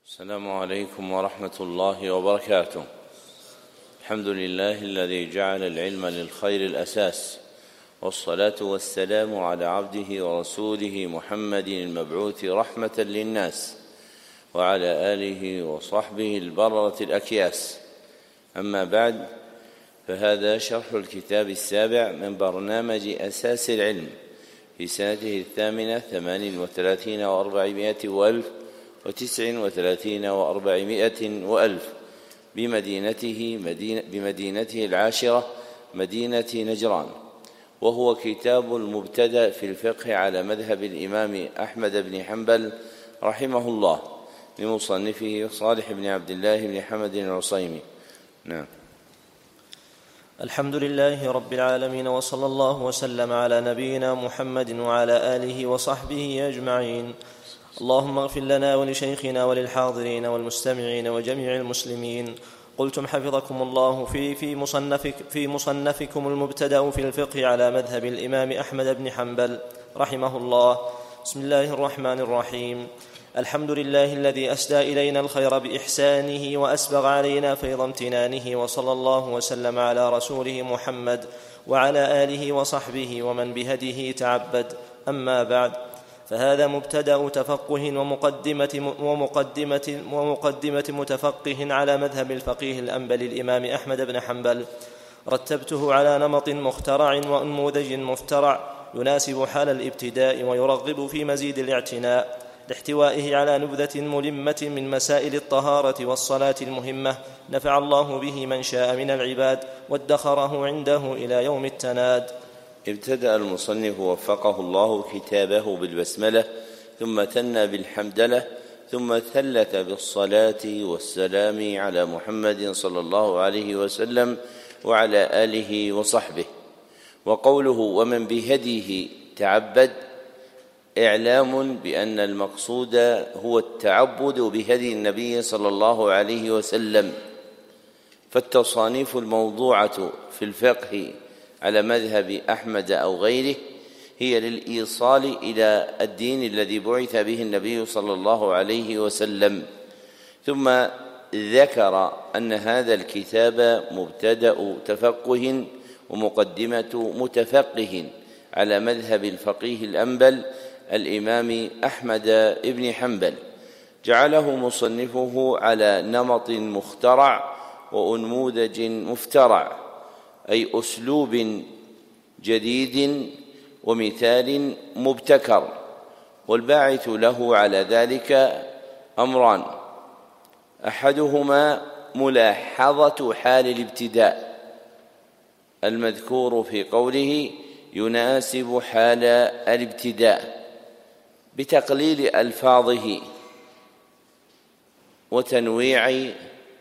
السلام عليكم ورحمة الله وبركاته. الحمد لله الذي جعل العلم للخير الأساس، والصلاة والسلام على عبده ورسوله محمد المبعوث رحمة للناس، وعلى آله وصحبه البررة الأكياس. أما بعد، فهذا شرح الكتاب السابع من برنامج أساس العلم في سنته 38 و400 وألف 39 و400 وألف بمدينته العاشرة مدينة نجران، وهو كتاب المبتدأ في الفقه على مذهب الإمام أحمد بن حنبل رحمه الله لمصنفه صالح بن عبد الله بن حمد العصيمي. نعم. الحمد لله رب العالمين، وصلى الله وسلم على نبينا محمد وعلى آله وصحبه أجمعين. اللهم اغفر لنا ولشيخنا وللحاضرين والمستمعين وجميع المسلمين. قلتم حفظكم الله في مصنفكم المبتدأ في الفقه على مذهب الإمام أحمد بن حنبل رحمه الله. بسم الله الرحمن الرحيم. الحمد لله الذي أسدى إلينا الخير بإحسانه وأسبغ علينا فيض امتنانه، وصلى الله وسلم على رسوله محمد وعلى آله وصحبه ومن بهديه تعبد. أما بعد، فهذا مبتدأ تفقه ومقدمة متفقه على مذهب الفقيه الأنبل الإمام أحمد بن حنبل. رتبته على نمط مخترع وأنموذج مفترع يناسب حال الابتداء ويرغب في مزيد الاعتناء، لاحتوائه على نبذة ملمة من مسائل الطهارة والصلاة المهمة، نفع الله به من شاء من العباد وادخره عنده إلى يوم التناد. ابتدأ المصنف وفقه الله كتابه بالبسملة، ثم ثنى بالحمدلة، ثم ثلث بالصلاة والسلام على محمد صلى الله عليه وسلم وعلى آله وصحبه. وقوله ومن بهديه تعبد إعلام بأن المقصود هو التعبد بهدي النبي صلى الله عليه وسلم. فالتصانيف الموضوعة في الفقه على مذهب أحمد أو غيره هي للإيصال إلى الدين الذي بعث به النبي صلى الله عليه وسلم. ثم ذكر أن هذا الكتاب مبتدأ تفقه ومقدمة متفقه على مذهب الفقيه الأنبل الإمام أحمد بن حنبل، جعله مصنفه على نمط مخترع وأنموذج مفترع، أي أسلوب جديد ومثال مبتكر. والباعث له على ذلك أمران: أحدهما ملاحظة حال الابتداء المذكور في قوله يناسب حال الابتداء بتقليل ألفاظه وتنويع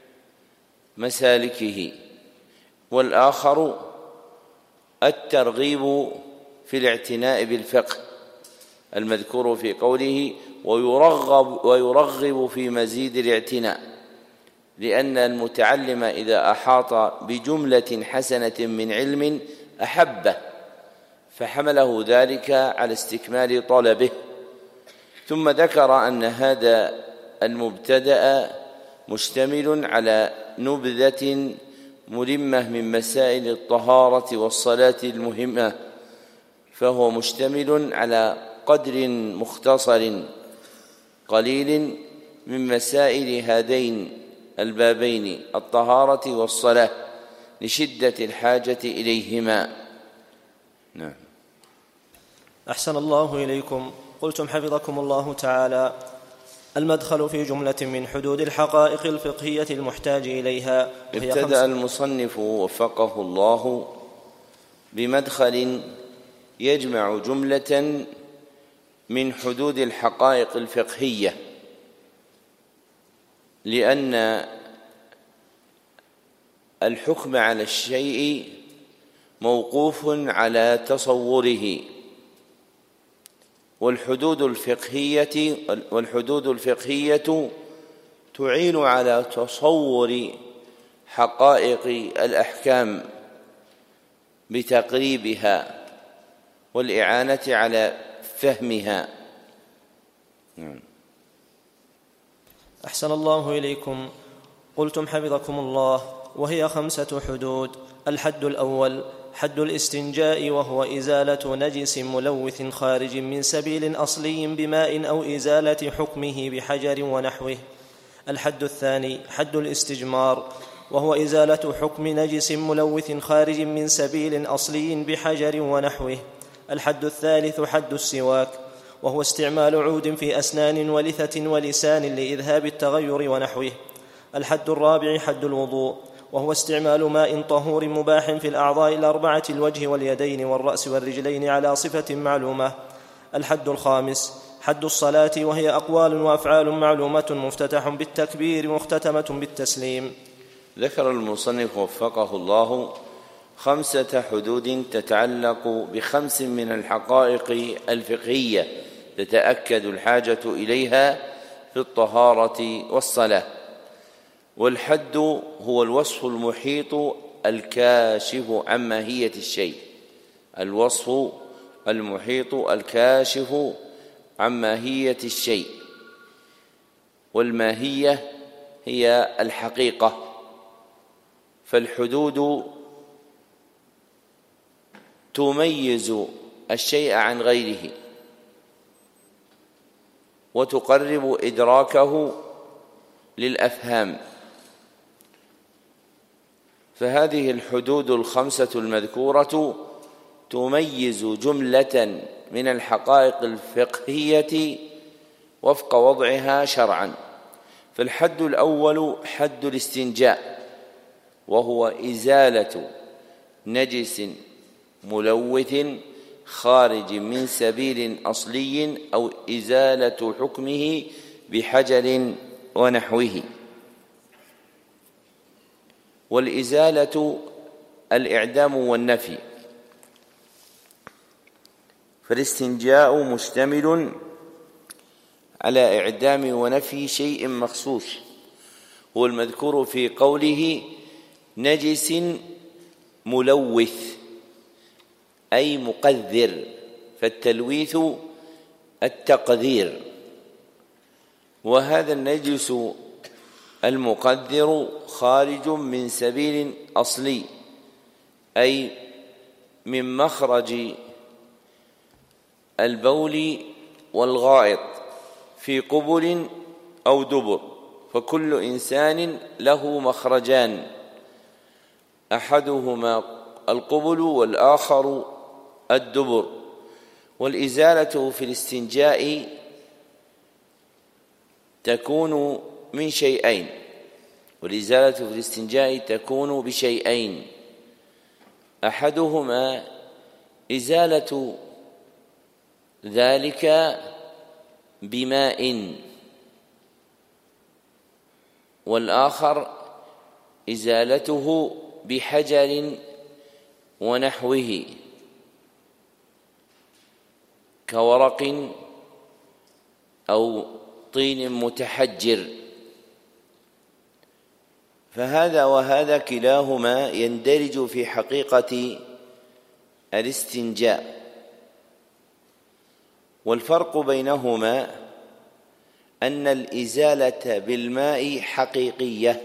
مسالكه، والآخر الترغيب في الاعتناء بالفقه المذكور في قوله ويرغب في مزيد الاعتناء، لأن المتعلم إذا أحاط بجملة حسنة من علم أحبه، فحمله ذلك على استكمال طلبه. ثم ذكر أن هذا المبتدأ مشتمل على نبذة ملمة من مسائل الطهارة والصلاة المهمة، فهو مشتمل على قدر مختصر قليل من مسائل هذين البابين الطهارة والصلاة لشدة الحاجة إليهما. نعم. أحسن الله إليكم. قلتم حفظكم الله تعالى: المدخل في جملة من حدود الحقائق الفقهية المحتاج إليها. ابتدأ المصنف وفقه الله بمدخل يجمع جملة من حدود الحقائق الفقهية، لأن الحكم على الشيء موقوف على تصوره، والحدود الفقهية تعين على تصور حقائق الأحكام بتقريبها والإعانة على فهمها. أحسن الله إليكم. قلتم حفظكم الله: وهي 5 حدود. الحد الأول حد الاستنجاء، وهو إزالة نجس ملوث خارج من سبيل أصلي بماء أو إزالة حكمه بحجر ونحوه. الحد الثاني حد الاستجمار، وهو إزالة حكم نجس ملوث خارج من سبيل أصلي بحجر ونحوه. الحد الثالث حد السواك، وهو استعمال عود في أسنان ولثة ولسان لإذهاب التغير ونحوه. الحد الرابع حد الوضوء، وهو استعمال ماء طهور مباح في الأعضاء الأربعة: الوجه واليدين والرأس والرجلين على صفة معلومة. الحد الخامس حد الصلاة، وهي أقوال وأفعال معلومة مفتتح بالتكبير مختتمة بالتسليم. ذكر المصنف وفقه الله 5 حدود تتعلق ب5 من الحقائق الفقهية تتأكد الحاجة إليها في الطهارة والصلاة. والحد هو الوصف المحيط الكاشف عن ماهية الشيء، الوصف المحيط الكاشف عن ماهية الشيء، والماهية هي الحقيقة. فالحدود تميز الشيء عن غيره وتقرب إدراكه للأفهام. فهذه الحدود 5 المذكورة تميز جملة من الحقائق الفقهية وفق وضعها شرعا. فالحد الأول حد الاستنجاء، وهو إزالة نجس ملوث خارج من سبيل أصلي أو إزالة حكمه بحجر ونحوه. والإزالة الإعدام والنفي، فالاستنجاء مشتمل على إعدام ونفي شيء مخصوص، هو المذكور في قوله نجس ملوث أي مقذر، فالتلويث التقذير. وهذا النجس المقذر خارج من سبيل أصلي، أي من مخرج البول والغائط في قبل أو دبر، فكل إنسان له مخرجان، أحدهما القبل والآخر الدبر. والإزالة في الاستنجاء تكون من شيئين، والإزالة في الاستنجاء تكون بشيئين: أحدهما إزالة ذلك بماء، والآخر إزالته بحجر ونحوه كورق أو طين متحجر. فهذا وهذا كلاهما يندرج في حقيقة الاستنجاء. والفرق بينهما أن الإزالة بالماء حقيقية،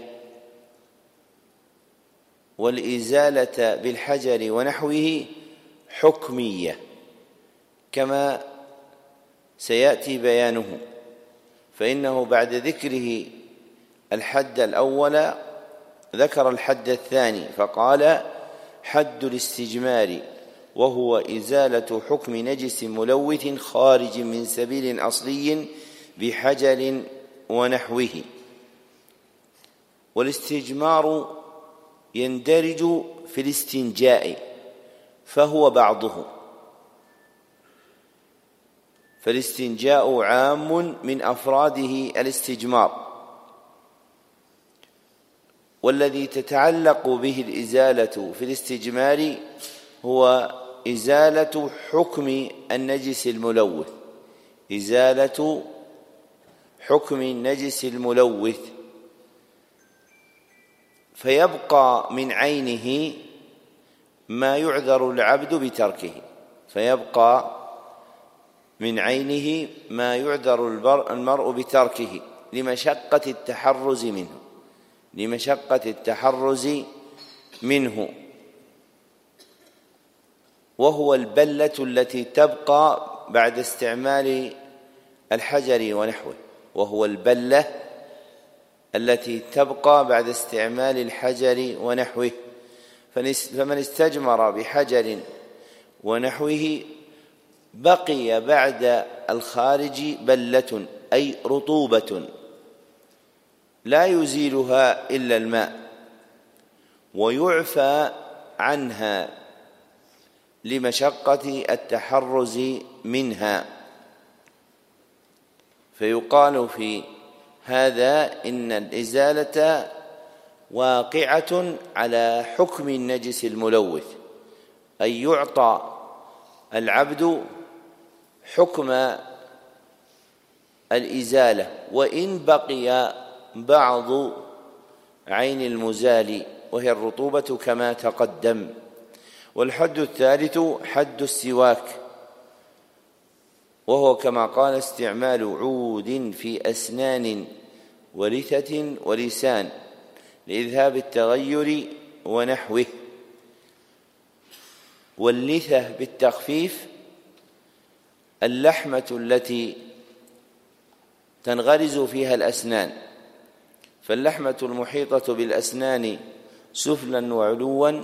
والإزالة بالحجر ونحوه حكمية، كما سيأتي بيانه. فإنه بعد ذكره الحد الأول ذكر الحد الثاني فقال: حد الاستجمار، وهو إزالة حكم نجس ملوث خارج من سبيل أصلي بحجر ونحوه. والاستجمار يندرج في الاستنجاء، فهو بعضه، فالاستنجاء عام من أفراده الاستجمار، والذي تتعلق به الإزالة في الاستجمار هو إزالة حكم النجس الملوث، إزالة حكم النجس الملوث، فيبقى من عينه ما يعذر العبد بتركه، فيبقى من عينه ما يعذر المرء بتركه، لمشقة التحرز منه، وهو البلة التي تبقى بعد استعمال الحجر ونحوه فمن استجمر بحجر ونحوه بقي بعد الخارج بلة أي رطوبة لا يزيلها إلا الماء، ويعفى عنها لمشقة التحرز منها. فيقال في هذا إن الإزالة واقعة على حكم النجس الملوث، أي يعطى العبد حكم الإزالة وإن بقي بعض عين المزال وهي الرطوبة كما تقدم. والحد الثالث حد السواك، وهو كما قال استعمال عود في أسنان ولثة ولسان لإذهاب التغير ونحوه. واللثة بالتخفيف اللحمة التي تنغرز فيها الأسنان، فاللحمة المحيطة بالأسنان سفلا وعلوا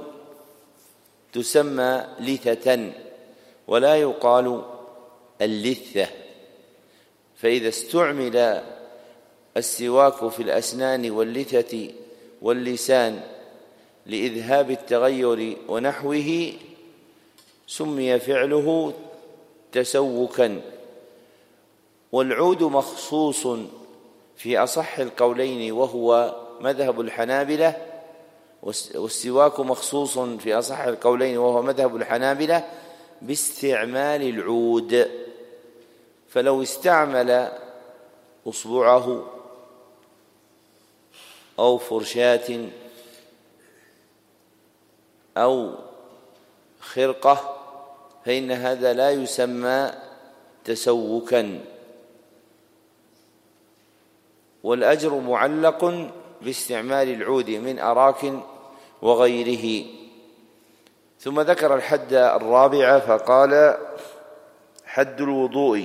تسمى لثة ولا يقال اللثة. فإذا استعمل السواك في الأسنان واللثة واللسان لإذهاب التغير ونحوه سمي فعله تسوكا. والعود مخصوص في أصح القولين وهو مذهب الحنابلة، والسواك مخصوص في أصح القولين وهو مذهب الحنابلة باستعمال العود. فلو استعمل أصبعه أو فرشاة أو خرقة فإن هذا لا يسمى تسوكا. والأجر معلق باستعمال العود من أراك وغيره. ثم ذكر الحد الرابع فقال حد الوضوء،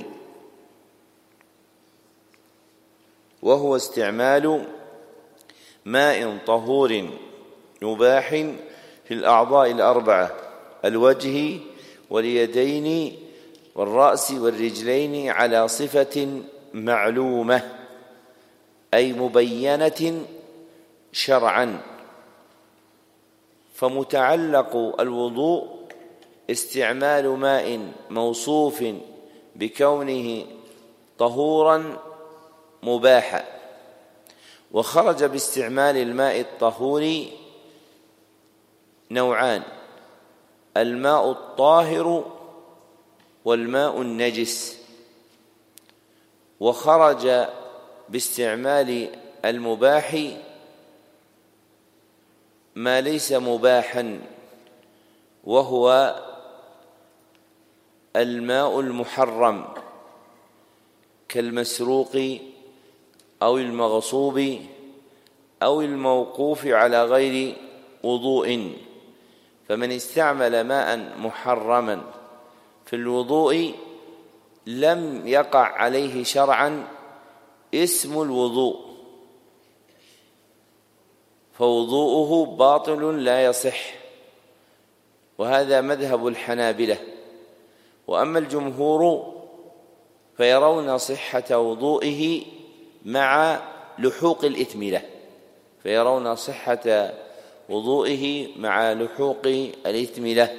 وهو استعمال ماء طهور مباح في الأعضاء الأربعة الوجه واليدين والرأس والرجلين على صفة معلومة أي مبينة شرعا. فمتعلق الوضوء استعمال ماء موصوف بكونه طهورا مباحا. وخرج باستعمال الماء الطهور نوعان: الماء الطاهر والماء النجس. وخرج باستعمال المباح ما ليس مباحا وهو الماء المحرم كالمسروق أو المغصوب أو الموقوف على غير وضوء. فمن استعمل ماء محرما في الوضوء لم يقع عليه شرعا اسم الوضوء، فوضوءه باطل لا يصح، وهذا مذهب الحنابلة. وأما الجمهور فيرون صحة وضوئه مع لحوق الإثم له، فيرون صحة وضوئه مع لحوق الإثم له،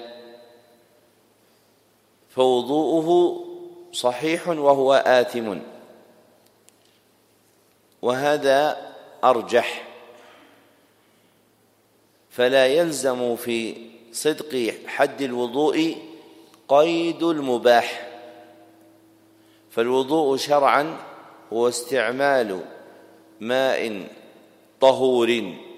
فوضوءه صحيح وهو آثم، وهذا أرجح. فلا يلزم في صدق حد الوضوء قيد المباح، فالوضوء شرعا هو استعمال ماء طهور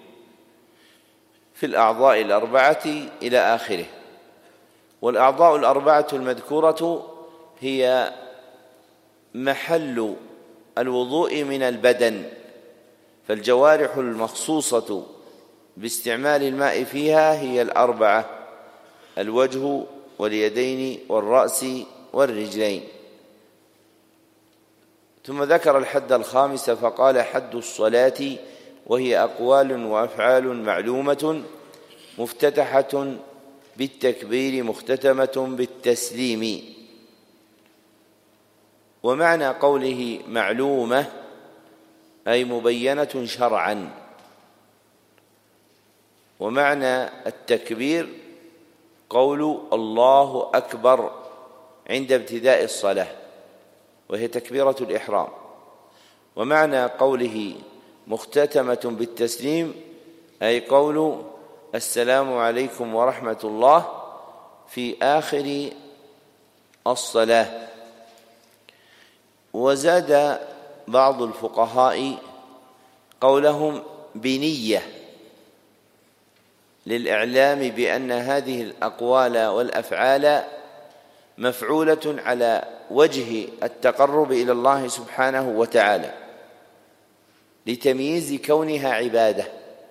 في الأعضاء الأربعة إلى آخره. والأعضاء الأربعة المذكورة هي محل الوضوء من البدن، فالجوارح المخصوصة باستعمال الماء فيها هي الأربعة: الوجه واليدين والرأس والرجلين. ثم ذكر الحد الخامس فقال: حد الصلاة وهي أقوال وأفعال معلومة مفتتحة بالتكبير مختتمة بالتسليم. ومعنى قوله معلومة أي مبينة شرعا. ومعنى التكبير قول الله أكبر عند ابتداء الصلاة وهي تكبيرة الإحرام. ومعنى قوله مختتمة بالتسليم أي قول السلام عليكم ورحمة الله في آخر الصلاة. وزاد بعض الفقهاء قولهم بنية للإعلام بأن هذه الأقوال والأفعال مفعولة على وجه التقرب إلى الله سبحانه وتعالى لتمييز كونها عبادة.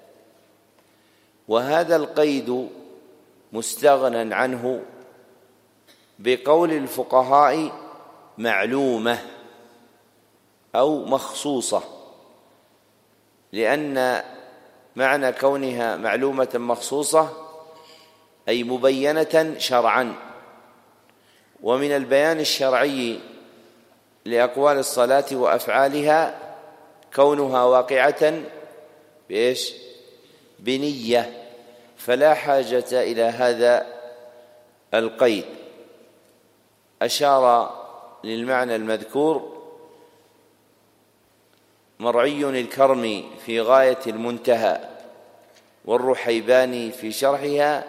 وهذا القيد مستغنى عنه بقول الفقهاء معلومة أو مخصوصة، لأن معنى كونها معلومة مخصوصة أي مبينة شرعا. ومن البيان الشرعي لأقوال الصلاة وأفعالها كونها واقعة بإيش؟ بنية، فلا حاجة إلى هذا القيد. أشار للمعنى المذكور مرعي الكرم في غاية المنتهى والرحيباني في شرحها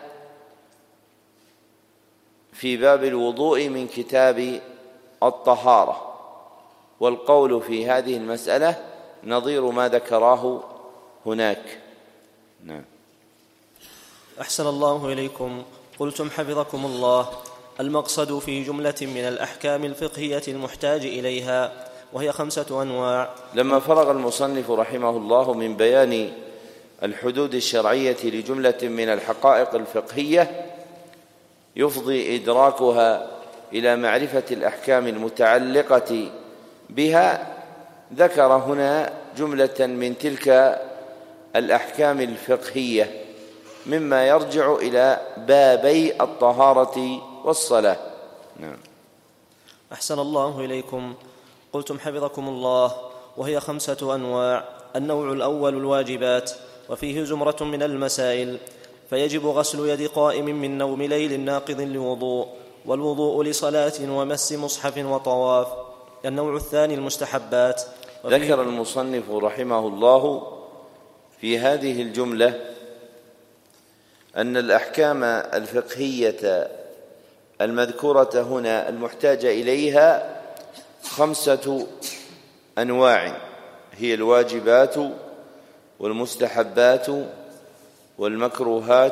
في باب الوضوء من كتاب الطهارة. والقول في هذه المسألة نظير ما ذكراه هناك. نعم. أحسن الله إليكم. قلتم حفظكم الله: المقصد في جملة من الأحكام الفقهية المحتاج إليها، وهي 5 أنواع. لما فرغ المصنف رحمه الله من بيان الحدود الشرعية لجملة من الحقائق الفقهية يفضي إدراكها إلى معرفة الأحكام المتعلقة بها، ذكر هنا جملة من تلك الأحكام الفقهية مما يرجع إلى بابي الطهارة والصلاة. نعم. أحسن الله إليكم. قلتم حفظكم الله: وهي 5 أنواع. النوع الأول الواجبات، وفيه زمرة من المسائل، فيجب غسل يد قائم من نوم ليل ناقض لوضوء، والوضوء لصلاة ومس مصحف وطواف. النوع الثاني المستحبات. ذكر المصنف رحمه الله في هذه الجملة أن الأحكام الفقهية المذكورة هنا المحتاجة إليها 5 أنواع، هي الواجبات والمستحبات والمكروهات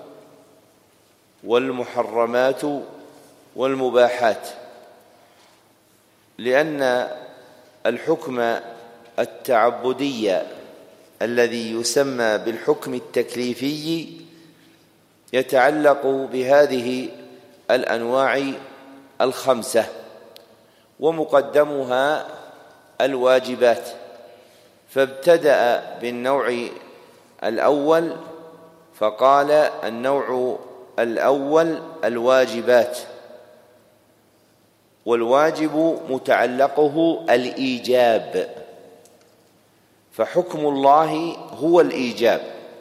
والمحرمات والمباحات. لأن الحكم التعبدي الذي يسمى بالحكم التكليفي يتعلق بهذه الأنواع 5، ومقدمها الواجبات، فابتدأ بالنوع الأول فقال: النوع الأول الواجبات. والواجب متعلقه الإيجاب، فحكم الله هو الإيجاب،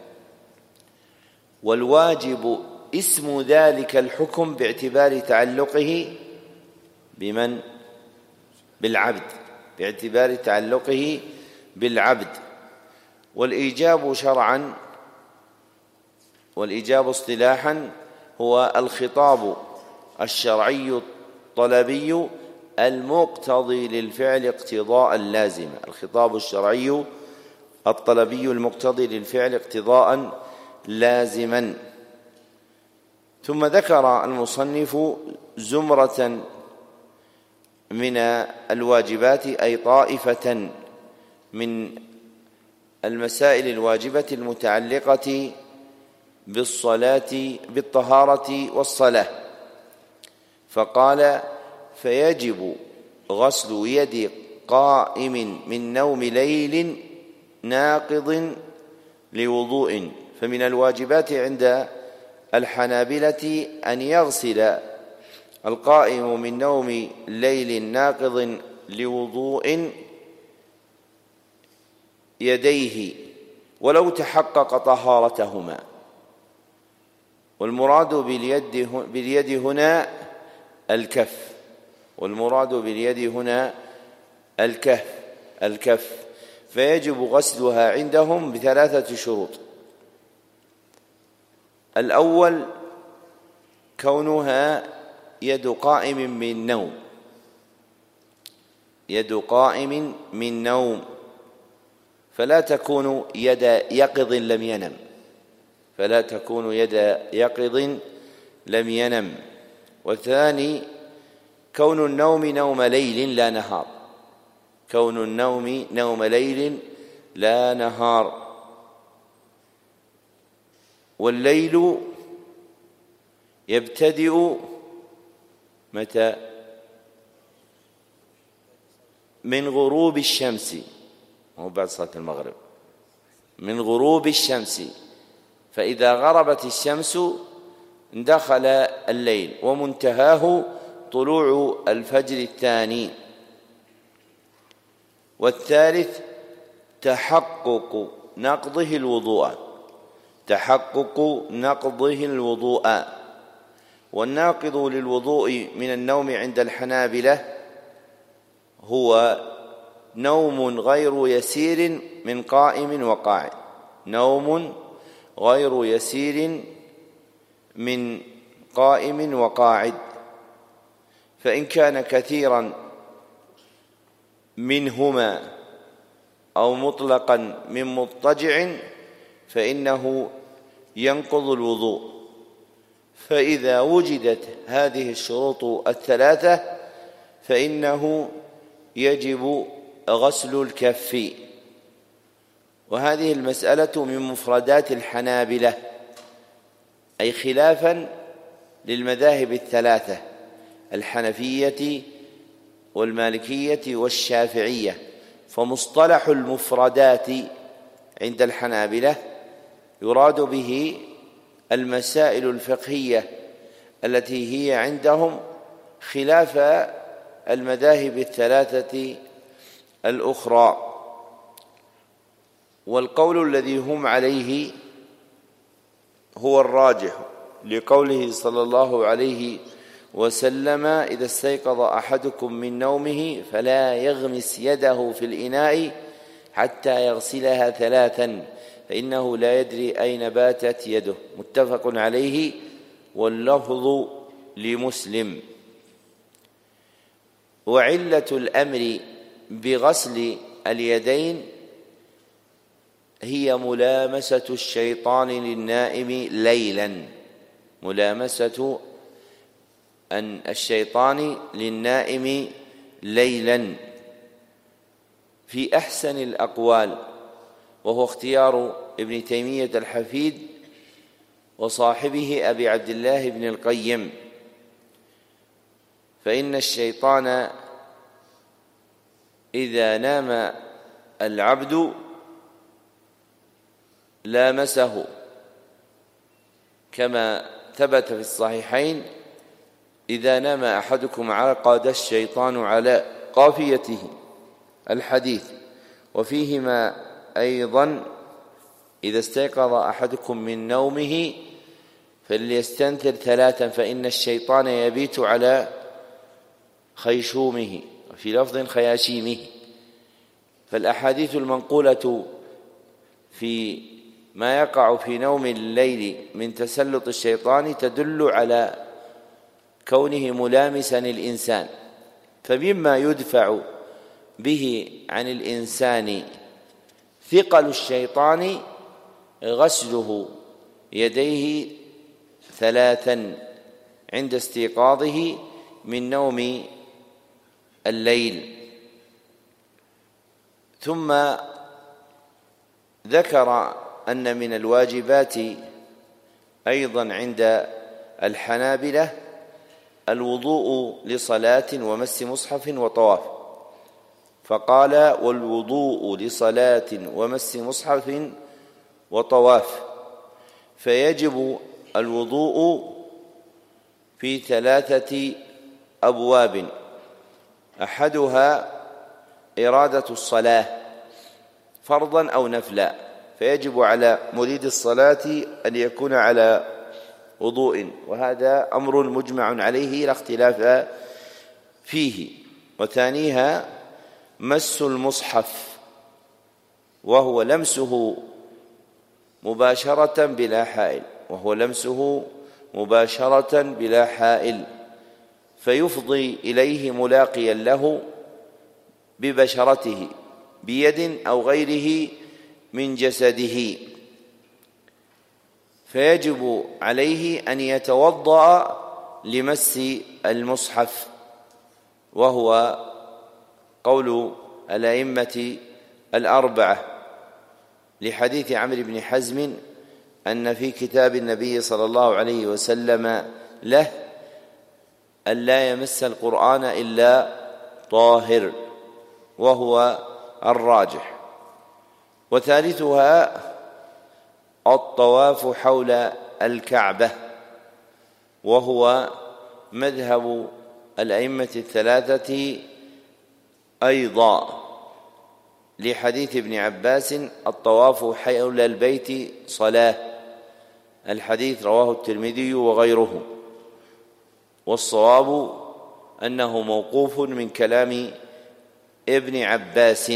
والواجب اسم ذلك الحكم باعتبار تعلقه بمن؟ بالعبد، باعتبار تعلقه بالعبد. والإيجاب شرعا والإيجاب اصطلاحا هو الخطاب الشرعي الطلبي المقتضي للفعل اقتضاء لازما، الخطاب الشرعي الطلبي المقتضي للفعل اقتضاء لازما. ثم ذكر المصنف زمرة من الواجبات أي طائفة من المسائل الواجبة المتعلقة بالطهارة والصلاة، فقال: فيجب غسل يد قائم من نوم ليل ناقض لوضوء. فمن الواجبات عند الحنابلة أن يغسل القائم من نوم ليل ناقض لوضوء يديه ولو تحقق طهارتهما. والمراد باليد هنا الكف، والمراد باليد هنا الكف. فيجب غسلها عندهم بثلاثة شروط: الأول كونها يد قائم من نوم، يد قائم من نوم، فلا تكون يد يقظ لم ينم، فلا تكون يد يقظ لم ينم. والثاني كون النوم نوم ليل لا نهار، كون النوم نوم ليل لا نهار. والليل يبتدئ متى؟ من غروب الشمس، مو بعد صلاة المغرب، من غروب الشمس، فإذا غربت الشمس دخل الليل، ومنتهاه طلوع الفجر الثاني. والثالث تحقق نقضه الوضوء، تحقق نقضه الوضوء. والناقض للوضوء من النوم عند الحنابلة هو نوم غير يسير من قائم وقاعد، نوم غير يسير من قائم وقاعد. فإن كان كثيرا منهما أو مطلقا من مضطجع فإنه ينقض الوضوء. فإذا وجدت هذه الشروط الثلاثة فإنه يجب غسل الكف. وهذه المسألة من مفردات الحنابلة، أي خلافا للمذاهب الثلاثة: الحنفية والمالكية والشافعية. فمصطلح المفردات عند الحنابلة يراد به المسائل الفقهية التي هي عندهم خلاف المذاهب الثلاثة الأخرى. والقول الذي هم عليه هو الراجح، لقوله صلى الله عليه وسلم: إذا استيقظ أحدكم من نومه فلا يغمس يده في الإناء حتى يغسلها ثلاثا فإنه لا يدري أين باتت يده. متفق عليه، واللفظ لمسلم. وعلة الأمر بغسل اليدين هي ملامسة الشيطان للنائم ليلا، ملامسة الشيطان للنائم ليلا في أحسن الأقوال، وهو اختيار ابن تيمية الحفيد وصاحبه أبي عبد الله بن القيم. فإن الشيطان إذا نام العبد لامسه، كما ثبت في الصحيحين: إذا نام أحدكم عقد الشيطان على قافيته، الحديث. وفيهما أيضا: إذا استيقظ أحدكم من نومه فليستنثر ثلاثا فإن الشيطان يبيت على خيشومه، وفي لفظ خياشيمه. فالأحاديث المنقولة في ما يقع في نوم الليل من تسلط الشيطان تدل على كونه ملامسا الإنسان. فمما يدفع به عن الإنسان ثقل الشيطان غسله يديه ثلاثا عند استيقاظه من نوم الليل. ثم ذكر أن من الواجبات أيضا عند الحنابلة الوضوء لصلاة ومس مصحف وطواف، فقال: والوضوء لصلاة ومس مصحف وطواف. فيجب الوضوء في 3 أبواب، أحدها إرادة الصلاة فرضا أو نفلا، فيجب على مريد الصلاة أن يكون على وضوء، وهذا أمر مجمع عليه لا اختلاف فيه. وثانيها مس المصحف، وهو لمسه مباشرة بلا حائل، فيفضي إليه ملاقيا له ببشرته بيد أو غيره من جسده، فيجب عليه أن يتوضأ لمس المصحف، وهو قول الأئمة 4 لحديث عمرو بن حزم أن في كتاب النبي صلى الله عليه وسلم له أن لا يمس القرآن إلا طاهر، وهو الراجح. وثالثها الطواف حول الكعبة، وهو مذهب الأئمة 3 أيضا لحديث ابن عباس: الطواف حول البيت صلاة. الحديث رواه الترمذي وغيره، والصواب أنه موقوف من كلام ابن عباس،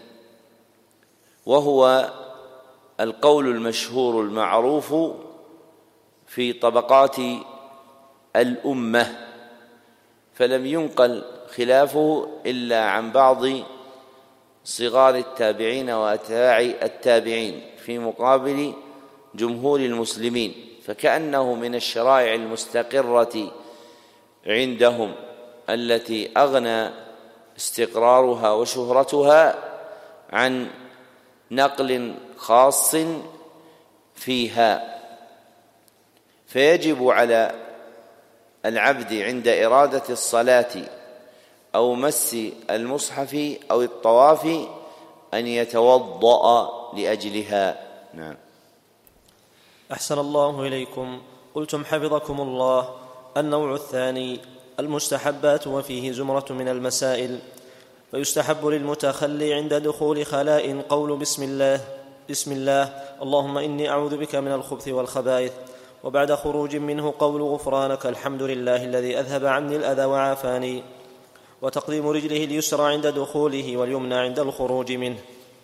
وهو القول المشهور المعروف في طبقات الأمة، فلم ينقل خلافه إلا عن بعض صغار التابعين وأتباع التابعين في مقابل جمهور المسلمين، فكأنه من الشرائع المستقرة عندهم التي أغنى استقرارها وشهرتها عن نقل خاص فيها. فيجب على العبد عند إرادة الصلاة أو مس المصحف أو الطواف أن يتوضأ لأجلها. نعم. أحسن الله إليكم. قلتم حفظكم الله: النوع الثاني المستحبات، وفيه زمرة من المسائل. فيستحب للمتخلي عند دخول خلاء قول بسم الله اللهم إني أعوذ بك من الخبث والخبائث، وبعد خروج منه قول غفرانك الحمد لله الذي أذهب عني الأذى وعافاني، وتقديم رجله اليسرى عند دخوله واليمنى عند الخروج منه.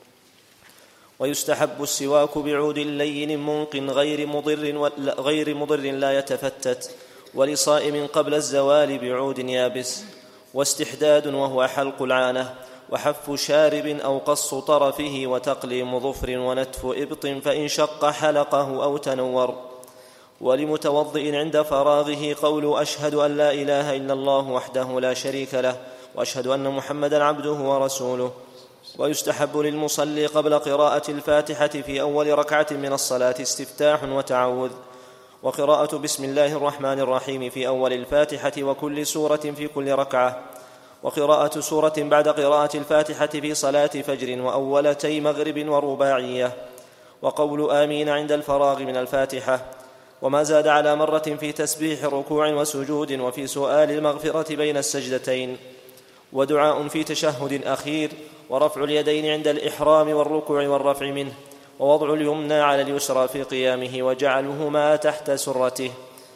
ويستحب السواك بعود لين منق غير مضر لا يتفتت، ولصائم قبل الزوال بعود يابس. واستحداد، وهو حلق العانة، وحف شارب أو قص طرفه، وتقليم ظفر ونتف إبط فإن شق حلقه أو تنور. ولمتوضئ عند فراغه قول أشهد أن لا إله إلا الله وحده لا شريك له، وأشهد أن محمدا عبده ورسوله. ويستحب للمصلي قبل قراءة الفاتحة في أول ركعة من الصلاة استفتاح وتعوذ، وقراءة بسم الله الرحمن الرحيم في أول الفاتحة وكل سورة في كل ركعة، وقراءة سورة بعد قراءة الفاتحة في صلاة فجر وأولتي مغرب ورباعية، وقول آمين عند الفراغ من الفاتحة، وما زاد على مرة في تسبيح ركوع وسجود، وفي سؤال المغفرة بين السجدتين، ودعاء في تشهد أخير، ورفع اليدين عند الإحرام والركوع والرفع منه، ووضع اليمنى على اليسرى في قيامه وجعلهما تحت سرته،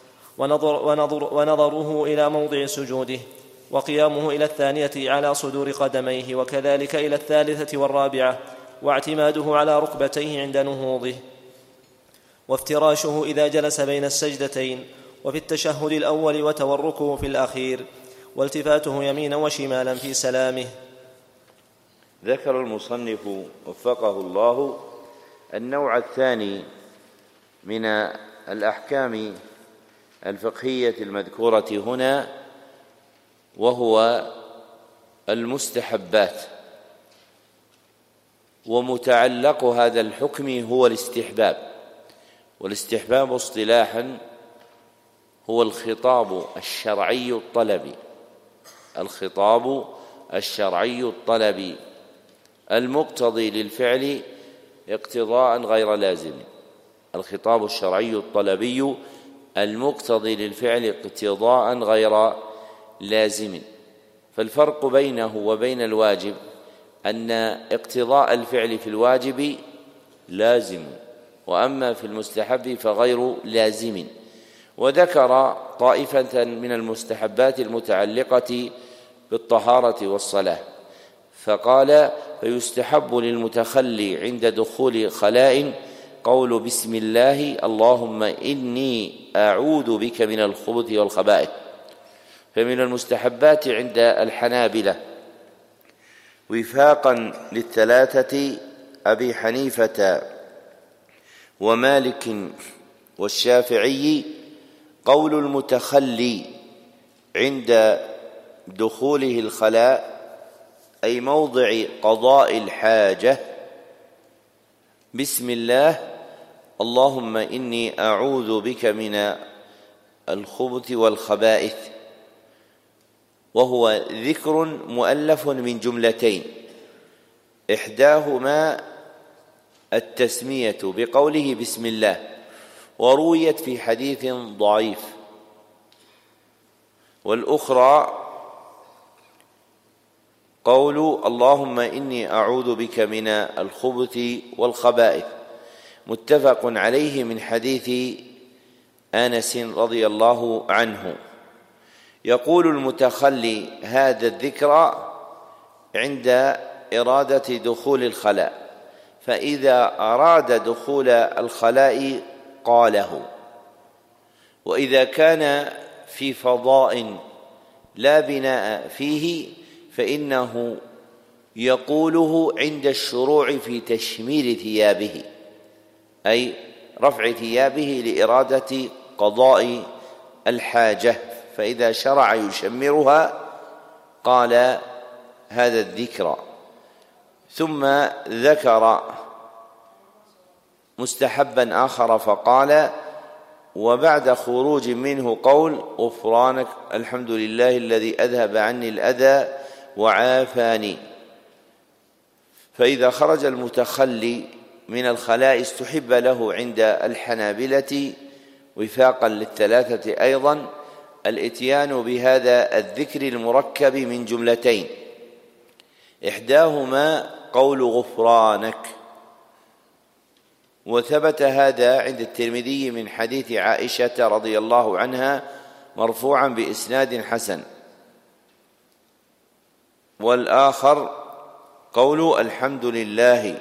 ونظره إلى موضع سجوده، وقيامه إلى الثانية على صدور قدميه، وكذلك إلى الثالثة والرابعة، واعتماده على ركبتيه عند نهوضه، وافتراشه إذا جلس بين السجدتين، وفي التشهد الأول وتوركه في الأخير، والتفاته يمينا وشمالا في سلامه. ذكر المصنف وفقه الله النوع الثاني من الأحكام الفقهية المذكورة هنا، وهو المستحبات، ومتعلق هذا الحكم هو الاستحباب. والاستحباب اصطلاحا هو الخطاب الشرعي الطلبي، الخطاب الشرعي الطلبي المقتضي للفعل اقتضاء غير لازم. الخطاب الشرعي الطلبي المقتضي للفعل اقتضاء غير لازم. فالفرق بينه وبين الواجب أن اقتضاء الفعل في الواجب لازم، وأما في المستحب فغير لازم. وذكر طائفة من المستحبات المتعلقة بالطهارة والصلاة، فقال: فيستحب للمتخلي عند دخول خلاء قول بسم الله اللهم إني أعوذ بك من الخبث والخبائث. فمن المستحبات عند الحنابلة وفاقا للثلاثة أبي حنيفة ومالك والشافعي قول المتخلي عند دخوله الخلاء أي موضع قضاء الحاجة: بسم الله اللهم إني أعوذ بك من الخبث والخبائث. وهو ذكر مؤلف من جملتين، إحداهما التسمية بقوله بسم الله، ورويت في حديث ضعيف، والأخرى قول اللهم إني أعوذ بك من الخبث والخبائث، متفق عليه من حديث أنس رضي الله عنه. يقول المتخلي هذا الذكر عند إرادة دخول الخلاء، فإذا أراد دخول الخلاء قاله، وإذا كان في فضاء لا بناء فيه فإنه يقوله عند الشروع في تشمير ثيابه، أي رفع ثيابه لإرادة قضاء الحاجة، فإذا شرع يشمرها قال هذا الذكر. ثم ذكر مستحبا آخر فقال: وبعد خروج منه قول غفرانك الحمد لله الذي أذهب عني الأذى وعافاني. فإذا خرج المتخلي من الخلاء استحب له عند الحنابلة وفاقا للثلاثة أيضا الإتيان بهذا الذكر المركب من جملتين، إحداهما قول غفرانك. وثبت هذا عند الترمذي من حديث عائشة رضي الله عنها مرفوعا بإسناد حسن. والآخر قول الحمد لله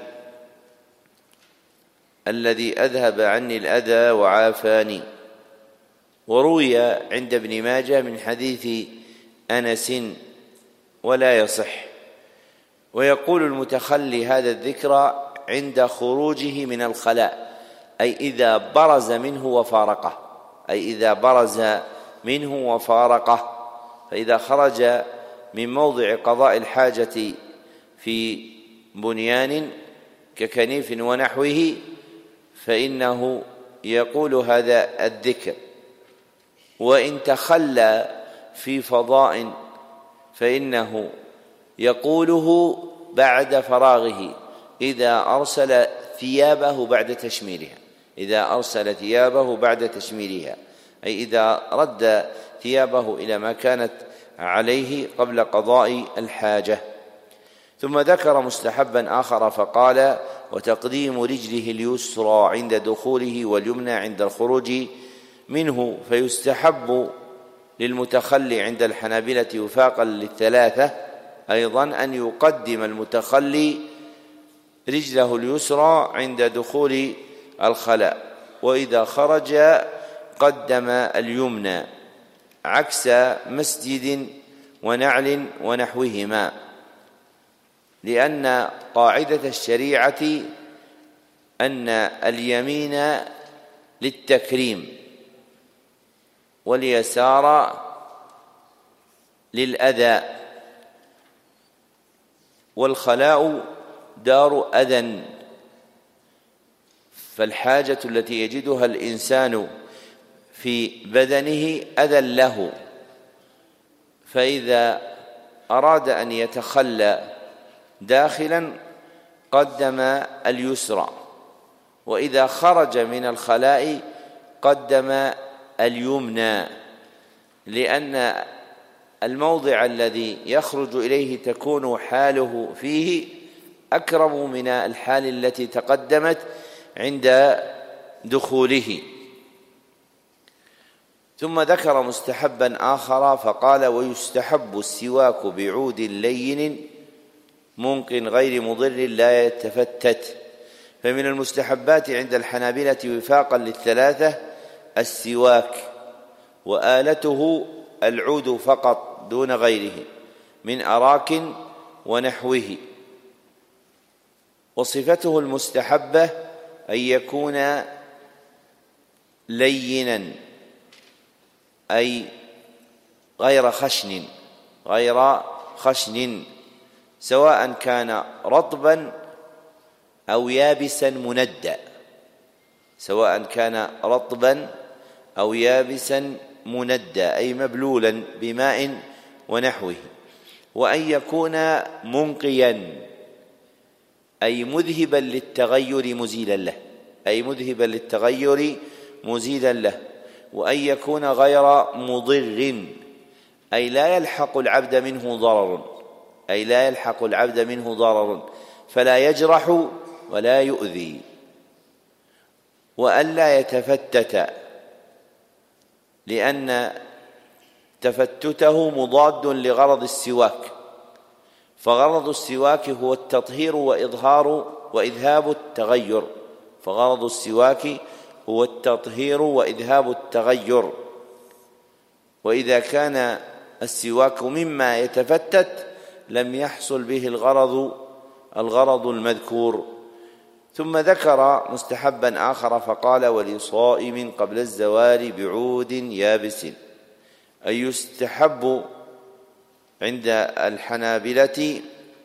الذي أذهب عني الأذى وعافاني. وروي عند ابن ماجه من حديث أنس ولا يصح. ويقول المتخلي هذا الذكر عند خروجه من الخلاء، أي إذا برز منه وفارقه، أي إذا برز منه وفارقه. فإذا خرج من موضع قضاء الحاجة في بنيان ككنيف ونحوه فإنه يقول هذا الذكر. وإن تخلى في فضاء فإنه يقوله بعد فراغه إذا أرسل ثيابه بعد تشميرها، إذا أرسل ثيابه بعد تشميرها، أي إذا رد ثيابه إلى ما كانت عليه قبل قضاء الحاجة. ثم ذكر مستحبا آخر فقال: وتقديم رجله اليسرى عند دخوله واليمنى عند الخروج منه. فيستحب للمتخلي عند الحنابلة وفاقا للثلاثة أيضا أن يقدم المتخلي رجله اليسرى عند دخول الخلاء، وإذا خرج قدم اليمنى، عكس مسجد ونعل ونحوهما، لأن قاعدة الشريعة أن اليمين للتكريم واليسار للأذى، والخلاء دار أذى، فالحاجة التي يجدها الإنسان في بدنه أذى له، فإذا أراد أن يتخلى داخلا قدم اليسرى، وإذا خرج من الخلاء قدم اليمنى، لأن الموضع الذي يخرج إليه تكون حاله فيه أكرم من الحال التي تقدمت عند دخوله. ثم ذكر مستحبا آخر فقال: ويستحب السواك بعود لين منق غير مضر لا يتفتت. فمن المستحبات عند الحنابلة وفاقا للثلاثة السواك، وآلته العود فقط دون غيره من أراك ونحوه. وصفته المستحبة أن يكون لينا، أي غير خشن، سواء كان رطبا أو يابسا مندى، أي مبلولا بماء ونحوه. وأن يكون منقيا، أي مذهبا للتغير مزيلا له، وأن يكون غير مضر، أي لا يلحق العبد منه ضرر، فلا يجرح ولا يؤذي. وأن لا يتفتت، لأن تفتته مضاد لغرض السواك، فغرض السواك هو التطهير وإذهاب التغير. وإذا كان السواك مما يتفتت لم يحصل به الغرض المذكور. ثم ذكر مستحبا آخر فقال: ولصائم قبل الزوال بعود يابس. أي يستحب عند الحنابلة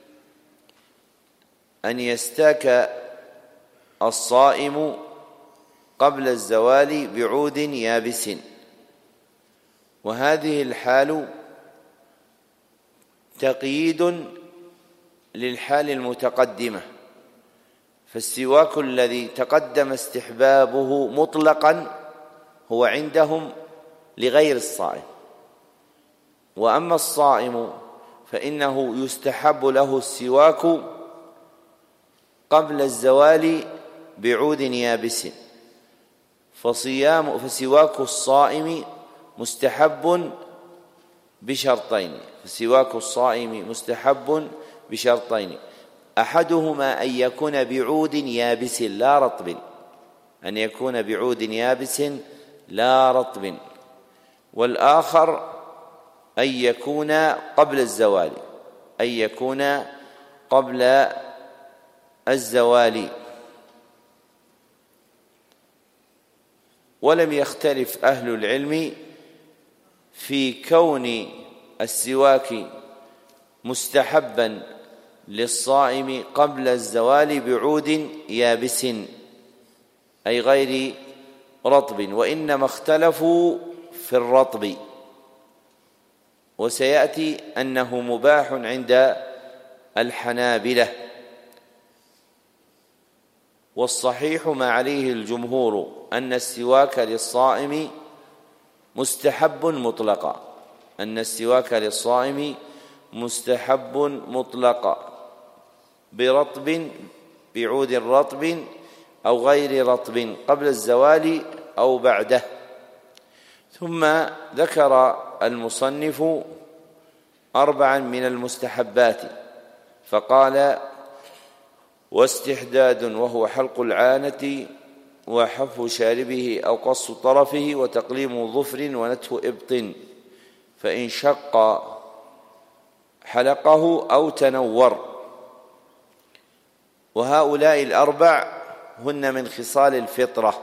أن يستاك الصائم قبل الزوال بعود يابس، وهذه الحال تقييد للحال المتقدمة، فالسواك الذي تقدم استحبابه مطلقا هو عندهم لغير الصائم، وأما الصائم فإنه يستحب له السواك قبل الزوال بعود يابس. فسواك الصائم مستحب بشرطين، أحدهما أن يكون بعود يابس لا رطب، والآخر أن يكون قبل الزوال. ولم يختلف أهل العلم في كون السواك مستحبا للصائم قبل الزوال بعود يابس، أي غير رطب، وإنما اختلفوا في الرطب، وسيأتي أنه مباح عند الحنابلة. والصحيح ما عليه الجمهور أن السواك للصائم مستحب مطلقا بعود رطب أو غير رطب قبل الزوال أو بعده. ثم ذكر المصنف 4 من المستحبات فقال: واستحداد، وهو حلق العانة وحف شاربه أو قص طرفه وتقليم ظفر ونتف إبط، فإن شق حلقه أو تنور. وهؤلاء 4 هن من خصال الفطرة،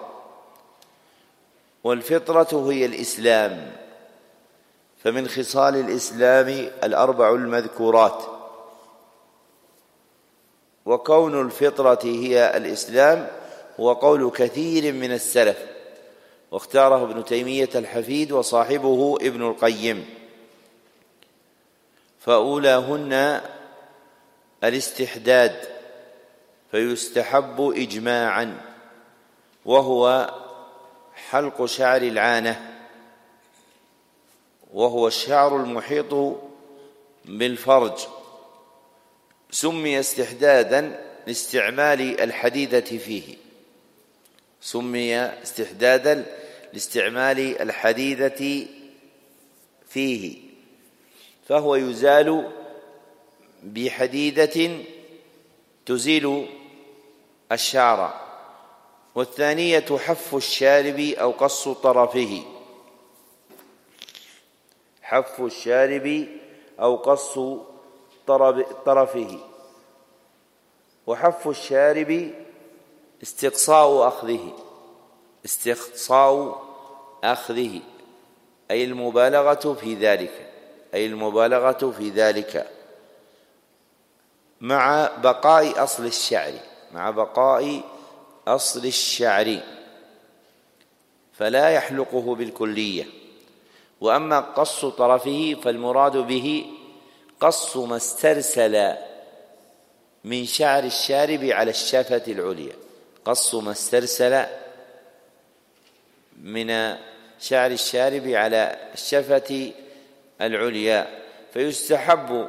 والفطرة هي الإسلام، فمن خصال الإسلام 4 المذكورات. وكون الفطرة هي الإسلام هو قول كثير من السلف، واختاره ابن تيمية الحفيد وصاحبه ابن القيم. فأولاهن الاستحداد، فيستحب إجماعا، وهو حلق شعر العانة، وهو الشعر المحيط بالفرج. سمي استحدادا لاستعمال الحديدة فيه، سمي استحدادا لاستعمال الحديدة فيه، فهو يزال بحديدة تزيل الشعر. والثانية حف الشارب أو قص طرفه، حف الشارب أو قص طرفه. وحف الشارب استقصاء أخذه، أي المبالغة في ذلك، مع بقاء أصل الشعر، فلا يحلقه بالكلية. وأما قص طرفه فالمراد به قص ما استرسل من شعر الشارب على الشفة العليا، قص ما استرسل من شعر الشارب على الشفة العليا. فيستحب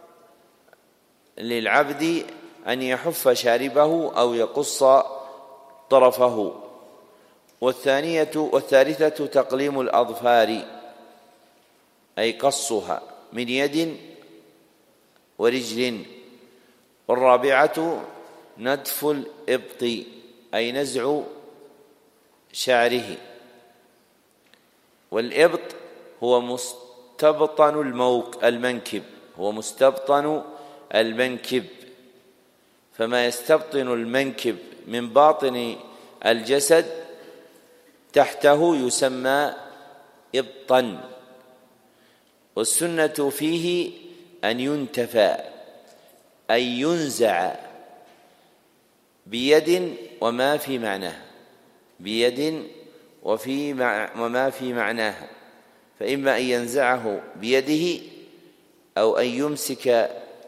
للعبد أن يحف شاربه أو يقص طرفه. والثالثة تقليم الأظفار، أي قصها من يد ورجل. والرابعة نتف الإبط، أي نزع شعره. والإبط هو مستبطن المنكب، فما يستبطن المنكب من باطن الجسد تحته يسمى إبطا. والسنة فيه أن ينتفى، أي ينزع بيد وما في معناها، فإما أن ينزعه بيده أو أن يمسك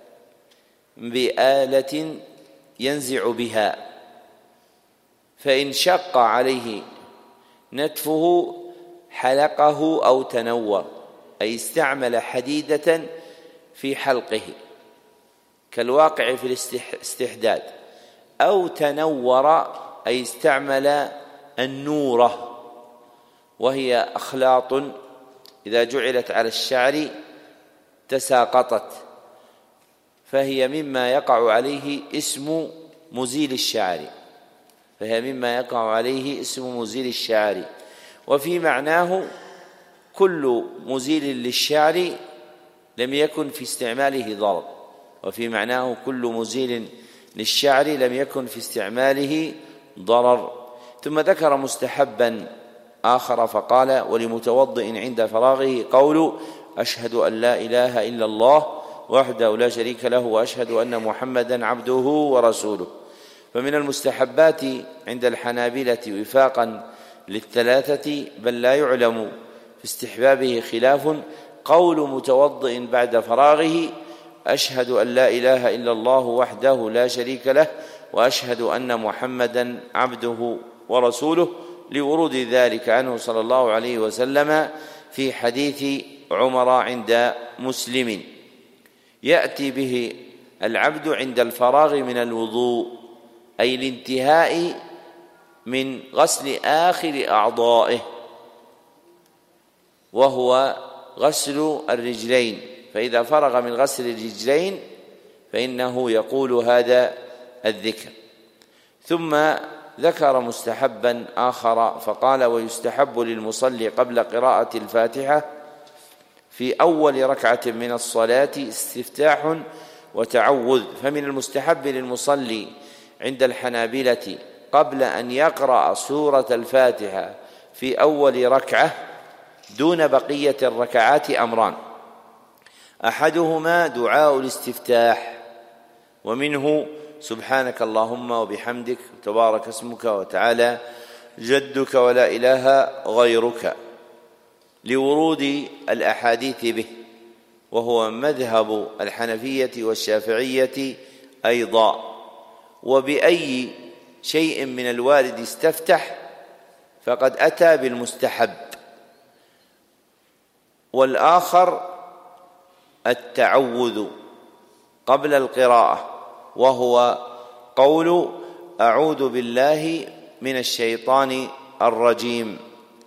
بآلة ينزع بها. فإن شق عليه نتفه حلقه أو تنور، أي استعمل حديدة في حلقه كالواقع في الاستحداد، أو تنور أي استعمل النورة، وهي أخلاط إذا جعلت على الشعر تساقطت، فهي مما يقع عليه اسم مزيل الشعر. وفي معناه كل مزيل للشعر لم يكن في استعماله ضرر. ثم ذكر مستحبا آخر فقال: ولمتوضئ عند فراغه قول أشهد أن لا إله إلا الله وحده لا شريك له وأشهد أن محمدا عبده ورسوله. فمن المستحبات عند الحنابلة وفاقا للثلاثة، بل لا يعلم في استحبابه خلاف، قول متوضئ بعد فراغه: أشهد أن لا إله إلا الله وحده لا شريك له وأشهد أن محمدا عبده ورسوله، لورود ذلك عنه صلى الله عليه وسلم في حديث عمر عند مسلم. يأتي به العبد عند الفراغ من الوضوء، أي الانتهاء من غسل آخر أعضائه، وهو غسل الرجلين. فإذا فرغ من غسل الرجلين فإنه يقول هذا الذكر. ثم ذكر مستحبا آخر فقال: ويستحب للمصلي قبل قراءة الفاتحة في أول ركعة من الصلاة استفتاح وتعوذ. فمن المستحب للمصلي عند الحنابلة قبل أن يقرأ سورة الفاتحة في أول ركعة دون بقية الركعات أمران: أحدهما دعاء الاستفتاح، ومنه سبحانك اللهم وبحمدك تبارك اسمك وتعالى جدك ولا إله غيرك، لورود الأحاديث به، وهو مذهب الحنفية والشافعية أيضا. وبأي شيء من الوارد استفتح فقد أتى بالمستحب. والآخر التعوذ قبل القراءة، وهو قول أعوذ بالله من الشيطان الرجيم،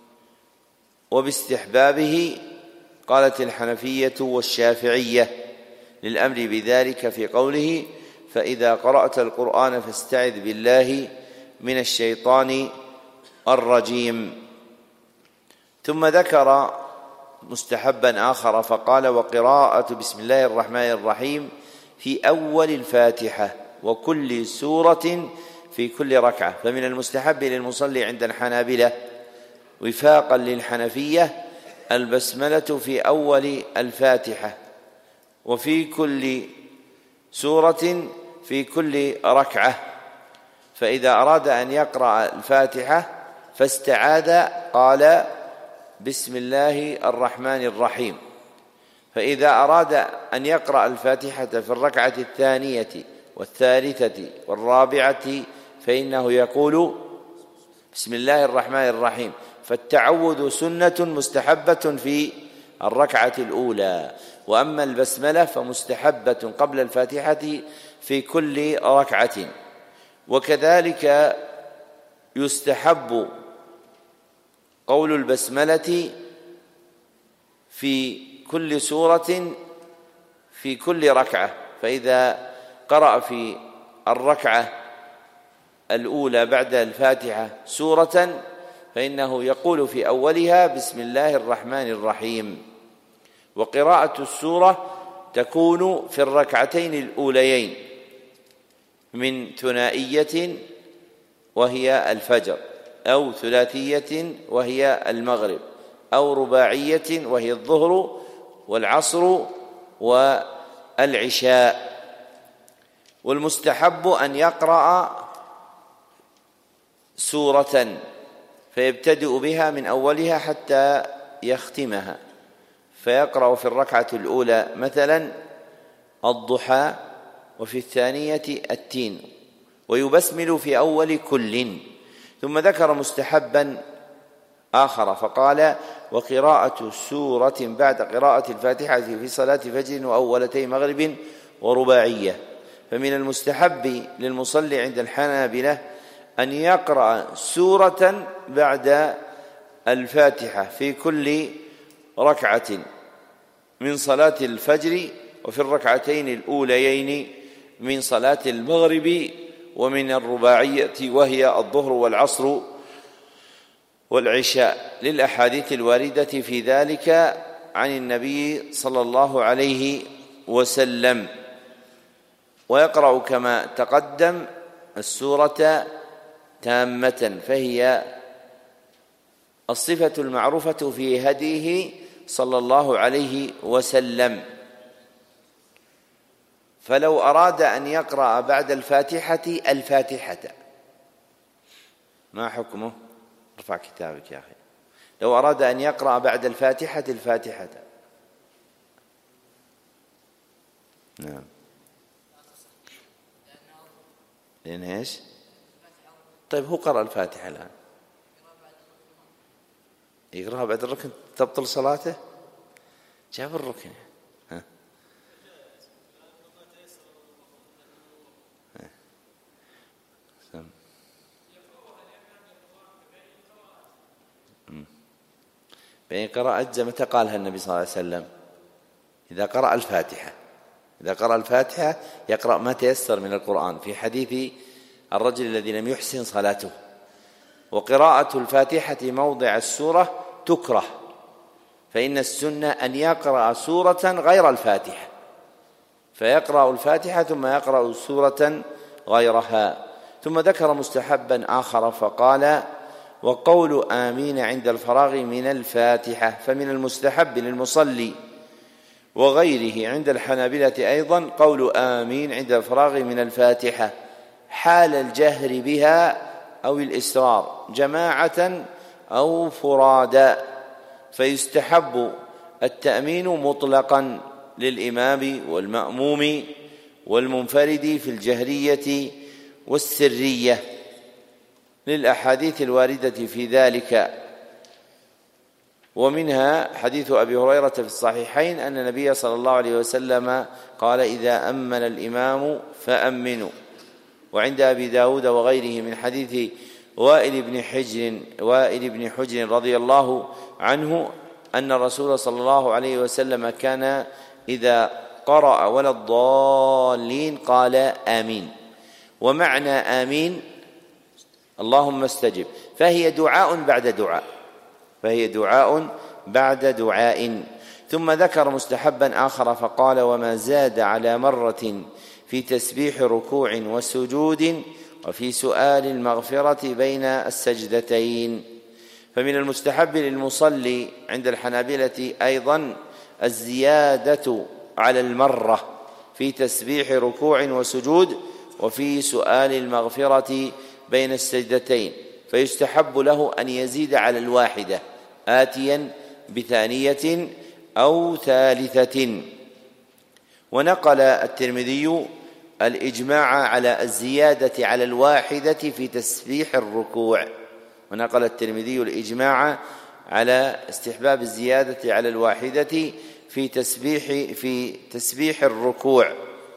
وباستحبابه قالت الحنفية والشافعية للأمر بذلك في قوله فإذا قرأت القرآن فاستعذ بالله من الشيطان الرجيم. ثم ذكر مستحبا آخر فقال وقراءة بسم الله الرحمن الرحيم في أول الفاتحة وكل سورة في كل ركعة. فمن المستحب للمصلي عند الحنابلة وفاقا للحنفية البسملة في أول الفاتحة وفي كل سورة في كل ركعة. فإذا أراد أن يقرأ الفاتحة فاستعاذ قال بسم الله الرحمن الرحيم. فإذا أراد أن يقرأ الفاتحة في الركعة الثانية والثالثة والرابعة فإنه يقول بسم الله الرحمن الرحيم. فالتعوذ سنة مستحبة في الركعة الأولى، وأما البسملة فمستحبة قبل الفاتحة في كل ركعة. وكذلك يستحب قول البسملة في كل سورة في كل ركعة. فإذا قرأ في الركعة الأولى بعد الفاتحة سورة فإنه يقول في أولها بسم الله الرحمن الرحيم. وقراءة السورة تكون في الركعتين الأوليين من ثنائية وهي الفجر، أو ثلاثية وهي المغرب، أو رباعية وهي الظهر والعصر والعشاء. والمستحب أن يقرأ سورة فيبتدئ بها من أولها حتى يختمها، فيقرأ في الركعة الأولى مثلا الضحى وفي الثانية التين، ويبسمل في أول كل. ثم ذكر مستحبا آخر فقال وقراءة سورة بعد قراءة الفاتحة في صلاة فجر وأولتي مغرب ورباعية. فمن المستحب للمصلي عند الحنابلة أن يقرأ سورة بعد الفاتحة في كل ركعة من صلاة الفجر وفي الركعتين الأوليين من صلاة المغرب ومن الرباعية وهي الظهر والعصر والعشاء، للأحاديث الواردة في ذلك عن النبي صلى الله عليه وسلم. ويقرأ كما تقدم السورة تامة، فهي الصفة المعروفة في هديه صلى الله عليه وسلم. فلو أراد أن يقرأ بعد الفاتحة الفاتحة ما حكمه؟ ارفع كتابك يا أخي. لو أراد أن يقرأ بعد الفاتحة الفاتحة نعم، لأن إيش؟ طيب هو قرأ الفاتحة الآن يقرأها بعد الركن تبطل صلاته؟ جاب الركن. بين قراءة متى قالها النبي صلى الله عليه وسلم؟ إذا قرأ الفاتحة، إذا قرأ الفاتحة يقرأ ما تيسر من القرآن، في حديث الرجل الذي لم يحسن صلاته. وقراءة الفاتحة موضع السورة تكره، فإن السنة أن يقرأ سورة غير الفاتحة، فيقرأ الفاتحة ثم يقرأ سورة غيرها. ثم ذكر مستحبا آخر فقال وقول آمين عند الفراغ من الفاتحة. فمن المستحب للمصلي وغيره عند الحنابلة أيضا قول آمين عند الفراغ من الفاتحة حال الجهر بها أو الإسرار جماعة أو فرادا، فيستحب التأمين مطلقا للإمام والمأموم والمنفرد في الجهرية والسرية للأحاديث الواردة في ذلك، ومنها حديث أبي هريرة في الصحيحين أن النبي صلى الله عليه وسلم قال إذا أمن الإمام فأمنوا. وعند أبي داود وغيره من حديث وائل بن حجر رضي الله عنه أن الرسول صلى الله عليه وسلم كان إذا قرأ ولا الضالين قال آمين. ومعنى آمين اللهم استجب، فهي دعاء بعد دعاء. ثم ذكر مستحبا آخر فقال وما زاد على مرة في تسبيح ركوع وسجود وفي سؤال المغفرة بين السجدتين. فمن المستحب للمصلي عند الحنابلة أيضا الزيادة على المرة في تسبيح ركوع وسجود وفي سؤال المغفرة بين السجدتين، فيستحب له أن يزيد على الواحدة آتيا بثانية أو ثالثة. ونقل الترمذي الإجماع على الزيادة على الواحدة في تسبيح الركوع، ونقل الترمذي الإجماع على استحباب الزيادة على الواحدة في تسبيح الركوع.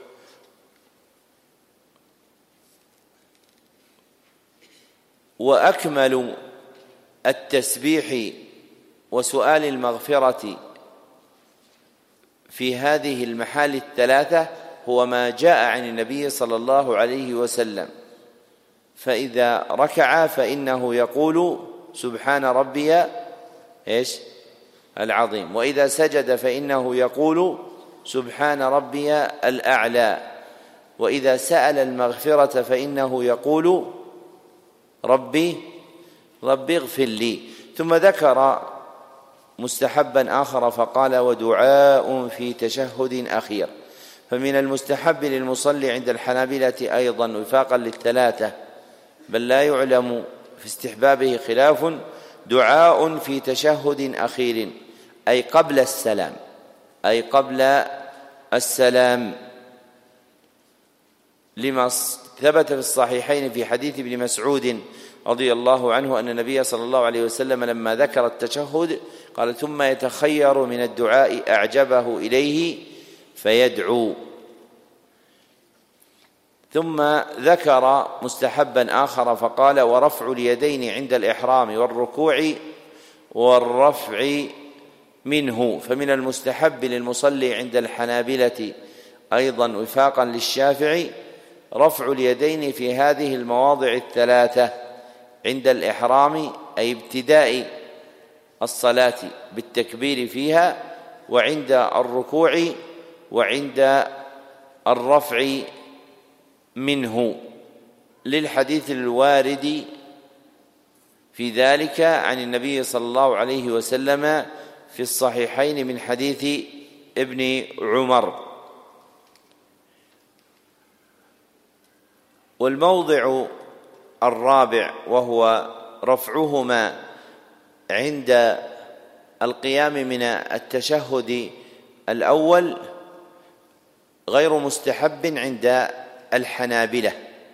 وأكمل التسبيح وسؤال المغفرة في هذه المحال الثلاثة هو ما جاء عن النبي صلى الله عليه وسلم، فإذا ركع فإنه يقول سبحان ربي العظيم، وإذا سجد فإنه يقول سبحان ربي الأعلى، وإذا سأل المغفرة فإنه يقول ربي اغفر لي. ثم ذكر مستحبا آخر فقال ودعاء في تشهد أخير. فمن المستحب للمصلي عند الحنابلة أيضا وفاقا للثلاثة بل لا يعلم في استحبابه خلاف دعاء في تشهد أخير أي قبل السلام لما ثبت في الصحيحين في حديث ابن مسعود رضي الله عنه أن النبي صلى الله عليه وسلم لما ذكر التشهد قال ثم يتخير من الدعاء أعجبه إليه فيدعو. ثم ذكر مستحبا آخر فقال ورفع اليدين عند الإحرام والركوع والرفع منه. فمن المستحب للمصلي عند الحنابلة أيضا وفاقا للشافعي رفع اليدين في هذه المواضع الثلاثة عند الإحرام أي ابتداء الصلاة بالتكبير فيها، وعند الركوع، وعند الرفع منه، للحديث الوارد في ذلك عن النبي صلى الله عليه وسلم في الصحيحين من حديث ابن عمر. والموضع الرابع وهو رفعهما عند القيام من التشهد الأول غير مستحب عند الحنابلة.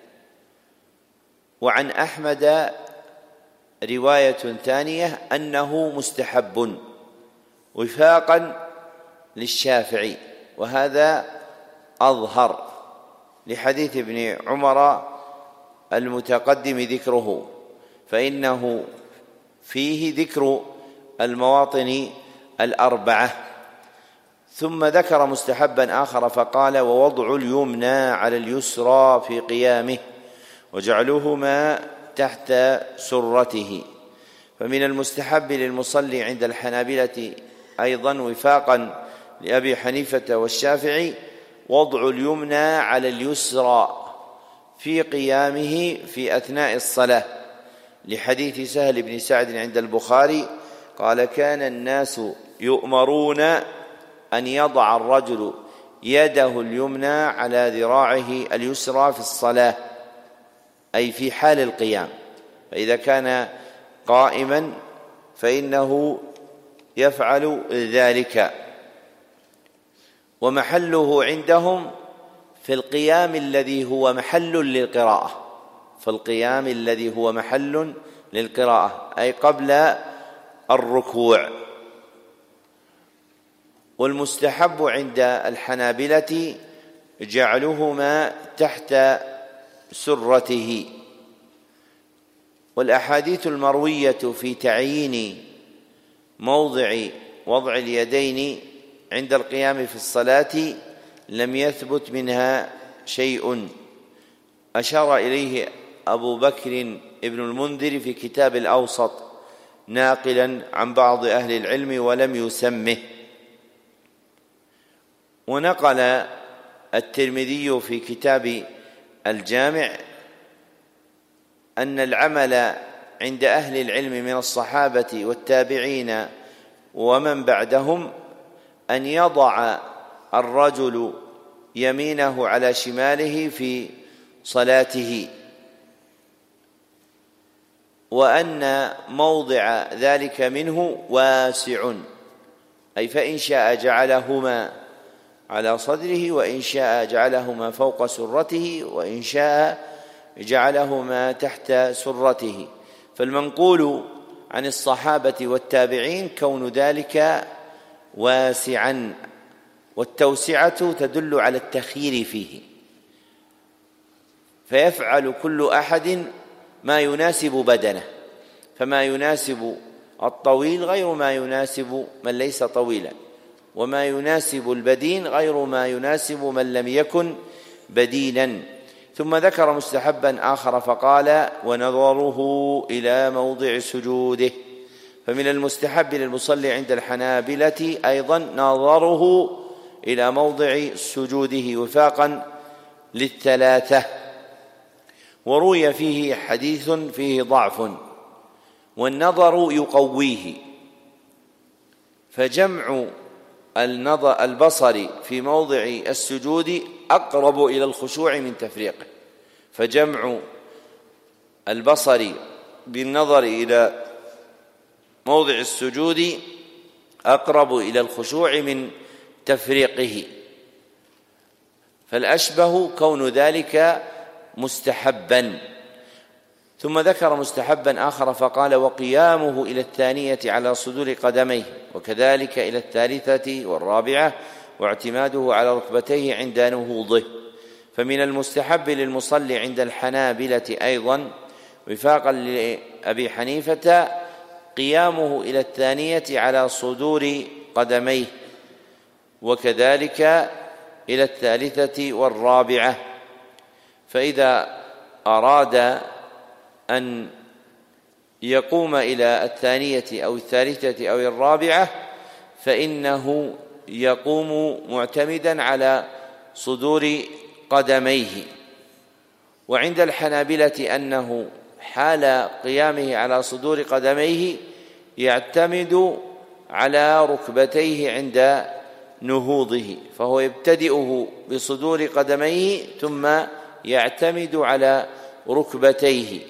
وعن أحمد رواية ثانية أنه مستحب وفاقا للشافعي، وهذا أظهر لحديث ابن عمر المتقدم ذكره، فإنه فيه ذكر المواطن الأربعة. ثم ذكر مستحبا آخر فقال ووضع اليمنى على اليسرى في قيامه وجعلهما تحت سرته. فمن المستحب للمصلي عند الحنابلة أيضا وفاقا لأبي حنيفة والشافعي وضع اليمنى على اليسرى في قيامه في أثناء الصلاة، لحديث سهل بن سعد عند البخاري قال كان الناس يؤمرون أن يضع الرجل يده اليمنى على ذراعه اليسرى في الصلاة، أي في حال القيام. فإذا كان قائما فإنه يفعل ذلك. ومحله عندهم في القيام الذي هو محل للقراءة، فالقيام الذي هو محل للقراءة أي قبل الركوع. والمستحب عند الحنابلة جعلهما تحت سرته. والأحاديث المروية في تعيين موضع وضع اليدين عند القيام في الصلاة لم يثبت منها شيء، أشار إليه أبو بكر ابن المنذر في كتاب الأوسط ناقلا عن بعض أهل العلم ولم يسمه. ونقل الترمذي في كتاب الجامع أن العمل عند أهل العلم من الصحابة والتابعين ومن بعدهم أن يضع الرجل يمينه على شماله في صلاته، وأن موضع ذلك منه واسع، أي فإن شاء جعلهما على صدره، وإن شاء جعلهما فوق سرته، وإن شاء جعلهما تحت سرته. فالمنقول عن الصحابة والتابعين كون ذلك واسعا، والتوسعة تدل على التخيير فيه، فيفعل كل أحد ما يناسب بدنه، فما يناسب الطويل غير ما يناسب من ليس طويلا، وما يناسب البدين غير ما يناسب من لم يكن بدينا. ثم ذكر مستحبا آخر فقال: ونظره إلى موضع سجوده. فمن المستحب للمصلي عند الحنابلة أيضا نظره إلى موضع سجوده وفاقا للثلاثة. وروي فيه حديث فيه ضعف، والنظر يقويه، فجمع البصر في موضع السجود أقرب إلى الخشوع من تفريقه، فجمع البصر بالنظر إلى موضع السجود أقرب إلى الخشوع من تفريقه، فالأشبه كون ذلك مستحبا. ثم ذكر مستحبا آخر فقال: وقيامه إلى الثانية على صدور قدميه، وكذلك إلى الثالثة والرابعة، واعتماده على ركبتيه عند نهوضه. فمن المستحب للمصلي عند الحنابلة أيضا وفاقا لأبي حنيفة قيامه إلى الثانية على صدور قدميه، وكذلك إلى الثالثة والرابعة. فإذا أراد أن يقوم إلى الثانية أو الثالثة أو الرابعة فإنه يقوم معتمدا على صدور قدميه. وعند الحنابلة أنه حال قيامه على صدور قدميه يعتمد على ركبتيه عند نهوضه، فهو يبتدئه بصدور قدميه ثم يعتمد على ركبتيه.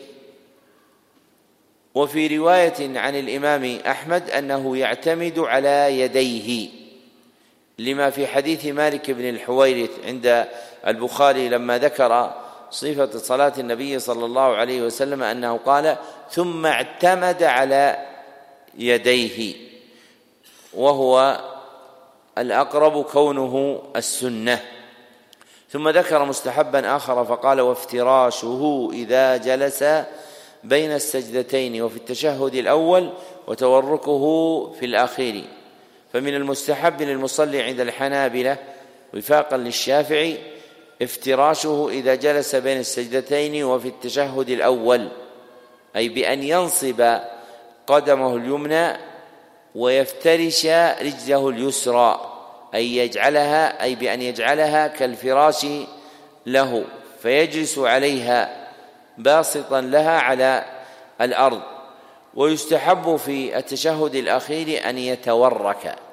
وفي رواية عن الإمام أحمد أنه يعتمد على يديه، لما في حديث مالك بن الحويرث عند البخاري لما ذكر صفة صلاة النبي صلى الله عليه وسلم أنه قال: ثم اعتمد على يديه، وهو الأقرب كونه السنة. ثم ذكر مستحبا آخر فقال: وافتراشه إذا جلس بين السجدتين وفي التشهد الأول، وتوركه في الأخير. فمن المستحب للمصلي عند الحنابلة وفاقا للشافعي افتراشه إذا جلس بين السجدتين وفي التشهد الأول، أي بأن ينصب قدمه اليمنى ويفترش رجله اليسرى، أي بأن يجعلها كالفراش له، فيجلس عليها باسطا لها على الأرض. ويستحب في التشهد الأخير أن يتورك،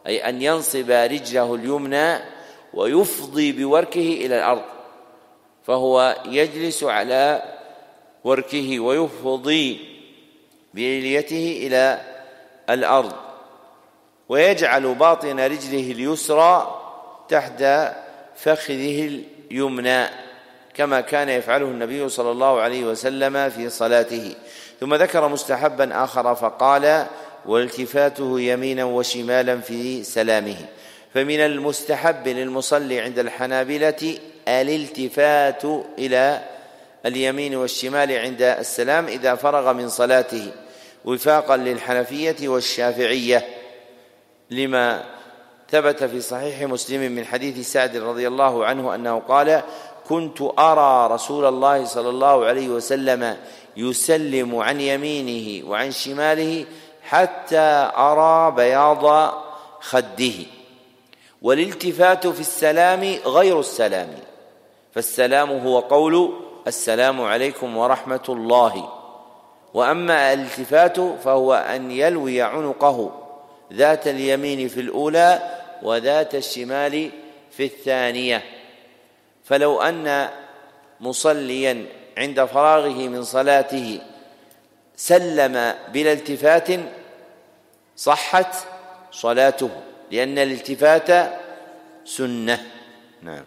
أي أن ينصب رجله اليمنى ويفضي بوركه إلى الأرض، فهو يجلس على وركه ويفضي بإليته إلى الأرض، ويجعل باطن رجله اليسرى تحت فخذه اليمنى كما كان يفعله النبي صلى الله عليه وسلم في صلاته. ثم ذكر مستحبا آخر فقال: والتفاته يمينا وشمالا في سلامه. فمن المستحب للمصلي عند الحنابلة الالتفات إلى اليمين والشمال عند السلام إذا فرغ من صلاته، وفاقا للحنفية والشافعية، لما ثبت في صحيح مسلم من حديث سعد رضي الله عنه أنه قال: كنت أرى رسول الله صلى الله عليه وسلم يسلم عن يمينه وعن شماله حتى أرى بياض خده. والالتفات في السلام غير السلام، فالسلام هو قول السلام عليكم ورحمة الله، وأما الالتفات فهو أن يلوي عنقه ذات اليمين في الأولى وذات الشمال في الثانية. فلو أن مصليا عند فراغه من صلاته سلم بلا التفات صحت صلاته، لأن الالتفات سنة. نعم.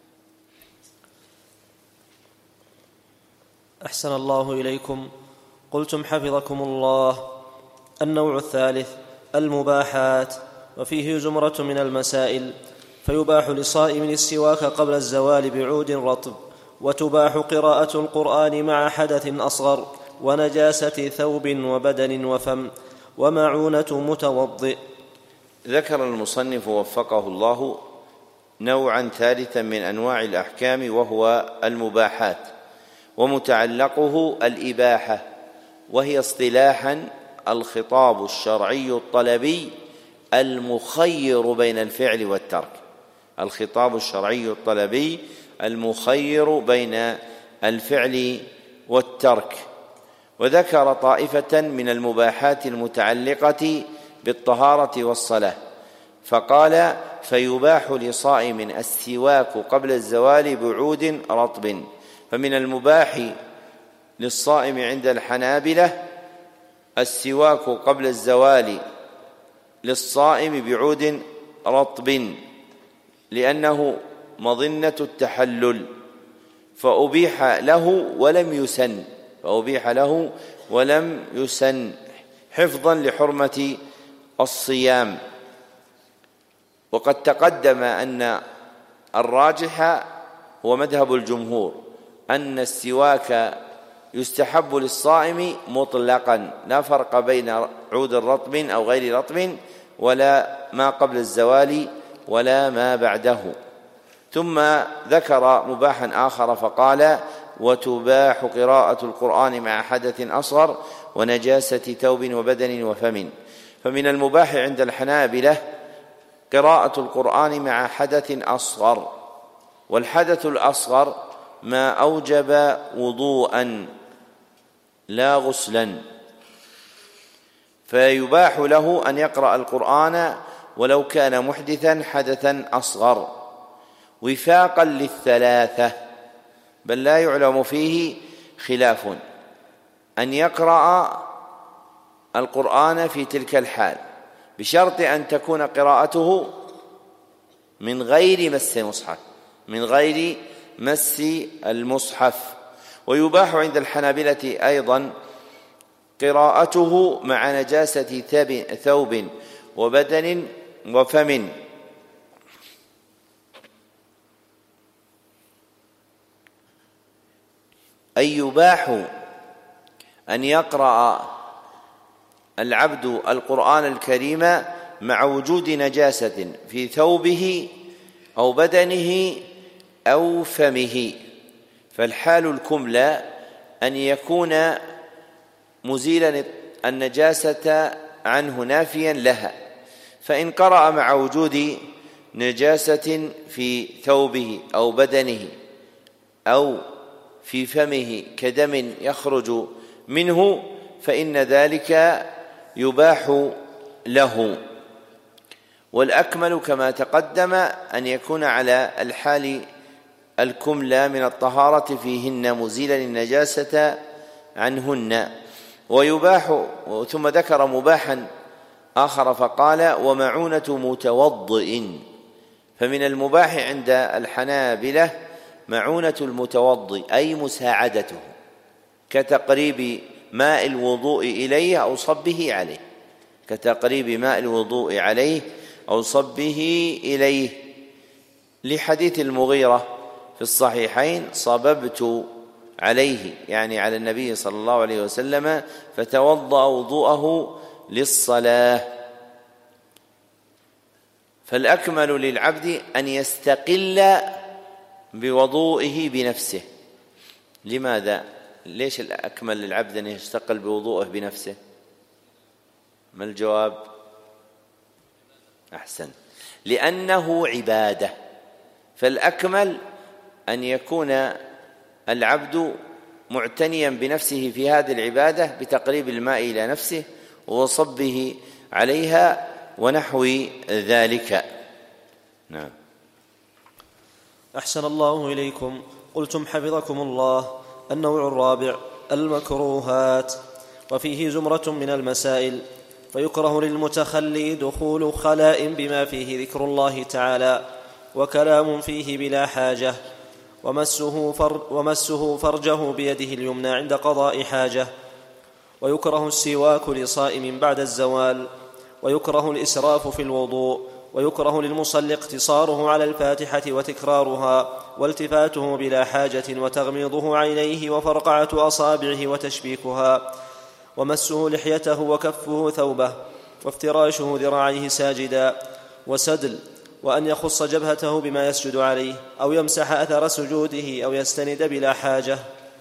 أحسن الله إليكم. قلتم حفظكم الله: النوع الثالث المباحات، وفيه زمرة من المسائل. فيباح لصائم السواك قبل الزوال بعود رطب، وتباح قراءة القرآن مع حدث أصغر، ونجاسة ثوب وبدن وفم، ومعونة متوضئ. ذكر المصنف وفقه الله نوعا ثالثا من أنواع الأحكام، وهو المباحات، ومتعلقه الإباحة، وهي اصطلاحا الخطاب الشرعي الطلبي المخير بين الفعل والترك. الخطاب الشرعي الطلبي المخير بين الفعل والترك. وذكر طائفة من المباحات المتعلقة بالطهارة والصلاة، فقال: فيباح لصائم السواك قبل الزوال بعود رطب. فمن المباح للصائم عند الحنابلة السواك قبل الزوال للصائم بعود رطب، لأنه مظنة التحلل، فأبيح له ولم يسن حفظا لحرمة الصيام. وقد تقدم أن الراجح هو مذهب الجمهور، أن السواك يستحب للصائم مطلقا، لا فرق بين عود رطب أو غير رطب، ولا ما قبل الزوال ولا ما بعده. ثم ذكر مباحا آخر فقال: وتباح قراءة القرآن مع حدث أصغر، ونجاسة ثوب وبدن وفم. فمن المباح عند الحنابلة قراءة القرآن مع حدث أصغر، والحدث الأصغر ما أوجب وضوءا لا غسلا، فيباح له أن يقرأ القرآن ولو كان محدثا حدثا أصغر، وفاقا للثلاثة، بل لا يعلم فيه خلاف، أن يقرأ القرآن في تلك الحال بشرط أن تكون قراءته من غير مس المصحف. ويباح عند الحنابلة أيضا قراءته مع نجاسة ثوب وبدن وفم. أي يباح أن يقرأ العبد القرآن الكريم مع وجود نجاسة في ثوبه أو بدنه أو فمه. فالحال الكملى أن يكون مزيلا النجاسة عنه نافيا لها، فإن قرأ مع وجود نجاسة في ثوبه أو بدنه أو في فمه كدم يخرج منه فإن ذلك يباح له. والأكمل كما تقدم أن يكون على الحال الكملى من الطهارة فيهن مزيلا للنجاسة عنهن. ويباح، ثم ذكر مباحا آخر فقال ومعونة متوضئ. فمن المباح عند الحنابلة معونة المتوضئ أي مساعدته، كتقريب ماء الوضوء إليه أو صبه عليه، كتقريب ماء الوضوء عليه أو صبه إليه، لحديث المغيرة في الصحيحين صببت عليه، يعني على النبي صلى الله عليه وسلم، فتوضأ وضوءه للصلاة. فالأكمل للعبد أن يستقل بوضوئه بنفسه. لماذا؟ ليش الأكمل للعبد أن يستقل بوضوءه بنفسه؟ ما الجواب؟ أحسن، لأنه عبادة. فالأكمل أن يكون العبد معتنيا بنفسه في هذه العبادة بتقريب الماء إلى نفسه وصبه عليها ونحو ذلك. نعم. أحسن الله إليكم. قلتم حفظكم الله: النوع الرابع المكروهات، وفيه زمرة من المسائل. فيكره للمتخلي دخول خلاء بما فيه ذكر الله تعالى وكلام فيه بلا حاجة، ومسه فرجه بيده اليمنى عند قضاء حاجة. ويكره السواك لصائم بعد الزوال. ويكره الإسراف في الوضوء. ويكره للمصلي اقتصاره على الفاتحة وتكرارها والتفاته بلا حاجة وتغميضه عينيه وفرقعة أصابعه وتشبيكها، ومسه لحيته وكفه ثوبه وافتراشه ذراعيه ساجدا، وسدل، وأن يخص جبهته بما يسجد عليه أو يمسح أثر سجوده أو يستند بلا حاجة.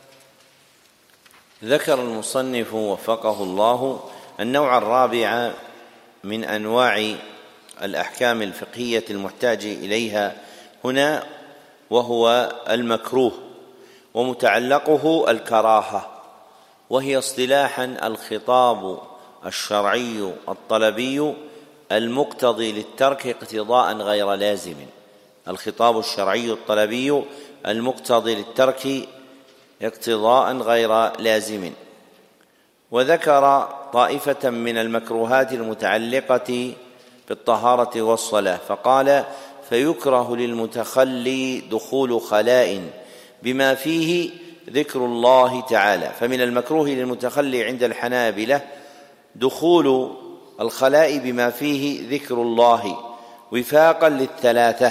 ذكر المصنف وفقه الله النوع الرابع من أنواع الأحكام الفقهية المحتاج إليها هنا، وهو المكروه، ومتعلقه الكراهة، وهي اصطلاحا الخطاب الشرعي الطلبي المقتضي للترك اقتضاء غير لازم. الخطاب الشرعي الطلبي المقتضي للترك اقتضاء غير لازم. وذكر طائفة من المكروهات المتعلقة بالطهارة والصلاة فقال: فيكره للمتخلي دخول خلاء بما فيه ذكر الله تعالى. فمن المكروه للمتخلي عند الحنابلة دخول الخلاء بما فيه ذكر الله وفاقا للثلاثة،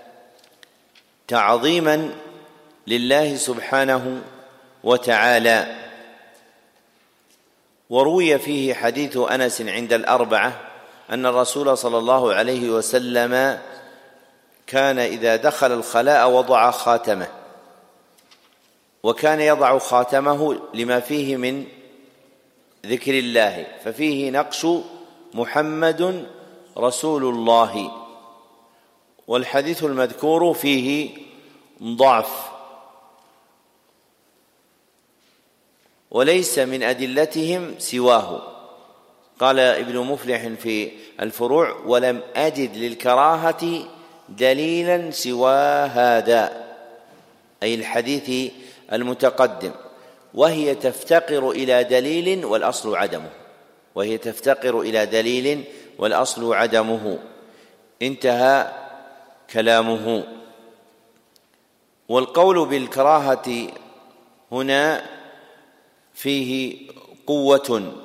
تعظيما لله سبحانه وتعالى. وروي فيه حديث أنس عند الأربعة أن الرسول صلى الله عليه وسلم كان إذا دخل الخلاء وضع خاتمه، وكان يضع خاتمه لما فيه من ذكر الله، ففيه نقش محمد رسول الله. والحديث المذكور فيه ضعف، وليس من أدلتهم سواه. قال ابن مفلح في الفروع: ولم أجد للكراهة دليلا سوى هذا، أي الحديث المتقدم، وهي تفتقر إلى دليل والأصل عدمه، وهي تفتقر إلى دليل والأصل عدمه. انتهى كلامه. والقول بالكراهة هنا فيه قوة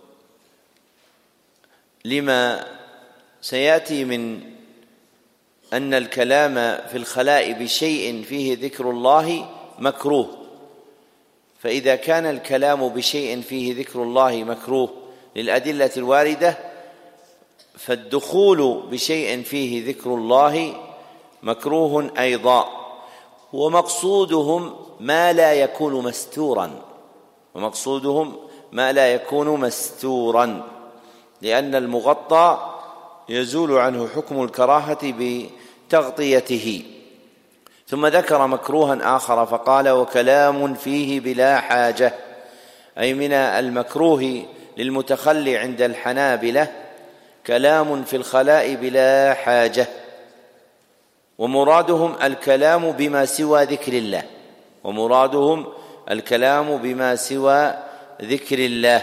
لما سيأتي من أن الكلام في الخلاء بشيء فيه ذكر الله مكروه، فإذا كان الكلام بشيء فيه ذكر الله مكروه للأدلة الواردة، فالدخول بشيء فيه ذكر الله مكروه أيضا. ومقصودهم ما لا يكون مستورا، ومقصودهم ما لا يكون مستورا، لأن المغطى يزول عنه حكم الكراهة بتغطيته. ثم ذكر مكروها آخر فقال: وكلام فيه بلا حاجة، أي من المكروه للمتخلي عند الحنابلة كلام في الخلاء بلا حاجة، ومرادهم الكلام بما سوى ذكر الله، ومرادهم الكلام بما سوى ذكر الله،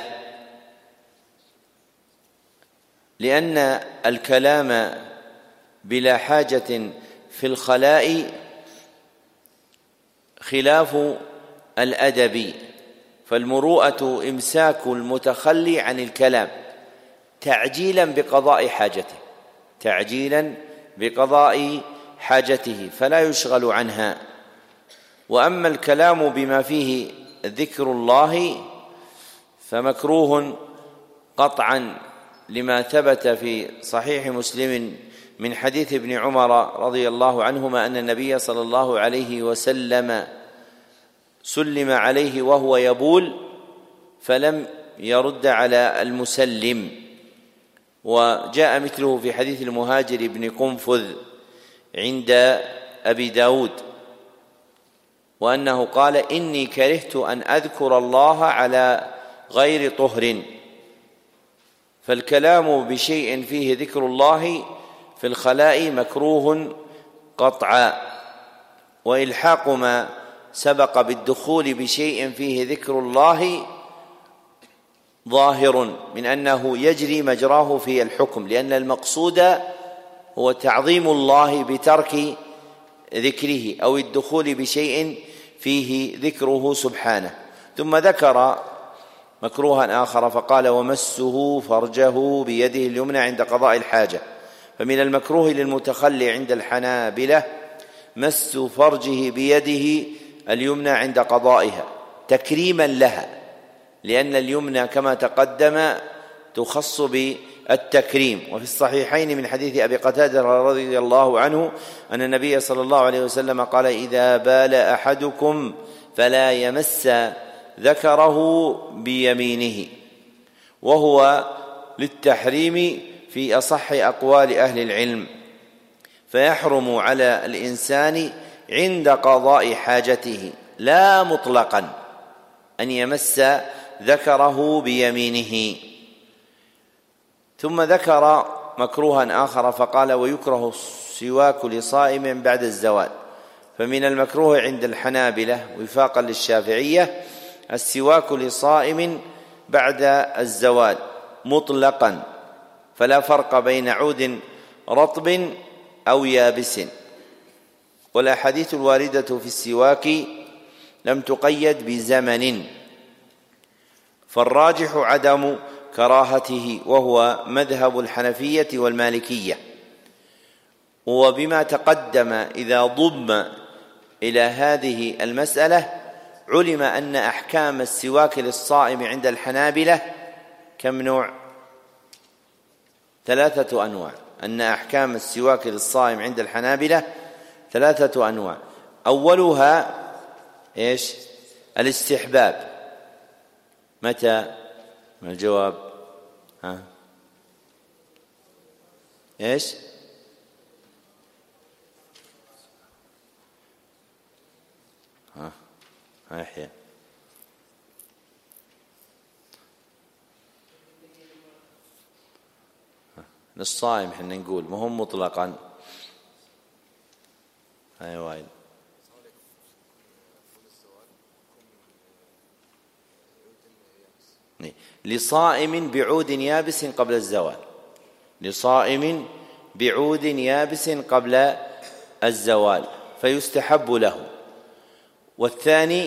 لأن الكلام بلا حاجة في الخلاء خلاف الأدب، فالمروءة إمساك المتخلي عن الكلام تعجيلا بقضاء حاجته، تعجيلا بقضاء حاجته، فلا يشغل عنها. وأما الكلام بما فيه ذكر الله فمكروه قطعا، لما ثبت في صحيح مسلم من حديث ابن عمر رضي الله عنهما أن النبي صلى الله عليه وسلم سلم عليه وهو يبول فلم يرد على المسلم. وجاء مثله في حديث المهاجر بن قنفذ عند أبي داود، وأنه قال: إني كرهت أن أذكر الله على غير طهر. فالكلام بشيء فيه ذكر الله في الخلاء مكروه قطعا، وإلحاق ما سبق بالدخول بشيء فيه ذكر الله ظاهر من أنه يجري مجراه في الحكم، لأن المقصود هو تعظيم الله بترك ذكره أو الدخول بشيء فيه ذكره سبحانه. ثم ذكر مكروها آخر فقال: ومسه فرجه بيده اليمنى عند قضاء الحاجة. فمن المكروه للمتخلي عند الحنابلة مس فرجه بيده اليمنى عند قضائها تكريما لها، لأن اليمنى كما تقدم تخص بالتكريم. وفي الصحيحين من حديث أبي قتادة رضي الله عنه أن النبي صلى الله عليه وسلم قال: إذا بال أحدكم فلا يمس ذكره بيمينه، وهو للتحريم في أصح أقوال أهل العلم، فيحرم على الإنسان عند قضاء حاجته لا مطلقا أن يمس ذكره بيمينه. ثم ذكر مكروها آخر فقال: ويكره السواك لصائم بعد الزوال. فمن المكروه عند الحنابلة وفاقا للشافعية السواك لصائم بعد الزوال مطلقا، فلا فرق بين عود رطب أو يابس. والأحاديث الواردة في السواك لم تقيد بزمن، فالراجح عدم كراهته، وهو مذهب الحنفية والمالكية. وبما تقدم إذا ضم إلى هذه المسألة علم أن أحكام السواك للصائم عند الحنابلة كم نوع؟ 3 أنواع. أن أحكام السواك للصائم عند الحنابلة 3 أنواع. أولها إيش؟ الاستحباب. متى؟ ما الجواب؟ إيش؟ يحيى للصائم حنا نقول مهم مطلقا. هاي وايد لصائم بعود يابس قبل الزوال، لصائم بعود يابس قبل الزوال فيستحب له. والثاني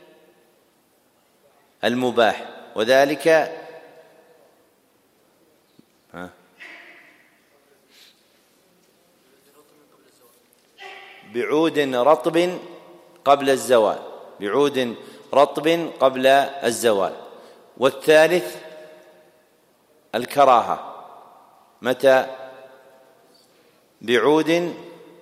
المباح، وذلك بعود رطب قبل الزوال، بعود رطب قبل الزوال. والثالث الكراهة. متى؟ بعود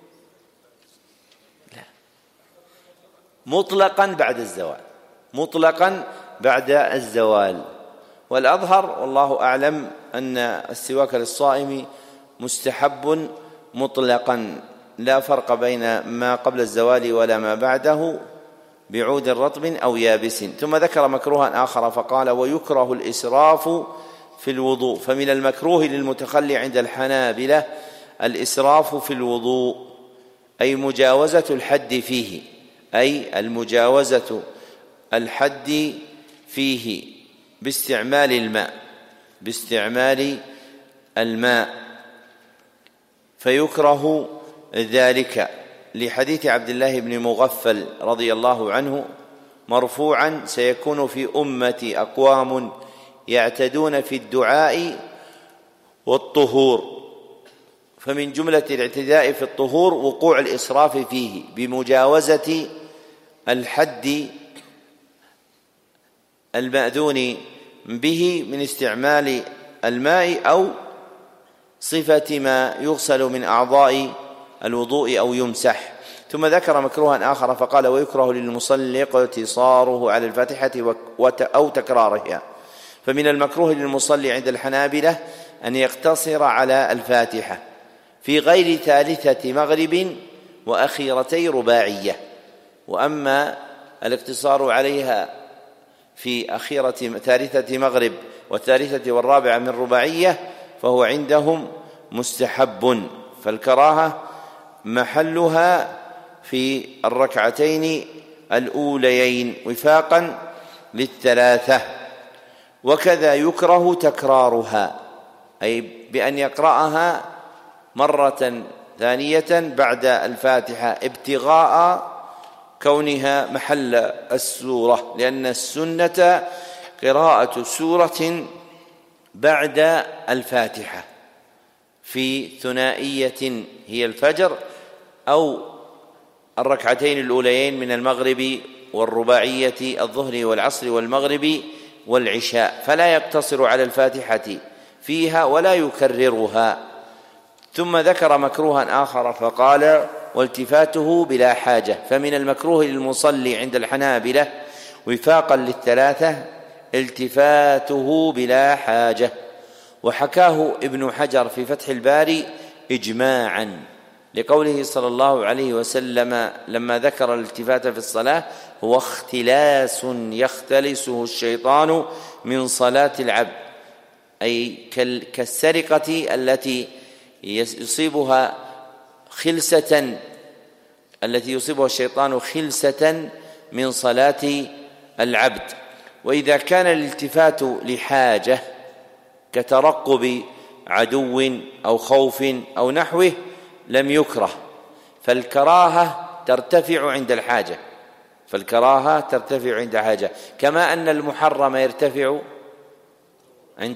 مطلقا بعد الزوال، مطلقا بعد الزوال. والأظهر والله أعلم أن السواك للصائم مستحب مطلقا، لا فرق بين ما قبل الزوال ولا ما بعده، بعود رطب أو يابس. ثم ذكر مكروها آخر فقال: ويكره الإسراف في الوضوء. فمن المكروه للمتخلي عند الحنابلة الإسراف في الوضوء، أي مجاوزة الحد فيه، أي المجاوزة الحد فيه باستعمال الماء، فيكره ذلك لحديث عبد الله بن مغفل رضي الله عنه مرفوعا: سيكون في أمتي أقوام يعتدون في الدعاء والطهور. فمن جملة الاعتداء في الطهور وقوع الإسراف فيه بمجاوزة الحد المأذون به من استعمال الماء أو صفة ما يغسل من أعضاء الوضوء أو يمسح. ثم ذكر مكروها آخر فقال: ويكره للمصلي اقتصاره على الفاتحة أو تكرارها. فمن المكروه للمصلي عند الحنابلة أن يقتصر على الفاتحة في غير ثالثة مغرب وأخيرتي رباعية، وأما الاقتصار عليها في أخيرة ثالثة مغرب والثالثة والرابعة من رباعية فهو عندهم مستحب، فالكراهة محلها في الركعتين الأوليين وفاقا للثلاثة. وكذا يكره تكرارها، أي بأن يقرأها مرة ثانية بعد الفاتحة ابتغاء كونها محل السورة، لأن السنة قراءة سورة بعد الفاتحة في ثنائية هي الفجر أو الركعتين الأوليين من المغرب والرباعية الظهر والعصر والمغرب والعشاء، فلا يقتصر على الفاتحة فيها ولا يكررها. ثم ذكر مكروها آخر فقال: والتفاته بلا حاجة. فمن المكروه للمصلي عند الحنابلة وفاقا للثلاثة التفاته بلا حاجة، وحكاه ابن حجر في فتح الباري إجماعا لقوله صلى الله عليه وسلم لما ذكر الالتفات في الصلاة: هو اختلاس يختلسه الشيطان من صلاة العبد، أي كالسرقة التي يصيبها الشيطان خلسة من صلاة العبد. وإذا كان الالتفات لحاجة كترقب عدو أو خوف أو نحوه لم يكره، فالكراهة ترتفع عند الحاجة، كما أن المحرم يرتفع عند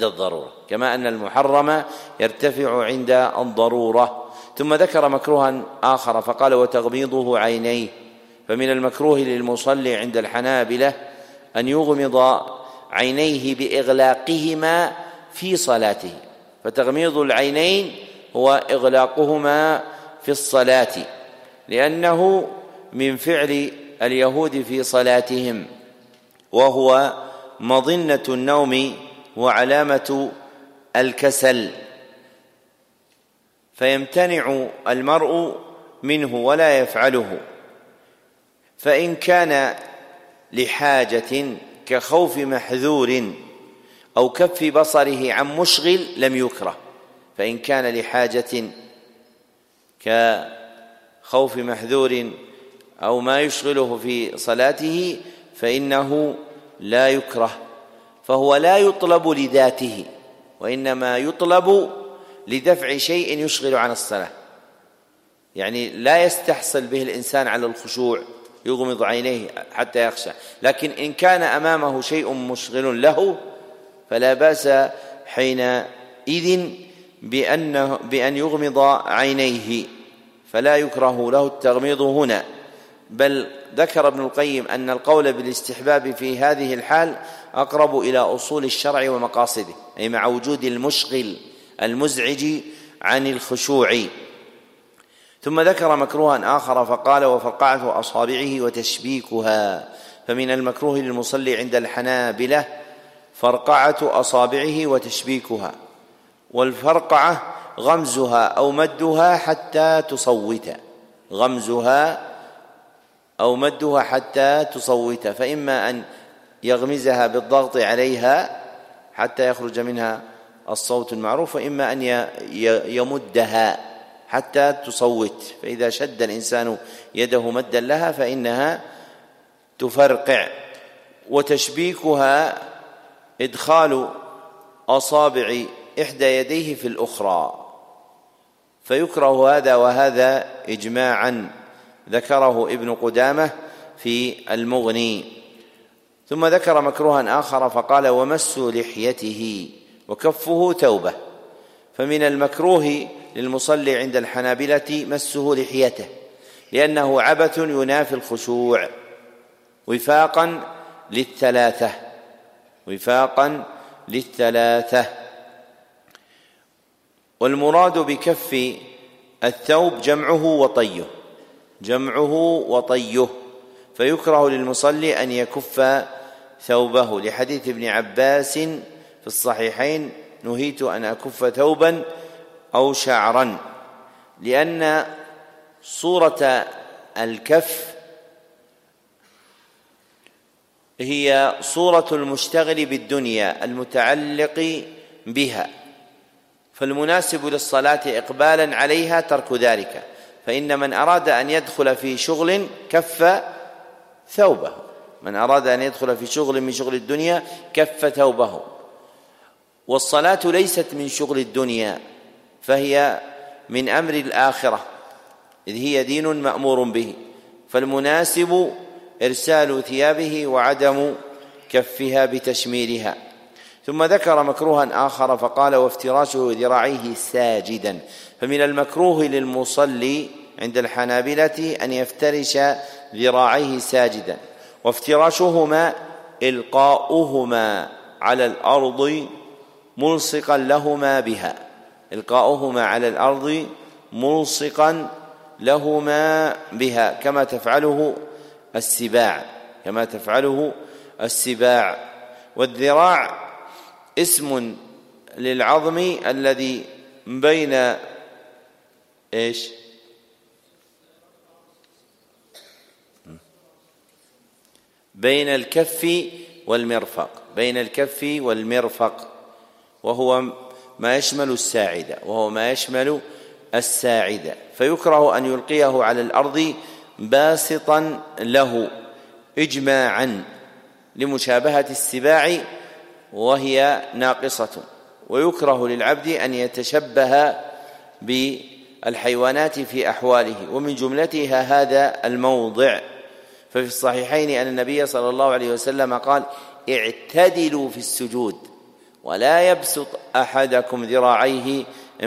الضرورة. ثم ذكر مكروها آخر فقال: وتغميضه عينيه. فمن المكروه للمصلي عند الحنابلة أن يغمض عينيه بإغلاقهما في صلاته، فتغميض العينين هو إغلاقهما في الصلاة، لأنه من فعل اليهود في صلاتهم، وهو مظنة النوم وعلامة الكسل، فيمتنع المرء منه ولا يفعله. فإن كان لحاجة كخوف محذور أو كف بصره عن مشغل لم يكره. فإن كان لحاجة كخوف محذور أو ما يشغله في صلاته فإنه لا يكره، فهو لا يطلب لذاته، وإنما يطلب لدفع شيء يشغل عن الصلاة، يعني لا يستحصل به الإنسان على الخشوع يغمض عينيه حتى يخشى، لكن إن كان أمامه شيء مشغل له فلا بأس حينئذ بأن يغمض عينيه، فلا يكره له التغميض هنا. بل ذكر ابن القيم أن القول بالاستحباب في هذه الحال أقرب إلى أصول الشرع ومقاصده، أي مع وجود المشغل المزعج عن الخشوع. ثم ذكر مكروها آخر فقال: وفرقعة أصابعه وتشبيكها. فمن المكروه للمصلي عند الحنابلة فرقعة أصابعه وتشبيكها، والفرقعة غمزها أو مدها حتى تصوت، فإما أن يغمزها بالضغط عليها حتى يخرج منها الصوت المعروف، وإما أن يمدها حتى تصوت، فإذا شد الإنسان يده مدا لها فإنها تفرقع. وتشبيكها إدخال أصابع إحدى يديه في الأخرى، فيكره هذا وهذا إجماعا، ذكره ابن قدامة في المغني. ثم ذكر مكروها آخر فقال: ومس لحيته وكفه توبة. فمن المكروه للمصلي عند الحنابلة مسه لحيته، لأنه عبث ينافي الخشوع وفاقا للثلاثة. والمراد بكف الثوب جمعه وطيه، فيكره للمصلي أن يكف ثوبه، لحديث ابن عباس في الصحيحين: نهيت أن أكف ثوبا أو شعرا، لأن صورة الكف هي صورة المشتغل بالدنيا المتعلق بها، فالمناسب للصلاة إقبالا عليها ترك ذلك، فإن من أراد أن يدخل في شغل كف ثوبه، من أراد أن يدخل في شغل من شغل الدنيا كف ثوبه. والصلاة ليست من شغل الدنيا، فهي من أمر الآخرة، إذ هي دين مأمور به، فالمناسب إرسال ثيابه وعدم كفها بتشميرها. ثم ذكر مكروها آخر فقال: وافتراشه ذراعيه ساجدا. فمن المكروه للمصلي عند الحنابلة أن يفترش ذراعيه ساجدا، وافتراشهما إلقاؤهما على الأرض ملصقا لهما بها، إلقاؤهما على الأرض ملصقا لهما بها، كما تفعله السباع. والذراع اسم للعظم الذي بين بين الكف والمرفق، وهو ما يشمل الساعدة، فيكره أن يلقيه على الأرض باسطا له إجماعا لمشابهة السباع وهي ناقصة. ويكره للعبد أن يتشبه بالحيوانات في أحواله، ومن جملتها هذا الموضع. ففي الصحيحين أن النبي صلى الله عليه وسلم قال: اعتدلوا في السجود ولا يبسط أحدكم ذراعيه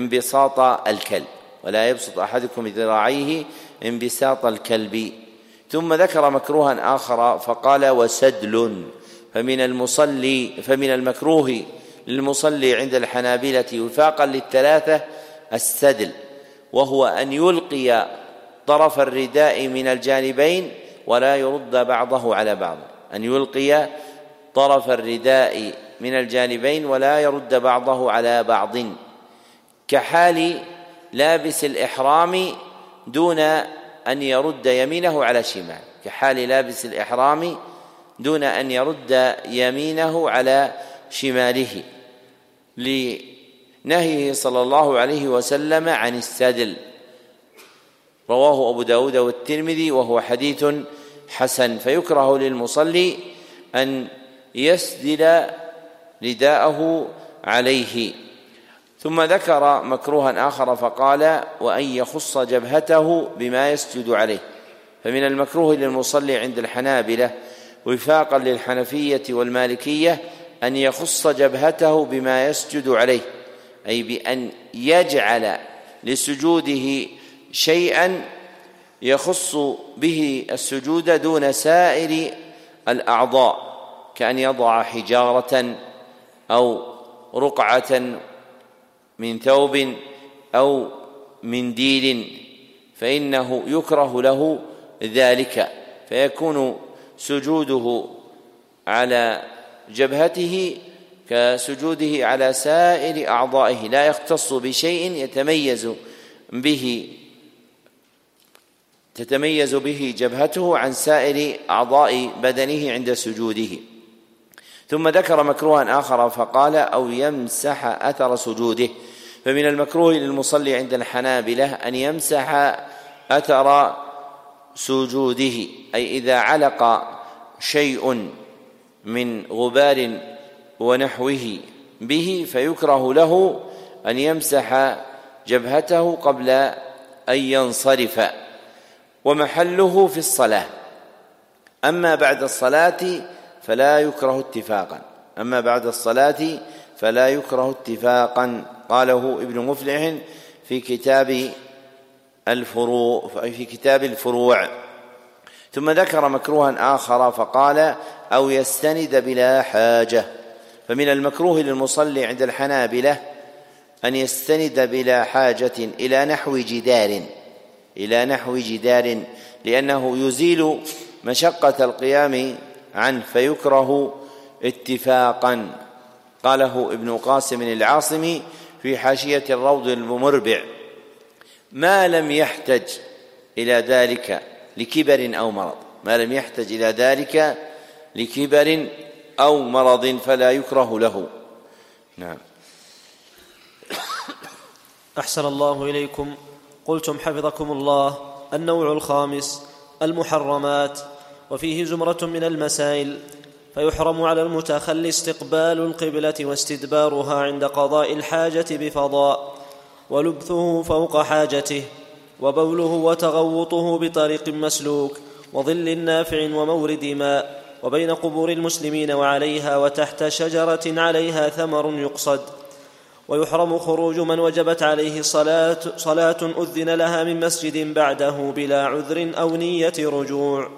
انبساط الكلب. ثم ذكر مكروها آخر فقال: وسدل. فمن المكروه للمصلي عند الحنابلة وفاقا للثلاثة السدل، وهو أن يلقي طرف الرداء من الجانبين ولا يرد بعضه على بعض، كحال لابس الإحرام دون أن يرد يمينه على شماله، لنهيه صلى الله عليه وسلم عن السدل. رواه أبو داود والترمذي وهو حديث حسن. فيكره للمصلي أن يسدل رداءه عليه. ثم ذكر مكروها آخر فقال: وأن يخص جبهته بما يسجد عليه. فمن المكروه للمصلي عند الحنابلة وفاقا للحنفية والمالكية أن يخص جبهته بما يسجد عليه، أي بأن يجعل لسجوده شيئا يخص به السجود دون سائر الأعضاء، كأن يضع حجارة أو رقعة من ثوب أو منديل، فإنه يكره له ذلك، فيكون سجوده على جبهته كسجوده على سائر أعضائه، لا يختص بشيء تتميز به جبهته عن سائر أعضاء بدنه عند سجوده. ثم ذكر مكروها آخر فقال أو يمسح أثر سجوده. فمن المكروه للمصلي عند الحنابلة أن يمسح أثر سجوده، أي إذا علق شيء من غبار ونحوه به فيكره له أن يمسح جبهته قبل أن ينصرف، ومحله في الصلاة. أما بعد الصلاة فلا يكره اتفاقا، قاله ابن مفلح في كتاب الفروع. ثم ذكر مكروها آخر فقال أو يستند بلا حاجة. فمن المكروه للمصلي عند الحنابلة أن يستند بلا حاجة إلى نحو جدار لأنه يزيل مشقة القيام عنه فيكره اتفاقا، قاله ابن قاسم العاصمي في حاشية الروض الممربع، ما لم يحتج إلى ذلك لكبر أو مرض فلا يكره له. نعم. أحسن الله إليكم. قلتم حفظكم الله: النوع الخامس المحرمات، وفيه زمرة من المسائل. فيحرم على المتخلي استقبال القبلة واستدبارها عند قضاء الحاجة بفضاء، ولبثه فوق حاجته، وبوله وتغوطه بطريق مسلوك، وظل نافع ومورد ماء، وبين قبور المسلمين وعليها، وتحت شجرة عليها ثمر يقصد. ويحرم خروج من وجبت عليه صلاة أذن لها من مسجد بعده بلا عذر أو نية رجوع.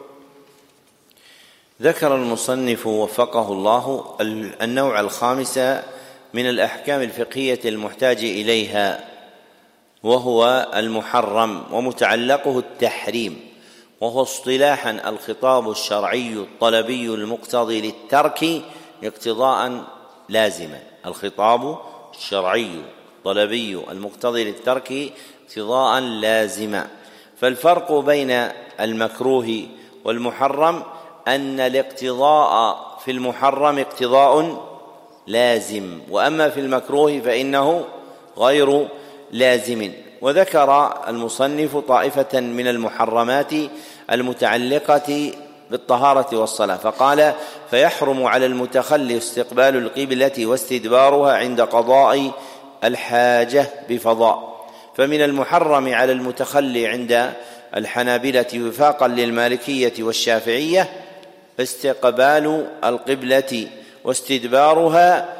ذكر المصنف وفقه الله النوع الخامس من الأحكام الفقهية المحتاج إليها، وهو المحرم، ومتعلقه التحريم، وهو اصطلاحا الخطاب الشرعي الطلبي المقتضي للترك اقتضاء لازما. الخطاب الشرعي الطلبي المقتضي للترك اقتضاء لازما. فالفرق بين المكروه والمحرم أن الاقتضاء في المحرم اقتضاء لازم، وأما في المكروه فإنه غير لازم. وذكر المصنف طائفة من المحرمات المتعلقة بالطهارة والصلاة، فقال: فيحرم على المتخلي استقبال القبلة واستدبارها عند قضاء الحاجة بفضاء. فمن المحرم على المتخلي عند الحنابلة وفاقا للمالكية والشافعية استقبال القبلة واستدبارها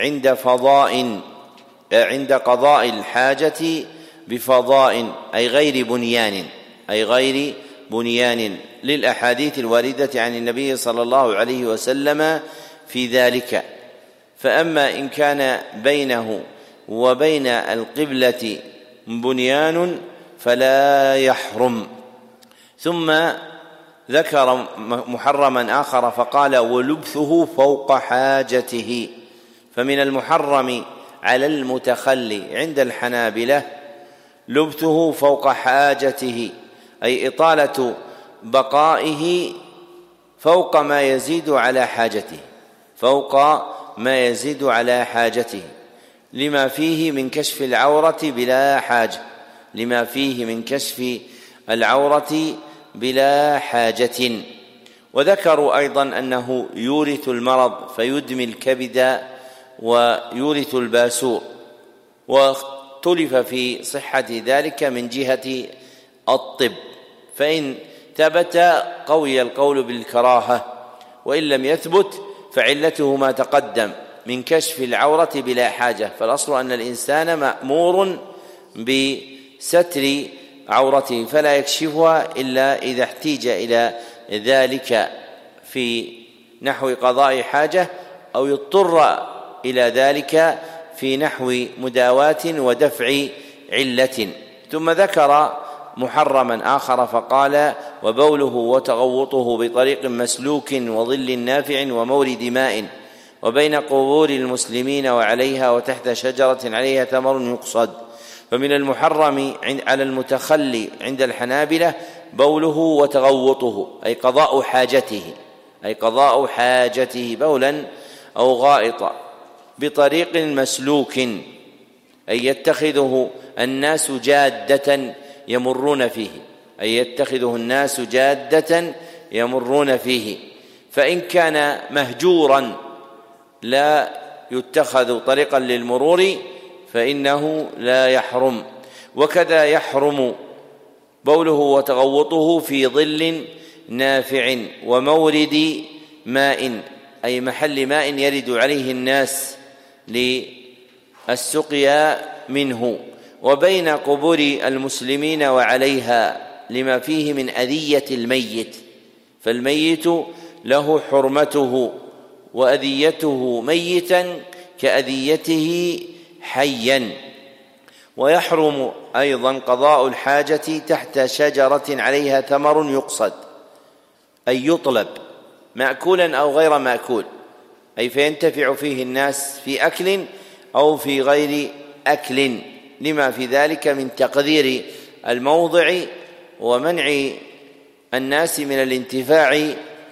عند قضاء الحاجة بفضاء، أي غير بنيان للأحاديث الواردة عن النبي صلى الله عليه وسلم في ذلك. فأما إن كان بينه وبين القبلة بنيان فلا يحرم. ثم ذكر محرما آخر فقال: ولبثه فوق حاجته. فمن المحرم على المتخلي عند الحنابلة لبثه فوق حاجته، أي إطالة بقائه فوق ما يزيد على حاجته، لما فيه من كشف العورة بلا حاجة. وذكروا أيضا أنه يورث المرض فيدمي الكبد ويورث الباسور، واختلف في صحة ذلك من جهة الطب، فإن ثبت قوي القول بالكراهة، وإن لم يثبت فعلته ما تقدم من كشف العورة بلا حاجة. فالأصل أن الإنسان مأمور بستر عورته فلا يكشفها إلا إذا احتيج إلى ذلك في نحو قضاء حاجة، أو يضطر إلى ذلك في نحو مداواة ودفع علة. ثم ذكر محرما آخر فقال: وبوله وتغوطه بطريق مسلوك وظل نافع ومورد ماء، وبين قبور المسلمين وعليها، وتحت شجرة عليها ثمر يقصد. فمن المحرم على المتخلي عند الحنابلة بوله وتغوطه، أي قضاء حاجته بولا أو غائط بطريق مسلوك، أي يتخذه الناس جادة يمرون فيه، أي يتخذه الناس جادة يمرون فيه. فإن كان مهجورا لا يتخذ طريقا للمرور فإنه لا يحرم. وكذا يحرم بوله وتغوطه في ظل نافع ومورد ماء، أي محل ماء يرد عليه الناس للسقيا منه، وبين قبور المسلمين وعليها، لما فيه من أذية الميت، فالميت له حرمته، وأذيته ميتا كأذيته حيا. ويحرم أيضا قضاء الحاجة تحت شجرة عليها ثمر يقصد، أي يطلب مأكولا أو غير مأكول، أي فينتفع فيه الناس في أكل أو في غير أكل، لما في ذلك من تقدير الموضع ومنع الناس من الانتفاع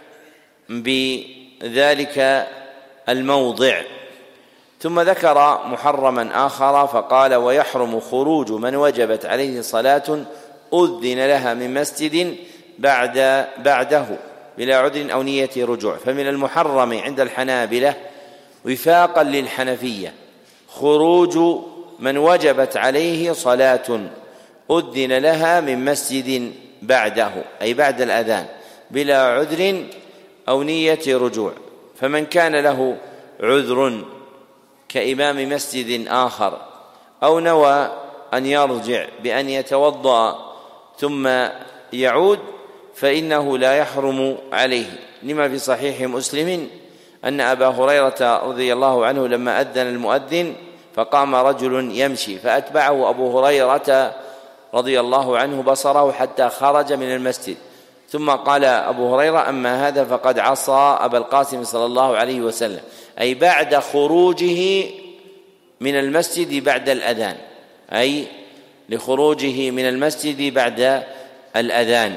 بذلك الموضع. ثم ذكر محرما آخر فقال: ويحرم خروج من وجبت عليه صلاة أذن لها من مسجد بعده بلا عذر أو نية رجوع. فمن المحرم عند الحنابلة وفاقا للحنفية خروج من وجبت عليه صلاة أذن لها من مسجد بعده، أي بعد الأذان، بلا عذر أو نية رجوع. فمن كان له عذر كإمام مسجد آخر أو نوى أن يرجع بأن يتوضأ ثم يعود فإنه لا يحرم عليه، لما في صحيح مسلم أن أبا هريرة رضي الله عنه لما أذن المؤذن فقام رجل يمشي فأتبعه أبو هريرة رضي الله عنه بصره حتى خرج من المسجد، ثم قال أبو هريرة: أما هذا فقد عصى أبا القاسم صلى الله عليه وسلم، أي بعد خروجه من المسجد بعد الأذان، أي لخروجه من المسجد بعد الأذان.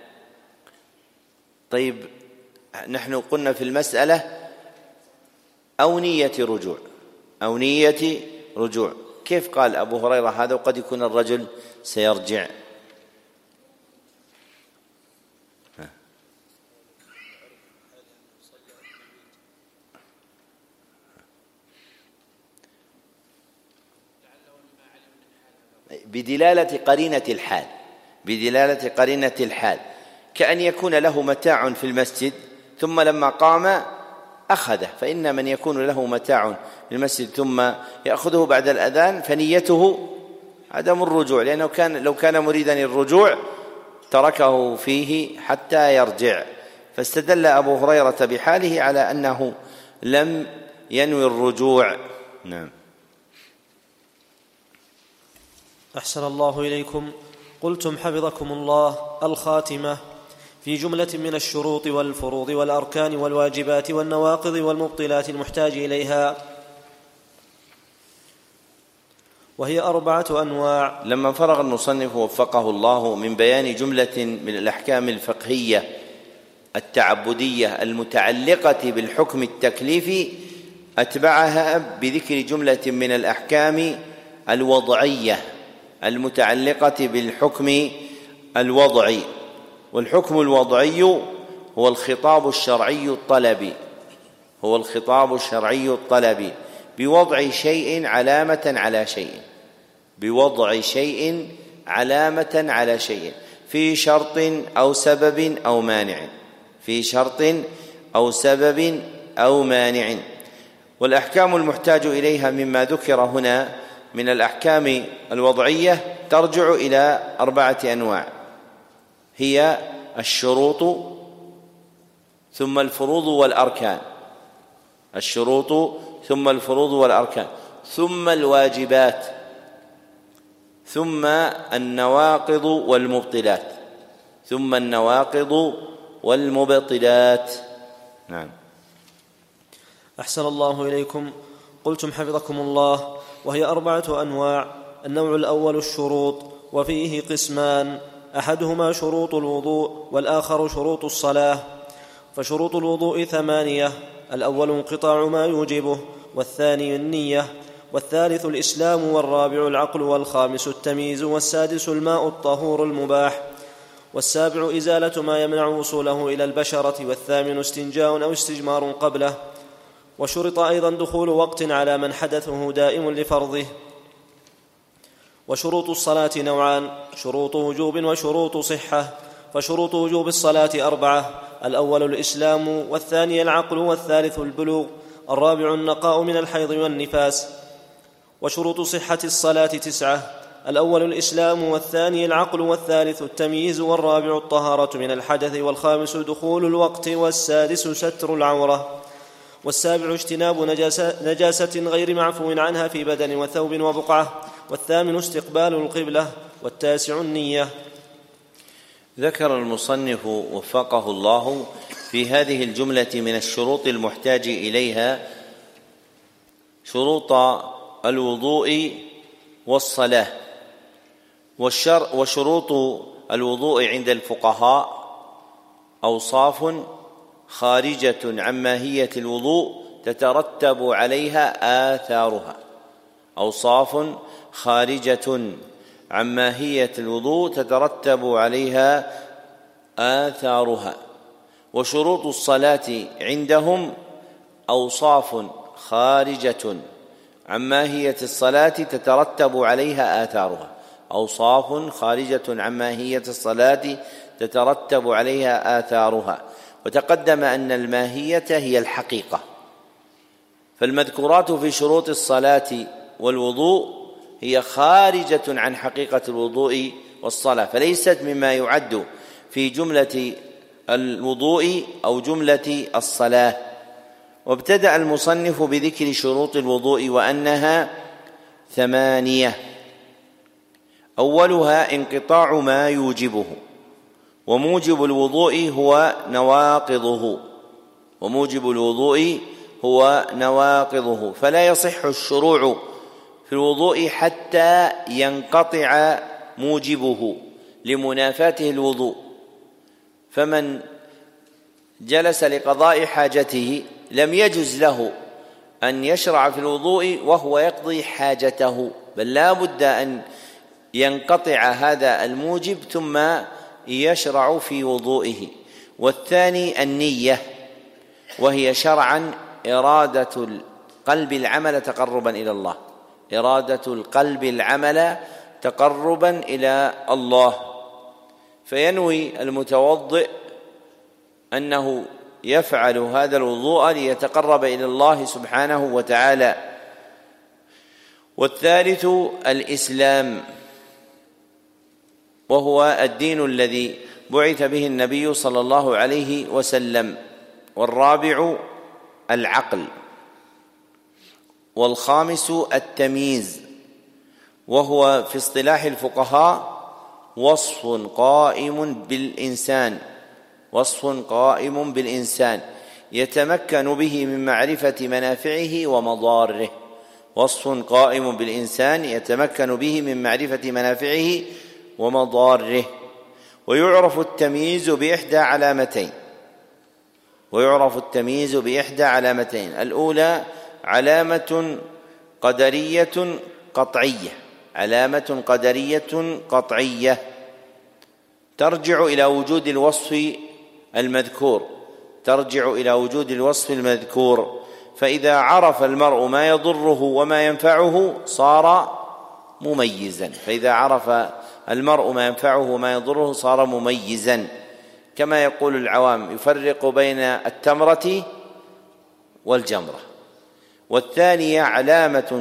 طيب، نحن قلنا في المسألة أو نية رجوع، أو نية رجوع، كيف قال أبو هريرة هذا وقد يكون الرجل سيرجع؟ بدلالة قرينة الحال، كأن يكون له متاع في المسجد ثم لما قام أخذه، فإن من يكون له متاع في المسجد ثم يأخذه بعد الأذان فنيته عدم الرجوع، لأنه لو كان مريدا الرجوع تركه فيه حتى يرجع. فاستدل أبو هريرة بحاله على أنه لم ينوي الرجوع. نعم. أحسن الله إليكم. قلتم حفظكم الله: الخاتمة في جملة من الشروط والفروض والأركان والواجبات والنواقض والمبطلات المحتاج إليها، وهي 4 أنواع. لما فرغ المصنف وفقه الله من بيان جملة من الأحكام الفقهية التعبدية المتعلقة بالحكم التكليفي، أتبعها بذكر جملة من الأحكام الوضعية المتعلقة بالحكم الوضعي. والحكم الوضعي هو الخطاب الشرعي الطلبي، بوضع شيء علامة على شيء في شرط أو سبب أو مانع. والأحكام المحتاج إليها مما ذكر هنا من الأحكام الوضعية ترجع إلى 4 أنواع، هي الشروط ثم الفروض والأركان، ثم الواجبات، ثم النواقض والمبطلات. نعم. أحسن الله إليكم. قلتم حفظكم الله: وهي 4 أنواع. النوع الأول الشروط، وفيه قسمان: أحدهما شروط الوضوء والآخر شروط الصلاة. فشروط الوضوء 8: الأول انقطاع ما يوجبه، والثاني النية، والثالث الإسلام، والرابع العقل، والخامس التمييز، والسادس الماء الطهور المباح، والسابع إزالة ما يمنع وصوله إلى البشرة، والثامن استنجاء أو استجمار قبله. وشرط أيضا دخول وقت على من حدثه دائم لفرضه. وشروط الصلاة نوعان: شروط وجوب وشروط صحة. فشروط وجوب الصلاة 4: الأول الإسلام، والثاني العقل، والثالث البلوغ، الرابع النقاء من الحيض والنفاس. وشروط صحة الصلاة 9: الأول الإسلام، والثاني العقل، والثالث التمييز، والرابع الطهارة من الحدث، والخامس دخول الوقت، والسادس ستر العورة، والسابع اجتناب نجاسة غير معفو عنها في بدن وثوب وبقعة، والثامن استقبال القبلة، والتاسع النية. ذكر المصنف وفقه الله في هذه الجملة من الشروط المحتاج إليها شروط الوضوء والصلاة. وشروط الوضوء عند الفقهاء أوصاف خارجة عن ماهية الوضوء تترتب عليها آثارها. أوصاف خارجة عن ماهية الوضوء تترتب عليها آثارها. وشروط الصلاة عندهم أوصاف خارجة عن ماهية الصلاة تترتب عليها آثارها. أوصاف خارجة عن ماهية الصلاة تترتب عليها آثارها. وتقدم أن الماهية هي الحقيقة، فالمذكورات في شروط الصلاة والوضوء هي خارجة عن حقيقة الوضوء والصلاة، فليست مما يعد في جملة الوضوء أو جملة الصلاة. وابتدأ المصنف بذكر شروط الوضوء وأنها 8: أولها انقطاع ما يوجبه، وموجب الوضوء هو نواقضه. وموجب الوضوء هو نواقضه، فلا يصح الشروع في الوضوء حتى ينقطع موجبه لمنافاته الوضوء. فمن جلس لقضاء حاجته لم يجز له أن يشرع في الوضوء وهو يقضي حاجته، بل لا بد أن ينقطع هذا الموجب ثم يشرع في وضوئه. والثاني النية، وهي شرعا إرادة القلب العمل تقربا إلى الله. إرادة القلب العمل تقربا إلى الله، فينوي المتوضئ أنه يفعل هذا الوضوء ليتقرب إلى الله سبحانه وتعالى. والثالث الإسلام، وهو الدين الذي بعث به النبي صلى الله عليه وسلم. والرابع العقل. والخامس التمييز، وهو في اصطلاح الفقهاء وصف قائم بالإنسان يتمكن به من معرفة منافعه ومضاره. وصف قائم بالإنسان يتمكن به من معرفة منافعه ومضاره. ويعرف التمييز بإحدى علامتين. الأولى علامة قدرية قطعية ترجع إلى وجود الوصف المذكور. فإذا عرف المرء ما يضره وما ينفعه صار مميزا، كما يقول العوام يفرق بين التمرة والجمرة. والثانية علامة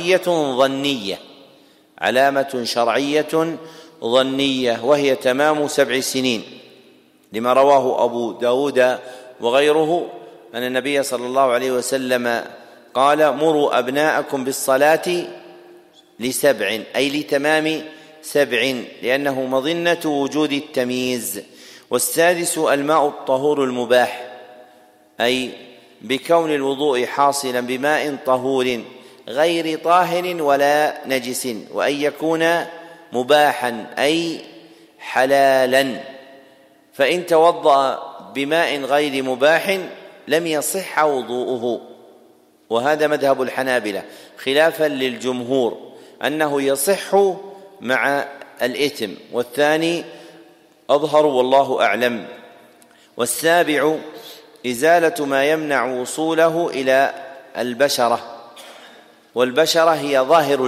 شرعية ظنية، وهي تمام 7 سنين، لما رواه أبو داود وغيره أن النبي صلى الله عليه وسلم قال: مروا أبناءكم بالصلاة ل7، أي لتمام 7، لأنه مظنة وجود التمييز. والسادس الماء الطهور المباح، أي بكون الوضوء حاصلا بماء طهور غير طاهر ولا نجس، وأن يكون مباحا أي حلالا. فإن توضأ بماء غير مباح لم يصح وضوءه، وهذا مذهب الحنابلة خلافا للجمهور أنه يصح مع الإثم، والثاني أظهر والله أعلم. والسابع إزالة ما يمنع وصوله إلى البشرة، والبشرة هي ظاهر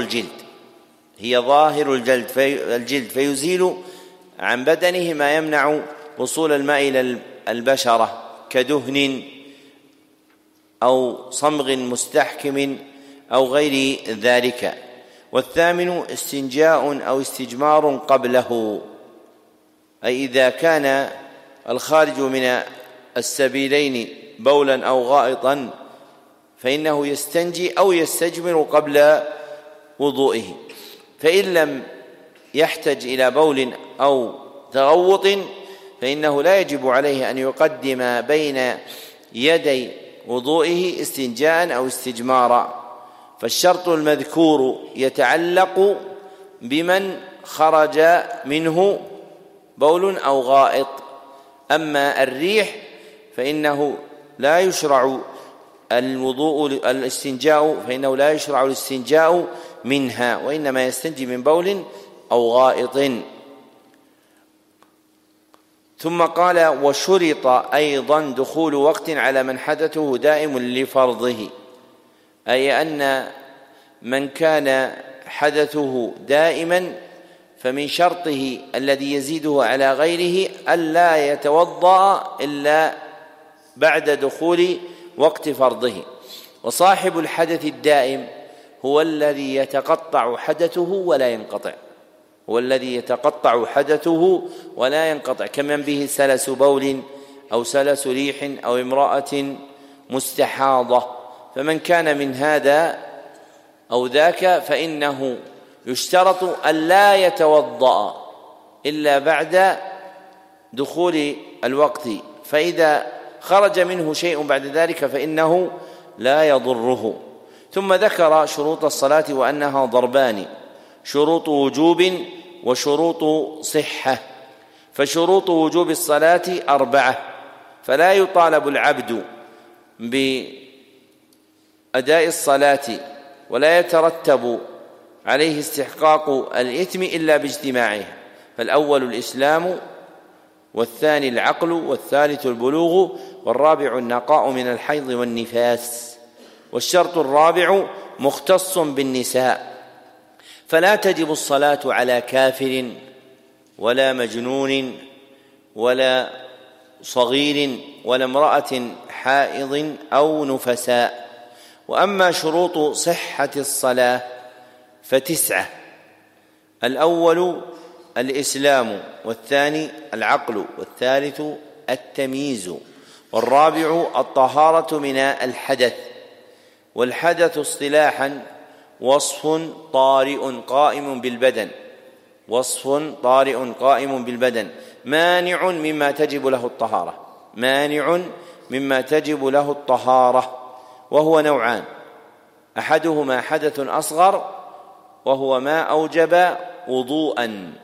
الجلد، فيزيل عن بدنه ما يمنع وصول الماء إلى البشرة كدهن أو صمغ مستحكم أو غير ذلك. والثامن استنجاء أو استجمار قبله، أي إذا كان الخارج من السبيلين بولا أو غائطا فإنه يستنجي أو يستجمر قبل وضوئه، فإن لم يحتج إلى بول أو تغوط فإنه لا يجب عليه أن يقدم بين يدي وضوئه استنجاء أو استجمارا. فالشرط المذكور يتعلق بمن خرج منه بول أو غائط، أما الريح فإنه لا يشرع الاستنجاء منها، وإنما يستنجي من بول أو غائط. ثم قال: وشرط أيضا دخول وقت على من حدثه دائم لفرضه، أي أن من كان حدثه دائما فمن شرطه الذي يزيده على غيره ألا يتوضأ إلا بعد دخول وقت فرضه. وصاحب الحدث الدائم هو الذي يتقطع حدثه ولا ينقطع، كمن به سلس بول أو سلس ريح أو امرأة مستحاضة. فمن كان من هذا أو ذاك فإنه يشترط ألا يتوضأ إلا بعد دخول الوقت، فإذا خرج منه شيء بعد ذلك فإنه لا يضره. ثم ذكر شروط الصلاة وأنها ضربان: شروط وجوب وشروط صحة. فشروط وجوب الصلاة 4، فلا يطالب العبد بأداء الصلاة ولا يترتب عليه استحقاق الإثم إلا باجتماعها. فالأول الإسلام، والثاني العقل، والثالث البلوغ، والرابع النقاء من الحيض والنفاس. والشرط الرابع مختص بالنساء، فلا تجب الصلاة على كافر ولا مجنون ولا صغير ولا امرأة حائض أو نفساء. وأما شروط صحة الصلاة ف9: الأول الإسلام، والثاني العقل، والثالث التمييز، والرابع الطهارة من الحدث. والحدث اصطلاحا وصف طارئ قائم بالبدن مانع مما تجب له الطهارة، وهو نوعان: أحدهما حدث أصغر وهو ما أوجب وضوءا،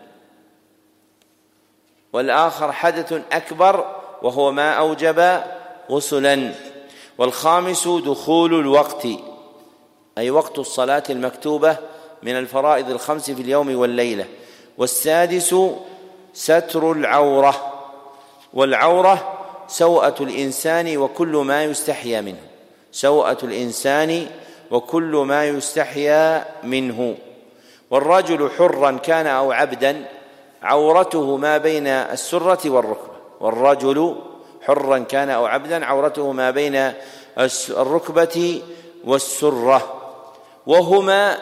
والآخر حدث أكبر وهو ما أوجب غسلا. والخامس دخول الوقت، أي وقت الصلاة المكتوبة من الفرائض 5 في اليوم والليلة. والسادس ستر العورة، والعورة سوءة الإنسان وكل ما يستحيا منه. والرجل حرا كان أو عبدا عورته ما بين السرة والركبة، وهما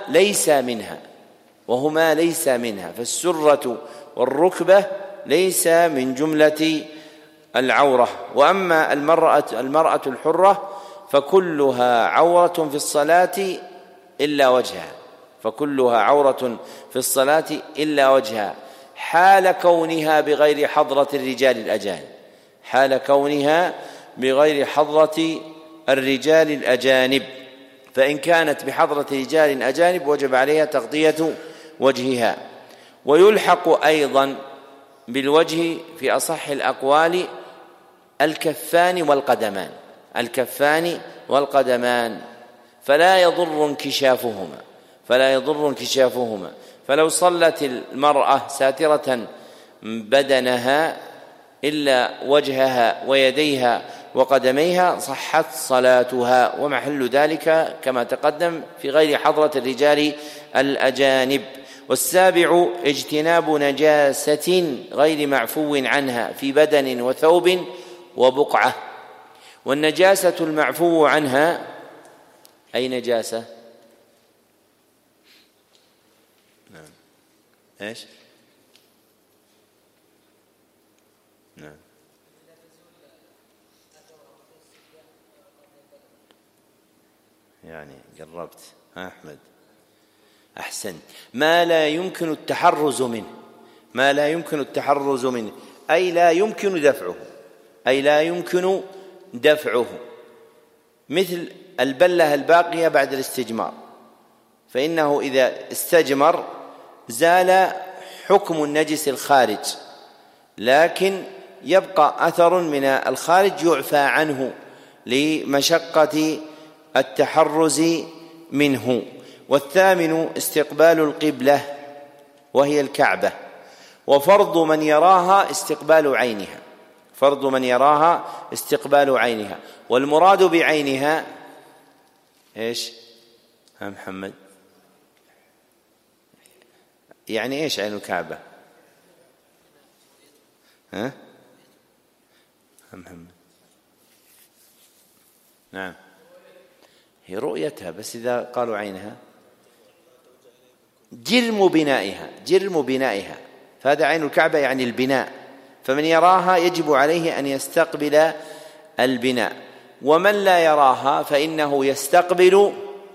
ليس منها، فالسرة والركبة ليس من جملة العورة. وأما المرأة الحرة فكلها عورة في الصلاة إلا وجهها، حال كونها بغير حضرة الرجال الأجانب. فإن كانت بحضرة رجال أجانب وجب عليها تغطية وجهها. ويلحق أيضا بالوجه في أصح الأقوال الكفان والقدمان، الكفان والقدمان، فلا يضر انكشافهما. فلو صلت المرأة ساترة بدنها إلا وجهها ويديها وقدميها صحت صلاتها، ومحل ذلك كما تقدم في غير حضرة الرجال الأجانب. والسابع اجتناب نجاسة غير معفو عنها في بدن وثوب وبقعة. والنجاسة المعفو عنها أي نجاسة؟ ايش؟ نعم. يعني قربت أحمد، أحسنت. ما لا يمكن التحرز منه، أي لا يمكن دفعه، مثل البلة الباقية بعد الاستجمار، فإنه إذا استجمر زال حكم النجس الخارج، لكن يبقى أثر من الخارج يعفى عنه لمشقة التحرز منه. والثامن استقبال القبلة وهي الكعبة، وفرض من يراها استقبال عينها. والمراد بعينها ايش يا محمد؟ يعني ايش عين الكعبة؟ ها محمد؟ نعم، هي رؤيتها، بس إذا قالوا عينها جرم بنائها، فهذا عين الكعبة يعني البناء، فمن يراها يجب عليه أن يستقبل البناء، ومن لا يراها فإنه يستقبل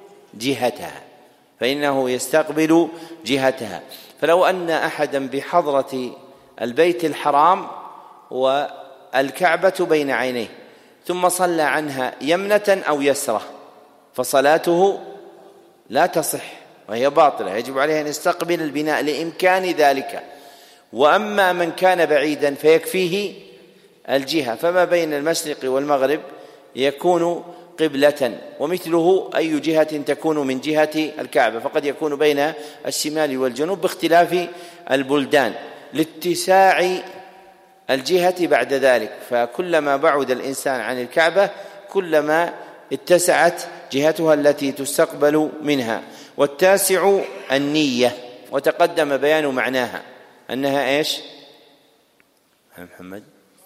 جهتها. فلو أن أحدا بحضرة البيت الحرام والكعبة بين عينيه ثم صلى عنها يمنة أو يسرة فصلاته لا تصح وهي باطلة، يجب عليه أن يستقبل البناء لإمكان ذلك. وأما من كان بعيدا فيكفيه الجهة، فما بين المشرق والمغرب يكون قبلة، ومثله أي جهة تكون من جهة الكعبة، فقد يكون بين الشمال والجنوب باختلاف البلدان لاتساع الجهة بعد ذلك، فكلما بعد الإنسان عن الكعبة كلما اتسعت جهتها التي تستقبل منها. والتاسع النية، وتقدم بيان معناها أنها إيش يا محمد؟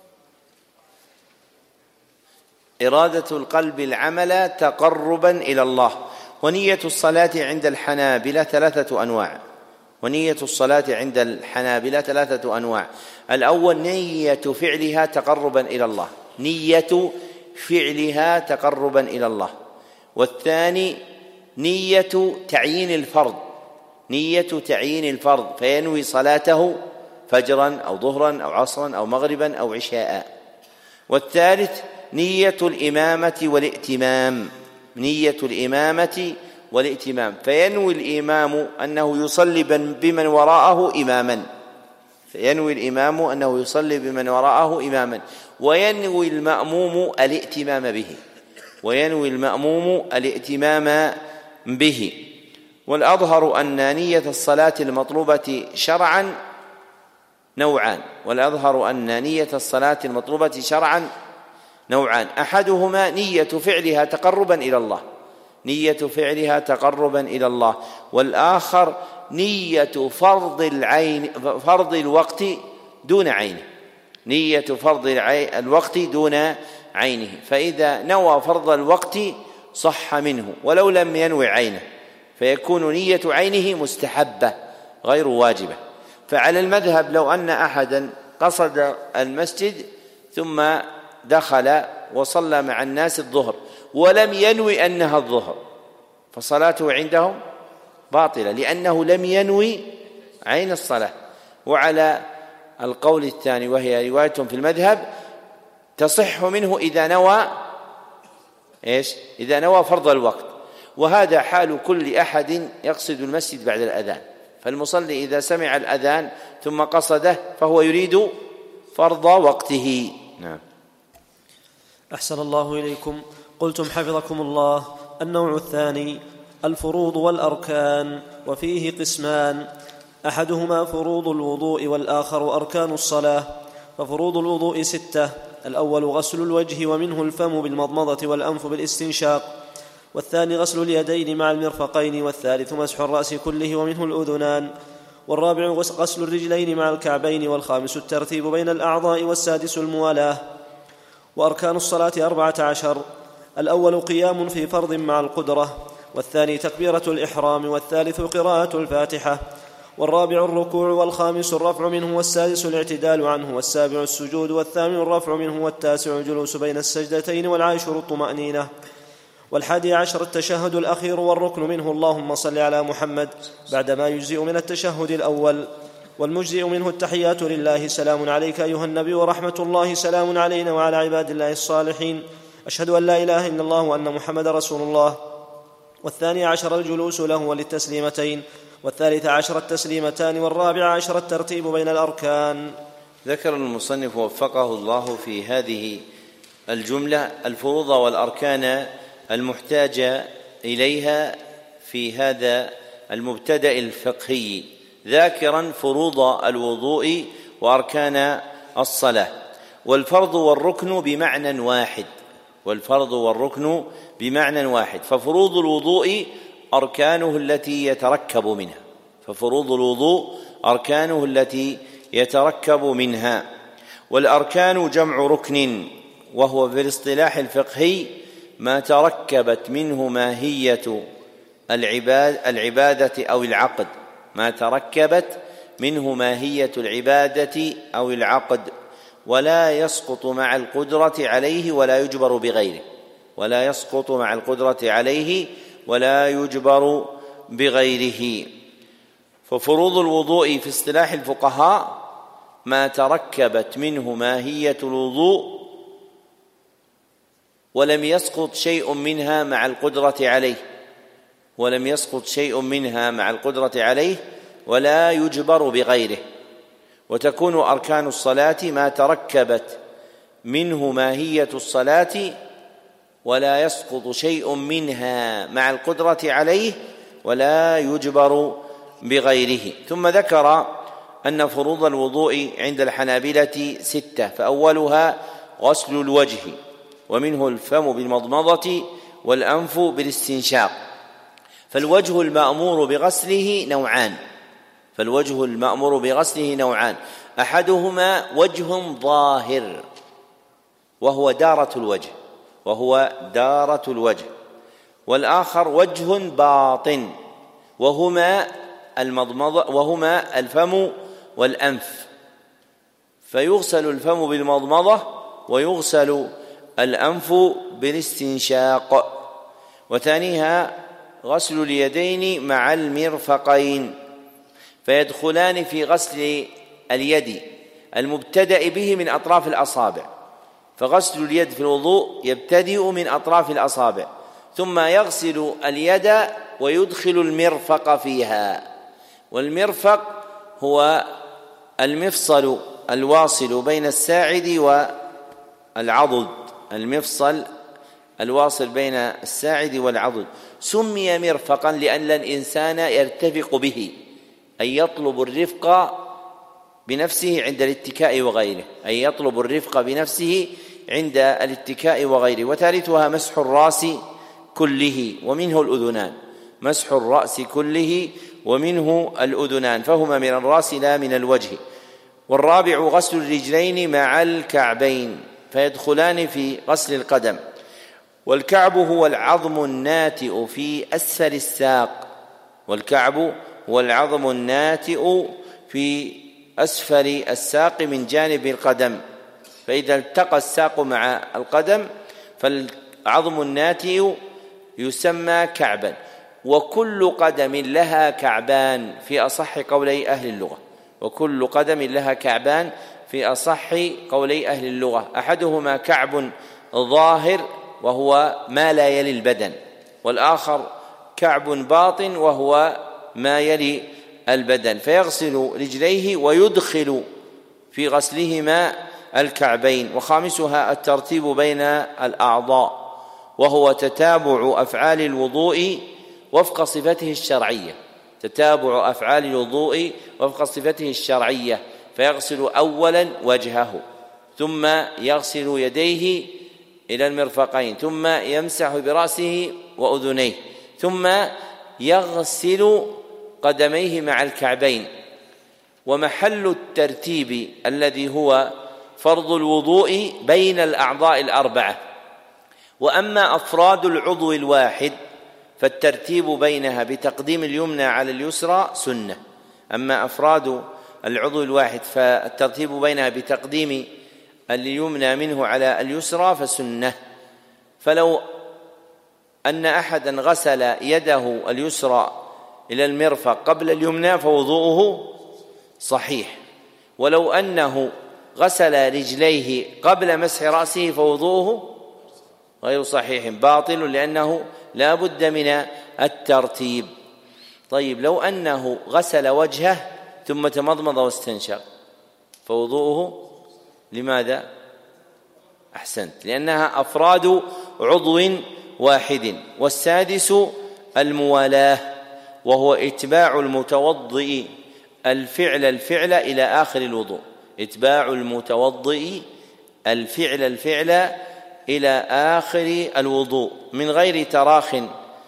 إرادة القلب العمل تقربا إلى الله. ونية الصلاة عند الحنابلة ثلاثة أنواع. الأول نية فعلها تقربا إلى الله، والثاني نية تعيين الفرض، فينوي صلاته فجرا أو ظهرا أو عصرا أو مغربا أو عشاء. والثالث نية الإمامة والائتمام، فينوي الإمام أنه يصلي بمن وراءه إماما، وينوي المأموم الائتمام به. والأظهر أن نية الصلاة المطلوبة شرعا نوعان، أحدهما نية فعلها تقربا إلى الله، والآخر نية فرض الوقت دون عينه، فإذا نوى فرض الوقت صح منه ولو لم ينوي عينه، فيكون نية عينه مستحبة غير واجبة. فعلى المذهب لو أن أحدا قصد المسجد ثم دخل وصلى مع الناس الظهر ولم ينوي أنها الظهر فصلاته عندهم باطلة، لأنه لم ينوي عين الصلاة. وعلى القول الثاني وهي رواية في المذهب تصح منه إذا نوى فرض الوقت، وهذا حال كل أحد يقصد المسجد بعد الأذان. فالمصلي إذا سمع الأذان ثم قصده فهو يريد فرض وقته. نعم. أحسن الله إليكم. قلتم حفظكم الله: النوع الثاني الفروض والأركان، وفيه قسمان: أحدهما فروض الوضوء، والآخر أركان الصلاة. ففروض الوضوء 6: الأول غسل الوجه ومنه الفم بالمضمضة والأنف بالاستنشاق، والثاني غسل اليدين مع المرفقين، والثالث مسح الرأس كله ومنه الأذنان، والرابع غسل الرجلين مع الكعبين، والخامس الترتيب بين الأعضاء، والسادس الموالاة. وأركان الصلاة 14: الأول قيام في فرض مع القدرة، والثاني تكبيرة الإحرام، والثالث قراءة الفاتحة، والرابع الركوع، والخامس الرفع منه، والسادس الاعتدال عنه، والسابع السجود، والثامن الرفع منه، والتاسع الجلوس بين السجدتين، والعاشر الطمأنينة، والحادي عشر التشهد الأخير، والركن منه اللهم صل على محمد بعدما يجزئ من التشهد الأول، والمجزئ منه التحيات لله: سلام عليك أيها النبي ورحمة الله، سلام علينا وعلى عباد الله الصالحين، أشهد أن لا إله إلا الله وأن محمد رسول الله. والثاني عشر الجلوس له وللتسليمتين، والثالث عشر التسليمتان، والرابع عشر الترتيب بين الأركان. ذكر المصنف وفقه الله في هذه الجملة الفروض والأركان المحتاجة إليها في هذا المبتدأ الفقهي، ذاكرا فروض الوضوء وأركان الصلاة. والفرض والركن بمعنى واحد، والفرض والركن بمعنى واحد. ففروض الوضوء أركانه التي يتركب منها، ففروض الوضوء أركانه التي يتركب منها. والأركان جمع ركن، وهو في الاصطلاح الفقهي ما تركبت منه ماهية العبادة أو العقد، ما تركبت منه ماهية العبادة أو العقد، ولا يسقط مع القدرة عليه ولا يجبر بغيره، ولا يسقط مع القدرة عليه ولا يجبر بغيره. ففروض الوضوء في اصطلاح الفقهاء ما تركبت منه ماهية الوضوء ولم يسقط شيء منها مع القدرة عليه، ولم يسقط شيء منها مع القدرة عليه ولا يجبر بغيره. وتكون أركان الصلاة ما تركبت منه ماهية الصلاة ولا يسقط شيء منها مع القدرة عليه ولا يجبر بغيره. ثم ذكر أن فروض الوضوء عند الحنابلة 6: فأولها غسل الوجه ومنه الفم بالمضمضة والأنف بالاستنشاق. فالوجه المأمور بغسله نوعان، فالوجه المأمور بغسله نوعان: أحدهما وجه ظاهر وهو دارة الوجه، وهو دارة الوجه، والآخر وجه باطن وهما المضمضة وهما الفم والأنف. فيغسل الفم بالمضمضة ويغسل الأنف بالاستنشاق. وثانيها غسل اليدين مع المرفقين، فيدخلان في غسل اليد المبتدأ به من أطراف الأصابع. فغسل اليد في الوضوء يبتدئ من أطراف الأصابع، ثم يغسل اليد ويدخل المرفق فيها. والمرفق هو المفصل الواصل بين الساعد والعضد، المفصل الواصل بين الساعد والعضد. سمي مرفقا لأن الإنسان يرتفق به، أي يطلب الرفق بنفسه عند الاتكاء وغيره، أي يطلب الرفق بنفسه عند الاتكاء وغيره. وثالثها مسح الرأس كله ومنه الأذنان، مسح الرأس كله ومنه الأذنان، فهما من الرأس لا من الوجه. والرابع غسل الرجلين مع الكعبين، فيدخلان في غسل القدم. والكعب هو العظم الناتئ في أسفل الساق، والكعب هو العظم الناتئ في أسفل الساق من جانب القدم. فإذا التقى الساق مع القدم فالعظم الناتئ يسمى كعبا. وكل قدم لها كعبان في أصح قولي أهل اللغة، وكل قدم لها كعبان في أصح قولي أهل اللغة. أحدهما كعب ظاهر وهو ما لا يلي البدن، والآخر كعب باطن وهو ما يلي البدن. فيغسل رجليه ويدخل في غسلهما الكعبين. وخامسها الترتيب بين الأعضاء، وهو تتابع أفعال الوضوء وفق صفته الشرعية، تتابع أفعال الوضوء وفق صفته الشرعية، فيغسل أولا وجهه، ثم يغسل يديه إلى المرفقين، ثم يمسح برأسه وأذنيه، ثم يغسل قدميه مع الكعبين. ومحل الترتيب الذي هو فرض الوضوء بين الأعضاء الأربعة. وأما أفراد العضو الواحد فالترتيب بينها بتقديم اليمنى على اليسرى سنة. أما أفراد العضو الواحد فالترتيب بينها بتقديم اليمنى منه على اليسرى فسنة. فلو أن أحدا غسل يده اليسرى إلى المرفق قبل اليمنى فوضوءه صحيح، ولو أنه غسل رجليه قبل مسح رأسه فوضوءه غير صحيح باطل، لأنه لا بد من الترتيب. طيب لو أنه غسل وجهه ثم تمضمض واستنشق فوضوءه لماذا؟ أحسنت، لأنها أفراد عضو واحد. والسادس الموالاة، وهو إتباع المتوضئ الفعل إلى آخر الوضوء، إتباع المتوضئ الفعل إلى آخر الوضوء من غير تراخ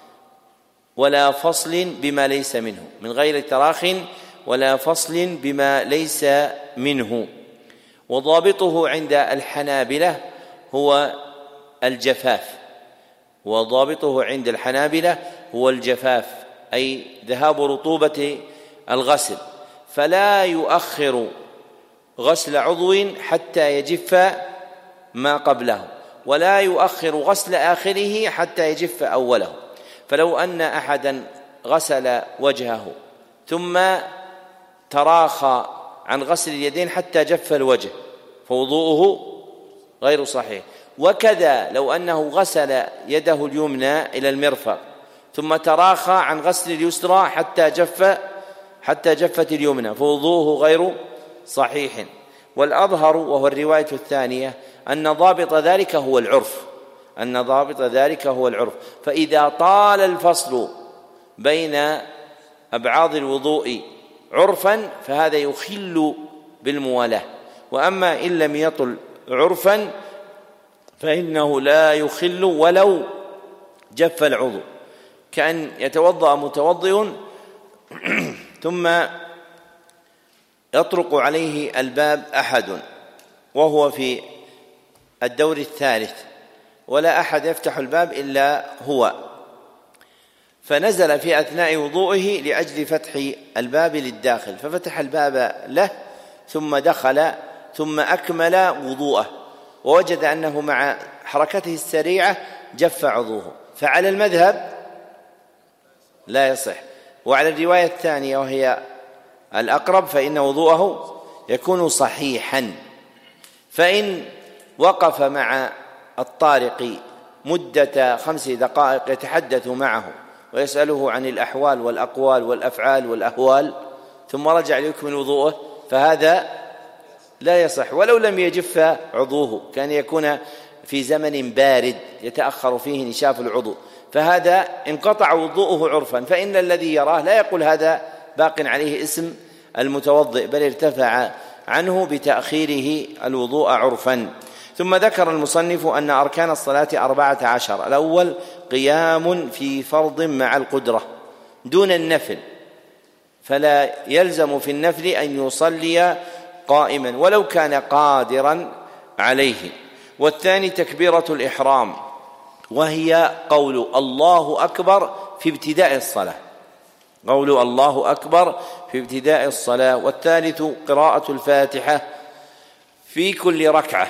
ولا فصل بما ليس منه، من غير تراخ ولا فصل بما ليس منه. وضابطه عند الحنابلة هو الجفاف، وضابطه عند الحنابلة هو الجفاف، أي ذهاب رطوبة الغسل، فلا يؤخر غسل عضو حتى يجف ما قبله، ولا يؤخر غسل آخره حتى يجف أوله. فلو أن أحدا غسل وجهه ثم تراخى عن غسل اليدين حتى جف الوجه فوضوءه غير صحيح. وكذا لو أنه غسل يده اليمنى إلى المرفق ثم تراخى عن غسل اليسرى حتى جفت اليمنى فوضوءه غير صحيح. والأظهر وهو الرواية الثانية أن ضابط ذلك هو العرف، أن ضابط ذلك هو العرف. فإذا طال الفصل بين أبعاض الوضوء عرفا فهذا يخل بالموالاة، وأما إن لم يطل عرفا فإنه لا يخل ولو جف العضو، كأن يتوضأ متوضئ ثم يطرق عليه الباب أحد وهو في الدور الثالث ولا أحد يفتح الباب إلا هو، فنزل في أثناء وضوئه لأجل فتح الباب للداخل، ففتح الباب له ثم دخل ثم أكمل وضوءه، ووجد أنه مع حركته السريعة جف عضوه، فعلى المذهب لا يصح. وعلى الرواية الثانية وهي الأقرب فإن وضوءه يكون صحيحا. فإن وقف مع الطارق مدة 5 دقائق يتحدث معه ويسأله عن الأحوال والأقوال والأفعال والأهوال ثم رجع ليكمل وضوءه فهذا لا يصح، ولو لم يجف عضوه، كان يكون في زمن بارد يتأخر فيه نشاف العضو، فهذا انقطع وضوءه عرفا. فإن الذي يراه لا يقول هذا باق عليه اسم المتوضئ، بل ارتفع عنه بتأخيره الوضوء عرفا. ثم ذكر المصنف أن أركان الصلاة 14. الأول قيام في فرض مع القدرة دون النفل، فلا يلزم في النفل أن يصلي قائما ولو كان قادرا عليه. والثاني تكبيرة الإحرام، وهي قول الله أكبر في ابتداء الصلاة، قول الله أكبر في ابتداء الصلاة. والثالث قراءة الفاتحة في كل ركعة.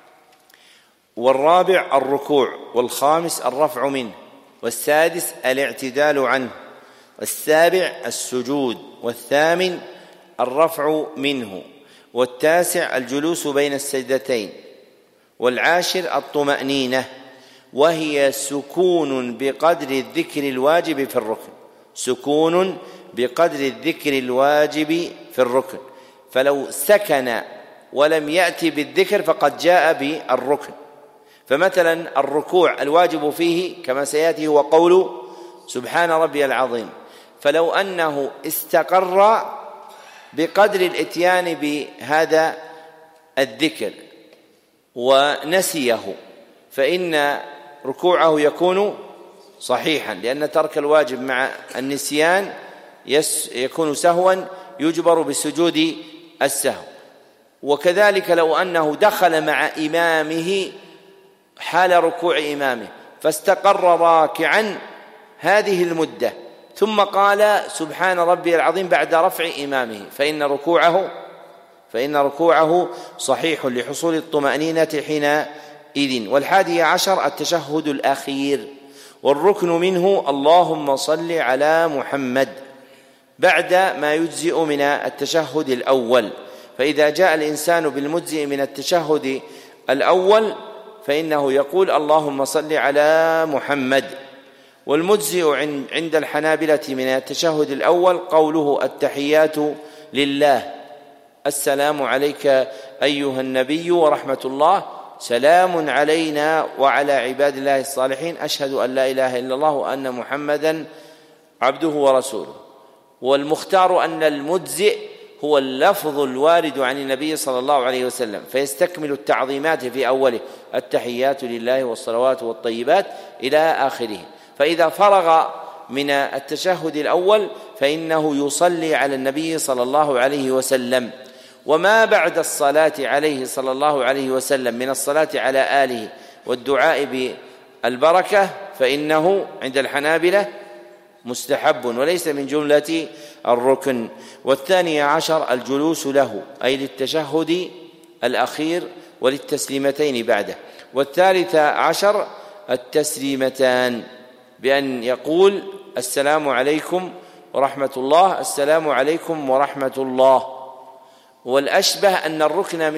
والرابع الركوع. والخامس الرفع منه. والسادس الاعتدال عنه. والسابع السجود. والثامن الرفع منه. والتاسع الجلوس بين السجدتين. والعاشر الطمأنينة، وهي سكون بقدر الذكر الواجب في الركن، سكون بقدر الذكر الواجب في الركن. فلو سكن ولم يأتي بالذكر فقد جاء بالركن. فمثلا الركوع الواجب فيه كما سيأتي هو قول سبحان ربي العظيم، فلو أنه استقر بقدر الإتيان بهذا الذكر ونسيه فإن ركوعه يكون صحيحا، لأن ترك الواجب مع النسيان يكون سهوا يجبر بسجود السهو. وكذلك لو أنه دخل مع إمامه حال ركوع إمامه فاستقر راكعا هذه المدة ثم قال سبحان ربي العظيم بعد رفع إمامه فإن ركوعه صحيح لحصول الطمأنينة حينئذ. 11 التشهد الأخير، والركن منه اللهم صل على محمد بعد ما يجزئ من التشهد الأول. فإذا جاء الإنسان بالمجزئ من التشهد الأول فإنه يقول اللهم صل على محمد. والمجزئ عند الحنابلة من التشهد الأول قوله التحيات لله، السلام عليك أيها النبي ورحمة الله، سلام علينا وعلى عباد الله الصالحين، أشهد أن لا إله إلا الله وأن محمدا عبده ورسوله. والمختار أن المجزئ هو اللفظ الوارد عن النبي صلى الله عليه وسلم، فيستكمل التعظيمات في أوله التحيات لله والصلوات والطيبات إلى آخره. فإذا فرغ من التشهد الأول فإنه يصلي على النبي صلى الله عليه وسلم، وما بعد الصلاة عليه صلى الله عليه وسلم من الصلاة على آله والدعاء بالبركة فإنه عند الحنابلة مستحب وليس من جملة الركن. 12 الجلوس له أي للتشهد الأخير وللتسليمتين بعده. 13 التسليمتان بأن يقول السلام عليكم ورحمة الله، السلام عليكم ورحمة الله. والأشبه أن الركن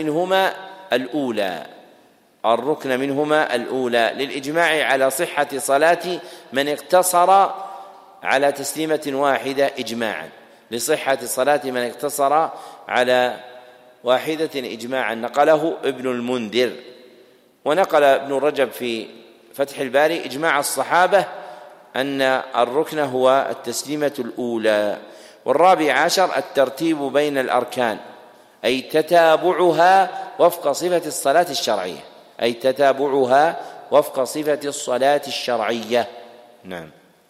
منهما الأولى للإجماع على صحة صلاة من اقتصر على تسليمة واحدة إجماعا، لصحة صلاة من اقتصر على واحدة إجماعا، نقله ابن المنذر. ونقل ابن رجب في فتح الباري إجماع الصحابة أن الركن هو التسليمة الأولى. 14 الترتيب بين الأركان أي تتابعها وفق صفة الصلاة الشرعية. نعم.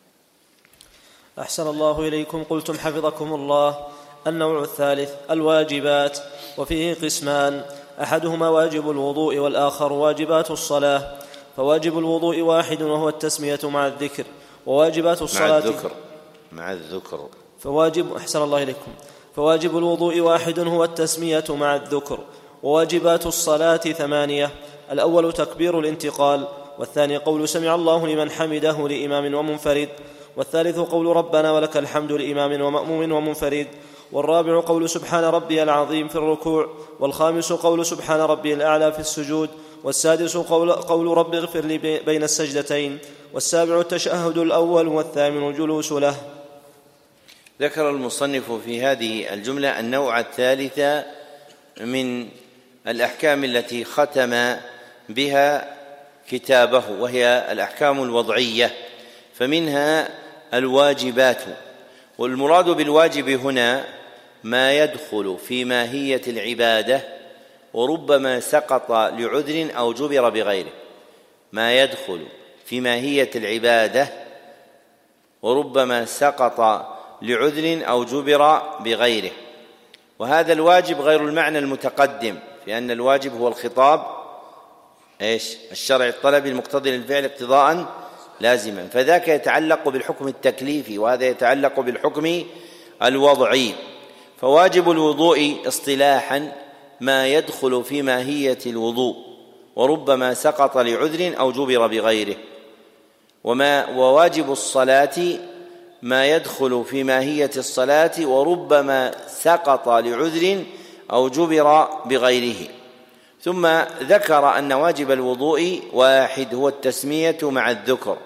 أحسن الله إليكم. قلتم حفظكم الله. النوع الثالث الواجبات، وفيه قسمان، أحدهما واجب الوضوء والآخر واجبات الصلاة. فواجب الوضوء واحد وهو التسمية مع الذكر، وواجبات الصلاة مع الذكر. أحسن الله إليكم. فواجب الوضوء واحد هو التسمية مع الذكر، وواجبات الصلاة 8. الأول تكبير الانتقال، والثاني قول سمع الله لمن حمده لإمام ومنفرد، والثالث قول ربنا ولك الحمد لإمام ومأموم ومنفرد، والرابع قول سبحان ربي العظيم في الركوع، والخامس قول سبحان ربي الأعلى في السجود، والسادس قول رب اغفر لي بين السجدتين، والسابع التشهد الأول، والثامن الجلوس له. ذكر المصنف في هذه الجملة النوع الثالث من الأحكام التي ختم بها كتابه، وهي الأحكام الوضعية، فمنها الواجبات. والمراد بالواجب هنا ما يدخل في ماهية العبادة وربما سقط لعذر أو جبر بغيره. ما يدخل في ماهية العبادة وربما سقط لعذر أو جبر بغيره. وهذا الواجب غير المعنى المتقدم، في أن الواجب هو الخطاب الشرع الطلبي المقتضي للفعل اقتضاء لازما، فذاك يتعلق بالحكم التكليفي وهذا يتعلق بالحكم الوضعي. فواجب الوضوء اصطلاحا ما يدخل في ماهية الوضوء وربما سقط لعذر أو جبر بغيره. وواجب الصلاة ما يدخل في ماهية الصلاة وربما سقط لعذر أو جبر بغيره. ثم ذكر أن واجب الوضوء واحد هو التسمية مع الذكر،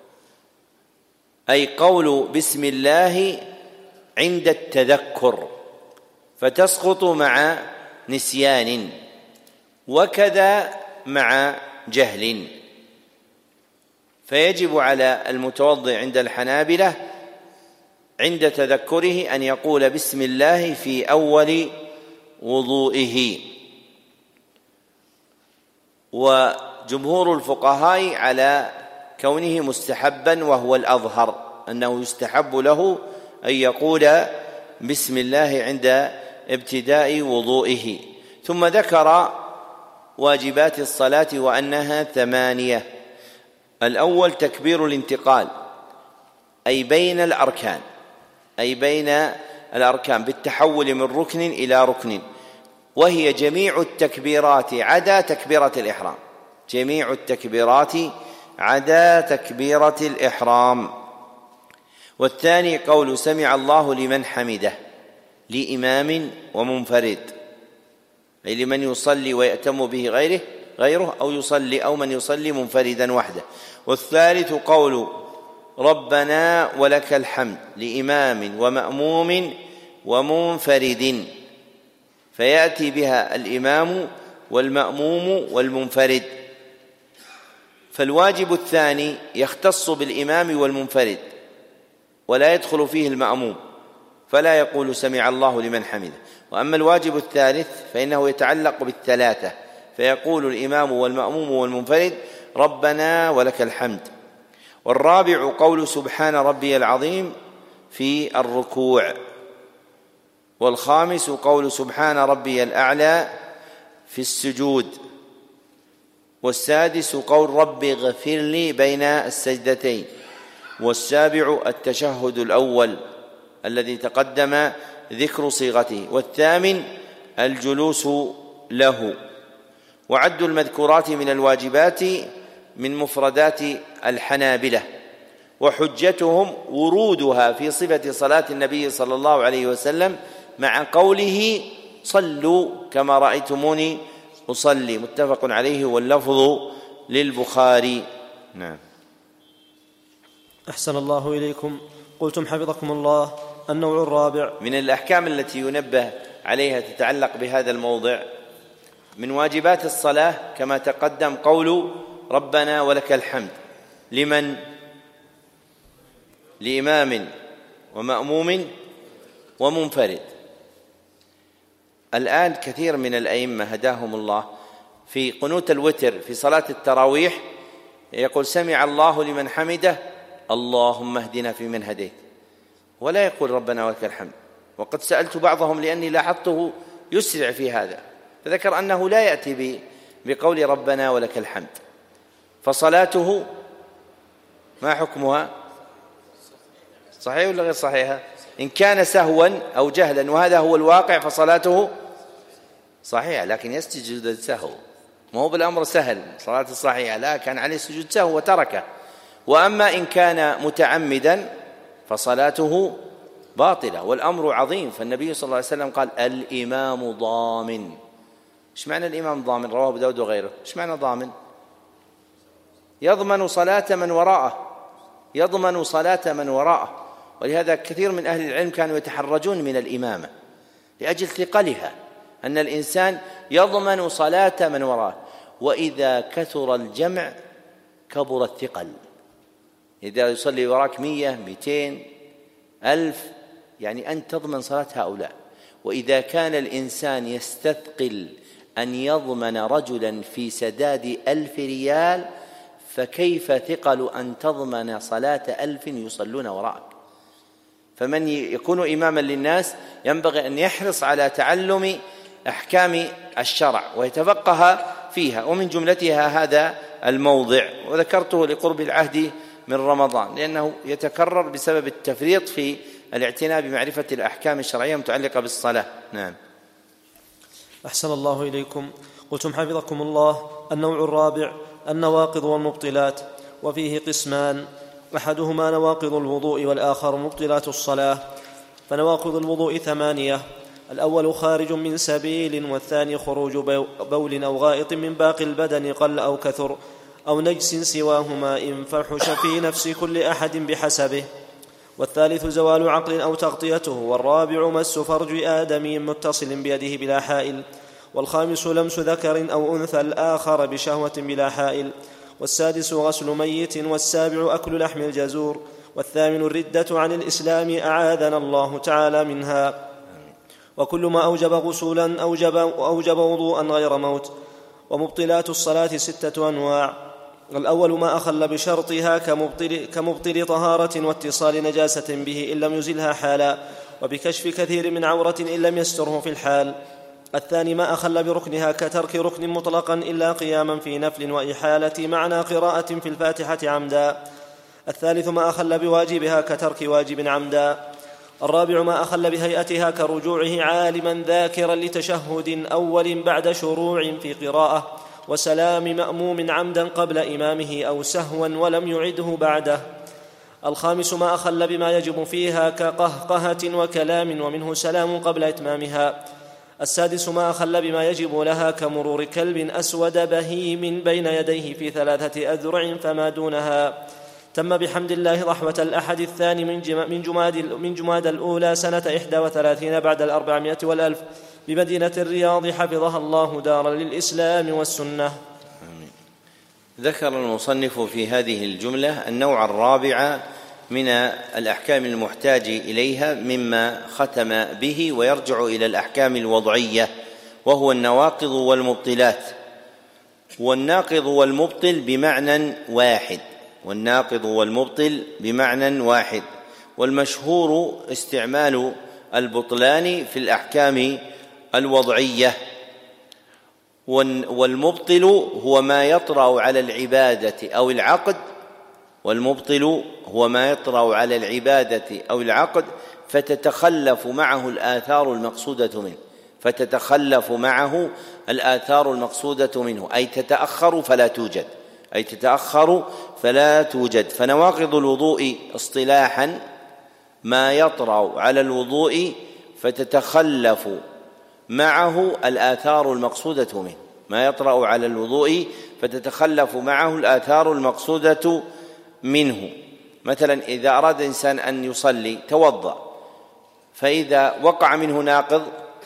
أي قول بسم الله عند التذكر، فتسقط مع نسيان، وكذا مع جهل. فيجب على المتوضئ عند الحنابلة عند تذكره أن يقول بسم الله في أول وضوئه. وجمهور الفقهاء على كونه مستحبا، وهو الأظهر أنه يستحب له أن يقول بسم الله عند ابتداء وضوئه. ثم ذكر واجبات الصلاة وأنها 8. الأول تكبير الانتقال، أي بين الأركان بالتحول من ركن إلى ركن، وهي جميع التكبيرات عدا تكبيرة الإحرام، جميع التكبيرات عدا تكبيرة الإحرام. والثاني قول سمع الله لمن حمده لإمام ومنفرد، أي لمن يصلي ويأتم به غيره أو يصلي أو من يصلي منفردا وحده. والثالث قول ربنا ولك الحمد لإمام ومأموم ومنفرد، فيأتي بها الإمام والمأموم والمنفرد. فالواجب الثاني يختص بالإمام والمنفرد ولا يدخل فيه المأموم، فلا يقول سمع الله لمن حمده. وأما الواجب الثالث فإنه يتعلق بالثلاثة، فيقول الإمام والمأموم والمنفرد ربنا ولك الحمد. والرابع قول سبحان ربي العظيم في الركوع. والخامس قول سبحان ربي الأعلى في السجود. والسادس قول رب اغفر لي بين السجدتين. والسابع التشهد الأول الذي تقدم ذكر صيغته. والثامن الجلوس له. وعد المذكورات من الواجبات من مفردات الحنابلة، وحجتهم ورودها في صفة صلاة النبي صلى الله عليه وسلم مع قوله صلوا كما رأيتموني أصلي، متفق عليه واللفظ للبخاري. نعم. أحسن الله إليكم. قلتم حفظكم الله النوع الرابع من الأحكام التي ينبه عليها تتعلق بهذا الموضع من واجبات الصلاة كما تقدم قول ربنا ولك الحمد لمن؟ لإمام ومأموم ومنفرد. الآن كثير من الأئمة هداهم الله في قنوت الوتر في صلاة التراويح يقول سمع الله لمن حمده اللهم اهدنا فيمن هديت، ولا يقول ربنا ولك الحمد. وقد سألت بعضهم لأني لاحظته يسرع في هذا، فذكر أنه لا يأتي بقول ربنا ولك الحمد، فصلاته ما حكمها؟ صحيح ولا غير صحيحة؟ إن كان سهوا أو جهلا وهذا هو الواقع فصلاته صحيحة، لكن يسجد السهو، ما هو بالأمر سهل صلاة الصحيحة، لا كان عليه سجود سهو وتركه. وأما إن كان متعمدا فصلاته باطلة والأمر عظيم. فالنبي صلى الله عليه وسلم قال الإمام ضامن. إيش معنى الإمام ضامن؟ رواه أبو داود وغيره. إيش معنى ضامن؟ يضمن صلاة من وراءه، يضمن صلاة من وراءه. ولهذا كثير من أهل العلم كانوا يتحرجون من الإمامة لأجل ثقلها، أن الإنسان يضمن صلاة من وراءه. وإذا كثر الجمع كبر الثقل، إذا يصلي وراك 100 200 1000 يعني أن تضمن صلاة هؤلاء. وإذا كان الإنسان يستثقل أن يضمن رجلا في سداد 1000 ريال فكيف ثقل أن تضمن صلاة 1000 يصلون وراءك؟ فمن يكون إماما للناس ينبغي أن يحرص على تعلم أحكام الشرع ويتفقه فيها، ومن جملتها هذا الموضع. وذكرته لقرب العهد من رمضان لأنه يتكرر بسبب التفريط في الاعتناء بمعرفة الأحكام الشرعية المتعلقة بالصلاة. نعم. أحسن الله إليكم. قلتم حفظكم الله النوع الرابع النواقض والمبطلات، وفيه قسمان: أحدهما نواقض الوضوء والآخر مبطلات الصلاة. فنواقض الوضوء 8: الأول خارج من سبيل، والثاني خروج بول أو غائط من باقي البدن قل أو كثر، أو نجس سواهما إن فحش في نفس كل أحد بحسبه، والثالث زوال عقل أو تغطيته، والرابع مس فرج آدمي متصل بيده بلا حائل، والخامس لمس ذكر أو أنثى الآخر بشهوة بلا حائل، والسادس غسل ميت، والسابع أكل لحم الجزور، والثامن الردة عن الإسلام أعاذنا الله تعالى منها. وكل ما أوجب غسولا أوجب وضوءا غير موت. ومبطلات الصلاة 6 أنواع: الأول ما أخل بشرطها كمبطل طهارة واتصال نجاسة به إن لم يزلها حالا، وبكشف كثير من عورة إن لم يستره في الحال. الثاني ما أخل بركنها كترك ركن مطلقا إلا قياما في نفل وإحالة معنى قراءة في الفاتحة عمدا. الثالث ما أخل بواجبها كترك واجب عمدا. الرابع ما أخل بهيئتها كرجوعه عالما ذاكرا لتشهد أول بعد شروع في قراءة، وسلام مأموم عمدا قبل إمامه أو سهوا ولم يعده بعده. الخامس ما أخل بما يجب فيها كقهقهة وكلام ومنه سلام قبل إتمامها. السادس ما أخل بما يجب لها كمرور كلب أسود بهيم بين يديه في 3 أذرع فما دونها. تم بحمد الله ضحوة الأحد الثاني من جماد الأولى سنة 31 بعد 400 والألف بمدينة الرياض، حفظها الله دارا للإسلام والسنة. ذكر المصنف في هذه الجملة النوع الرابع من الأحكام المحتاج إليها مما ختم به، ويرجع إلى الأحكام الوضعية، وهو النواقض والمبطلات. والناقض والمبطل بمعنى واحد، والناقض والمبطل بمعنى واحد، والمشهور استعمال البطلان في الأحكام الوضعية. والمبطل هو ما يطرأ على العبادة أو العقد، والمبطل هو ما يطرأ على العبادة أو العقد فتتخلف معه الآثار المقصودة منه، فتتخلف معه الآثار المقصودة منه، أي تتأخر فلا توجد، أي تتأخر فلا توجد. فنواقض الوضوء اصطلاحا ما يطرأ على الوضوء فتتخلف معه الآثار المقصودة منه، ما يطرأ على الوضوء فتتخلف معه الآثار المقصودة منه. مثلا إذا أراد إنسان أن يصلي توضأ، فإذا وقع منه ناقض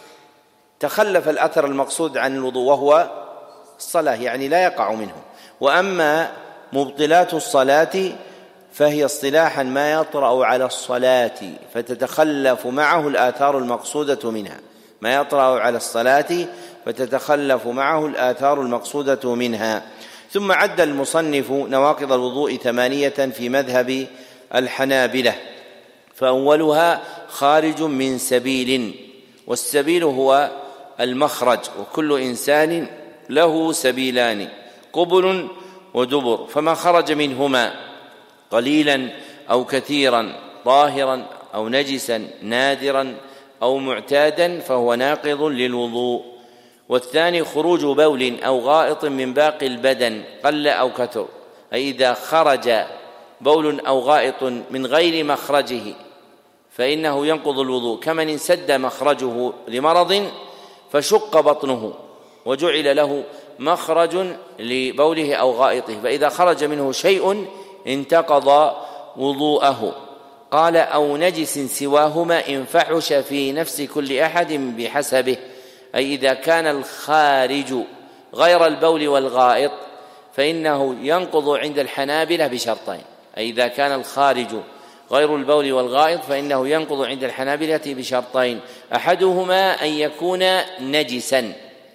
تخلف الأثر المقصود عن الوضوء وهو الصلاة، يعني لا يقع منه. وأما مبطلات الصلاة فهي اصطلاحا ما يطرأ على الصلاة فتتخلف معه الآثار المقصودة منها، ما يطرأ على الصلاة فتتخلف معه الآثار المقصودة منها. ثم عد المصنف نواقض الوضوء 8 في مذهب الحنابلة، فأولها خارج من سبيل، والسبيل هو المخرج، وكل إنسان له سبيلان قبل ودبر، فما خرج منهما قليلا أو كثيرا، طاهرا أو نجسا، نادرا أو معتادا فهو ناقض للوضوء. والثاني خروج بول أو غائط من باقي البدن قل أو كثر، أي إذا خرج بول أو غائط من غير مخرجه فإنه ينقض الوضوء، كمن انسد مخرجه لمرض فشق بطنه وجعل له مخرج لبوله أو غائطه، فإذا خرج منه شيء انتقض وضوءه. قال أو نجس سواهما إن فحش في نفس كل أحد بحسبه، أي إذا كان الخارج غير البول والغائط فإنه ينقض عند الحنابلة بشرطين، أي إذا كان الخارج غير البول والغائط فإنه ينقض عند الحنابلة بشرطين: أحدهما أن يكون نجسا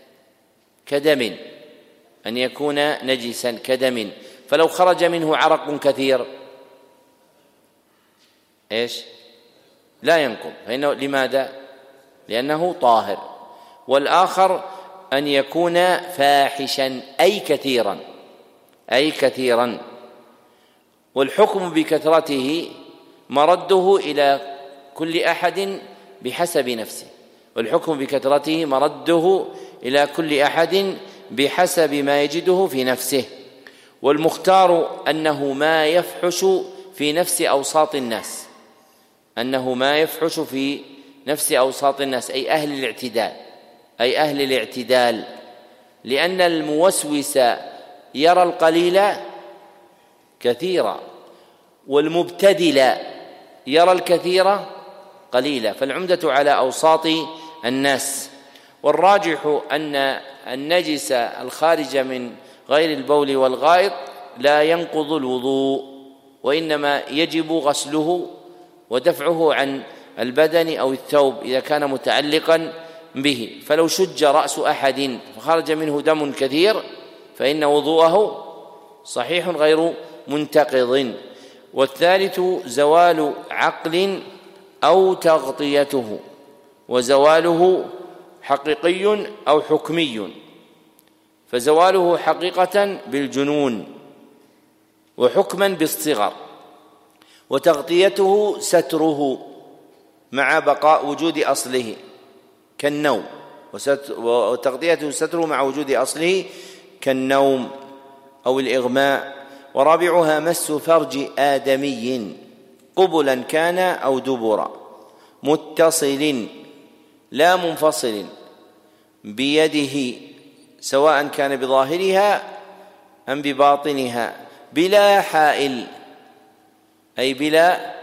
كدم، أن يكون نجسا كدم، فلو خرج منه عرق كثير لا ينقض، فإنه لماذا؟ لأنه طاهر. والآخر أن يكون فاحشا أي كثيرا، والحكم بكثرته مرده إلى كل أحد بحسب نفسه، والحكم بكثرته مرده إلى كل أحد بحسب ما يجده في نفسه. والمختار أنه ما يفحش في نفس أوساط الناس، أنه ما يفحش في نفس أوساط الناس، أي أهل الاعتدال، لأن الموسوس يرى القليل كثيرا، والمبتدل يرى الكثير قليلا، فالعمدة على أوساط الناس. والراجح أن النجس الخارج من غير البول والغائط لا ينقض الوضوء، وإنما يجب غسله ودفعه عن البدن أو الثوب إذا كان متعلقا به. فلو شج رأس أحد فخرج منه دم كثير فإن وضوءه صحيح غير منتقض. والثالث زوال عقل أو تغطيته، وزواله حقيقي أو حكمي، فزواله حقيقة بالجنون وحكما بالصغر، وتغطيته ستره مع بقاء وجود أصله كالنوم، وتغطيته ستره مع وجود أصله كالنوم أو الإغماء. ورابعها مس فرج آدمي قبلا كان أو دبرا متصل لا منفصل بيده سواء كان بظاهرها أم بباطنها بلا حائل، أي بلا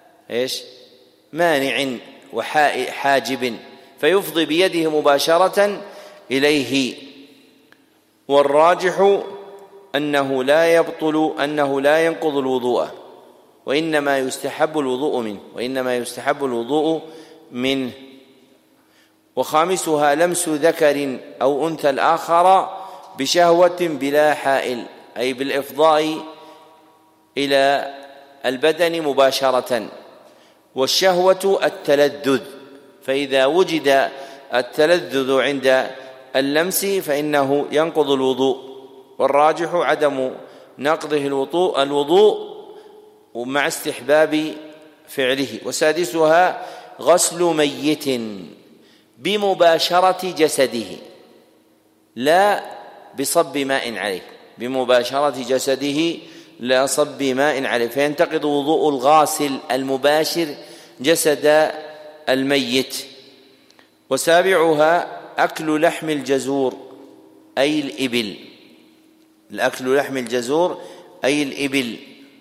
مانع وحاجب، فيفضي بيده مباشرة إليه. والراجح أنه لا ينقض الوضوء، وإنما يستحب الوضوء منه. وخامسها لمس ذكر أو أنثى الآخر بشهوة بلا حائل، أي بالإفضاء إلى البدن مباشرة. والشهوة التلذذ، فإذا وجد التلذذ عند اللمس فإنه ينقض الوضوء. والراجح عدم نقضه الوضوء ومع استحباب فعله. وسادسها غسل ميت بمباشرة جسده لا بصب ماء عليه، بمباشرة جسده لا صب ماء عليه، فينتقض وضوء الغاسل المباشر جسد الميت. وسابعها أكل لحم الجزور أي الإبل، الأكل لحم الجزور أي الإبل.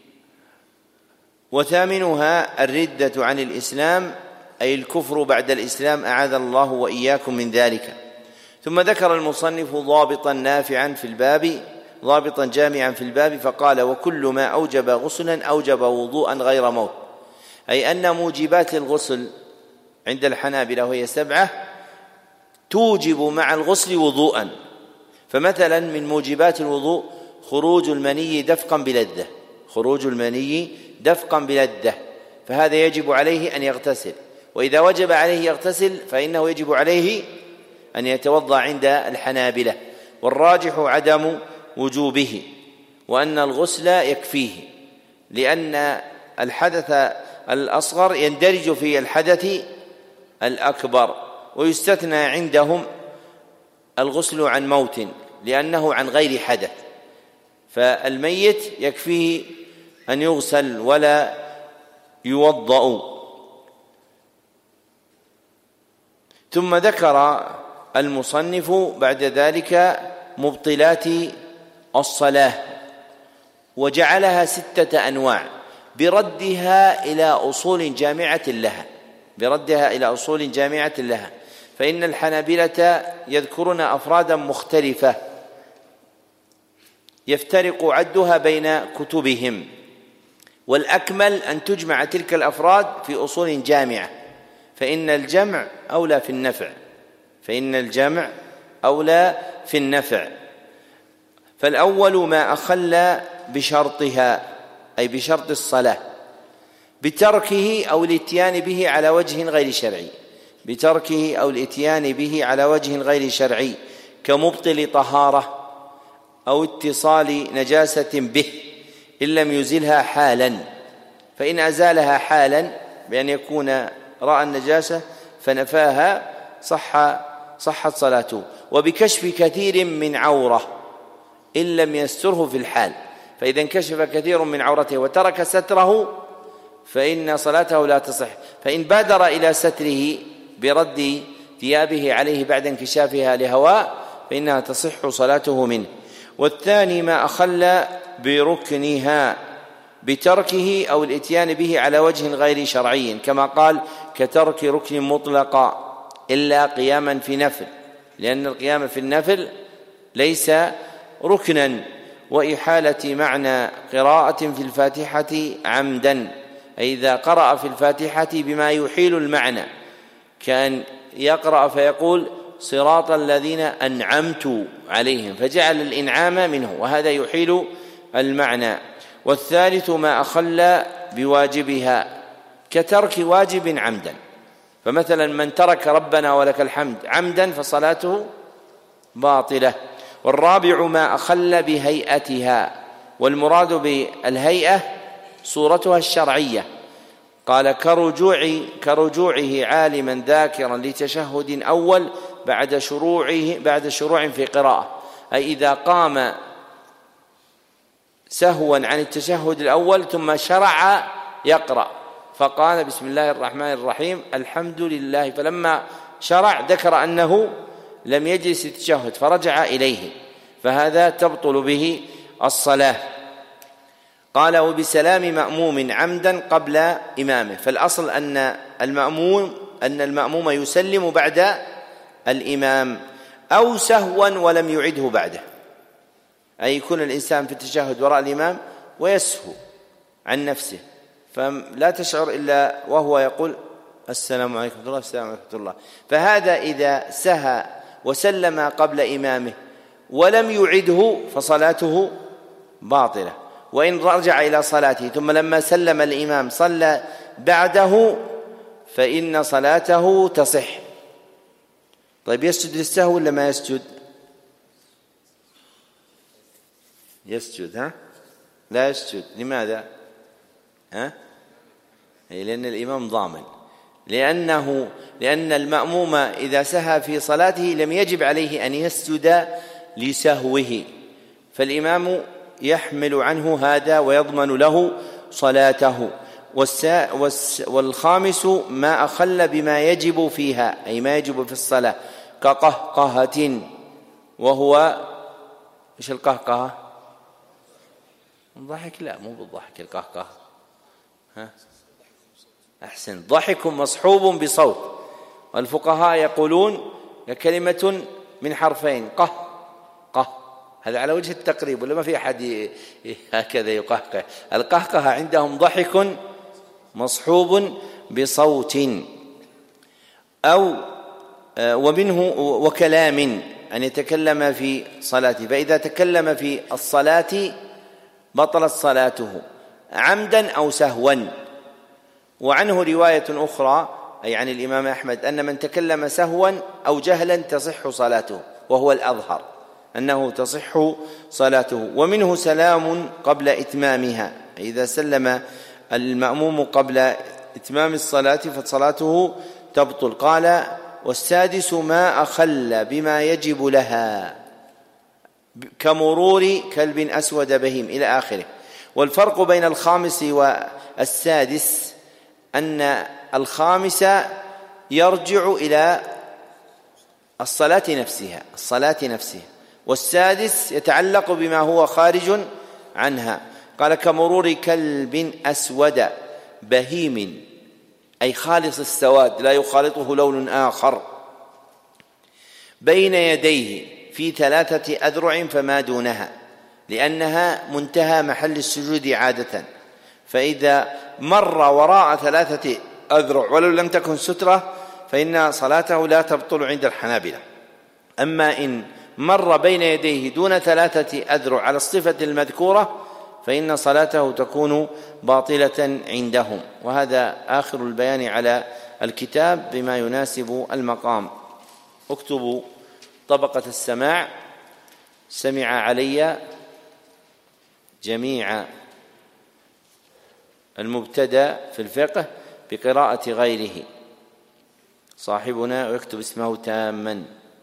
وثامنها الردة عن الإسلام أي الكفر بعد الإسلام، أعاذنا الله وإياكم من ذلك. ثم ذكر المصنف ضابطا جامعا في الباب فقال: وكل ما أوجب غسلا أوجب وضوءا غير موت، أي أن موجبات الغسل عند الحنابلة وهي 7 توجب مع الغسل وضوءا. فمثلا من موجبات الوضوء خروج المني دفقا بلذة، فهذا يجب عليه أن يغتسل، وإذا وجب عليه يغتسل فإنه يجب عليه أن يتوضأ عند الحنابلة. والراجح عدم وجوبه، وأن الغسل يكفيه، لأن الحدث الأصغر يندرج في الحدث الأكبر. ويستثنى عندهم الغسل عن موت لأنه عن غير حدث، فالميت يكفيه أن يغسل ولا يوضأ. ثم ذكر المصنف بعد ذلك مبطلات الصلاة، وجعلها 6 أنواع بردها إلى أصول جامعة لها، فإن الحنابلة يذكرون أفرادا مختلفة يفترق عدها بين كتبهم، والأكمل أن تجمع تلك الأفراد في أصول جامعة، فإن الجمع أولى في النفع. فالأول ما أخل بشرطها أي بشرط الصلاة بتركه أو الاتيان به على وجه غير شرعي، كمبطل طهارة أو اتصال نجاسة به إن لم يزلها حالا، فإن أزالها حالا بأن يكون رأى النجاسة فنفاها صحت صلاته. وبكشف كثير من عورة إن لم يستره في الحال، فإذا انكشف كثير من عورته وترك ستره فإن صلاته لا تصح، فإن بادر إلى ستره برد ثيابه عليه بعد انكشافها لهواء فإنها تصح صلاته منه. والثاني ما أخل بركنها بتركه أو الاتيان به على وجه غير شرعي، كما قال: كترك ركن مطلقا إلا قياما في نفل لأن القيام في النفل ليس ركنا. وإحالة معنى قراءة في الفاتحة عمدا، أي إذا قرأ في الفاتحة بما يحيل المعنى، كأن يقرأ فيقول صراط الذين أنعمت عليهم، فجعل الإنعام منه، وهذا يحيل المعنى. والثالث ما أخل بواجبها كترك واجب عمدا، فمثلا من ترك ربنا ولك الحمد عمدا فصلاته باطلة. والرابع ما أخل بهيئتها، والمراد بالهيئة صورتها الشرعية، قال كرجوعه عالما ذاكرا لتشهد أول بعد شروع في قراءة، أي إذا قام سهوا عن التشهد الأول ثم شرع يقرأ فقال بسم الله الرحمن الرحيم الحمد لله، فلما شرع ذكر أنه لم يجلس التشهد فرجع إليه، فهذا تبطل به الصلاة. قال وبسلام مأموم عمدا قبل إمامه، فالأصل أن المأموم يسلم بعد الإمام، أو سهوا ولم يعده بعده، أي يكون الإنسان في التشهد وراء الإمام ويسهو عن نفسه، فلا تشعر إلا وهو يقول السلام عليكم ورحمة الله السلام عليكم ورحمة الله، فهذا إذا سهى وسلم قبل إمامه ولم يعده فصلاته باطلة. وإن رجع إلى صلاته ثم لما سلم الإمام صلى بعده فإن صلاته تصح. طيب يسجد للسهو ولا ما يسجد؟ يسجد. لا يسجد. لماذا؟ لأن الإمام ضامن، لأن المأموم إذا سهى في صلاته لم يجب عليه أن يسجد لسهوه، فالإمام يحمل عنه هذا ويضمن له صلاته. والخامس ما أخل بما يجب فيها، أي ما يجب في الصلاة، كقهقهة، وهو إيش القهقهة؟ الضحك؟ لا، مو بالضحك القهقهة، أحسن، ضحك مصحوب بصوت، والفقهاء يقولون كلمة من حرفين قه، هذا على وجه التقريب، ولا ما في أحد هكذا يقهقه. القهقه عندهم ضحك مصحوب بصوت، أو ومنه وكلام، أن يتكلم في صلاته، فإذا تكلم في الصلاة بطلت صلاته عمدا أو سهوا. وعنه رواية أخرى أي عن الإمام أحمد أن من تكلم سهوا أو جهلا تصح صلاته، وهو الأظهر أنه تصح صلاته. ومنه سلام قبل إتمامها، إذا سلم المأموم قبل إتمام الصلاة فصلاته تبطل. قال والسادس ما أخل بما يجب لها كمرور كلب أسود بهيم إلى آخره. والفرق بين الخامس والسادس أن الخامس يرجع إلى الصلاة نفسها، والسادس يتعلق بما هو خارج عنها. قال كمرور كلب أسود بهيم، أي خالص السواد لا يخالطه لون آخر، بين يديه في 3 أذرع فما دونها، لأنها منتهى محل السجود عادة، فإذا مر وراء 3 أذرع ولو لم تكن سترة فإن صلاته لا تبطل عند الحنابلة. أما إن مر بين يديه دون 3 أذرع على الصفة المذكورة فإن صلاته تكون باطلة عندهم. وهذا آخر البيان على الكتاب بما يناسب المقام. اكتبوا طبقة السماع: سمع علي جميع المبتدأ في الفقه بقراءة غيره صاحبنا، ويكتب اسمه تاما،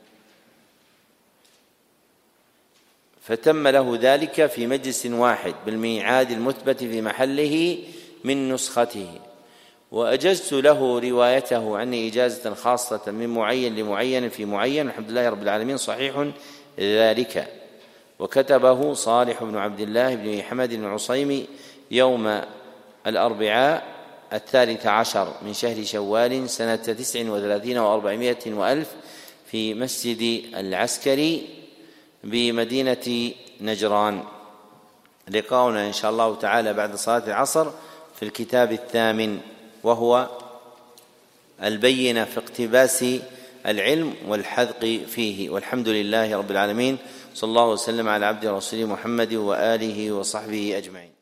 فتم له ذلك في مجلس واحد بالميعاد المثبت في محله من نسخته. وأجزت له روايته عني إجازة خاصة من معين لمعين في معين، الحمد لله رب العالمين صحيح ذلك. وكتبه صالح بن عبد الله بن حمد العصيمي يوم الأربعاء 13 من شهر شوال سنة 39 و400 وألف في مسجد العسكري بمدينة نجران. لقاؤنا إن شاء الله تعالى بعد صلاة العصر في الكتاب الثامن، وهو البينة في اقتباس العلم والحذق فيه. والحمد لله رب العالمين، صلى الله وسلم على عبده ورسوله محمد وآله وصحبه أجمعين.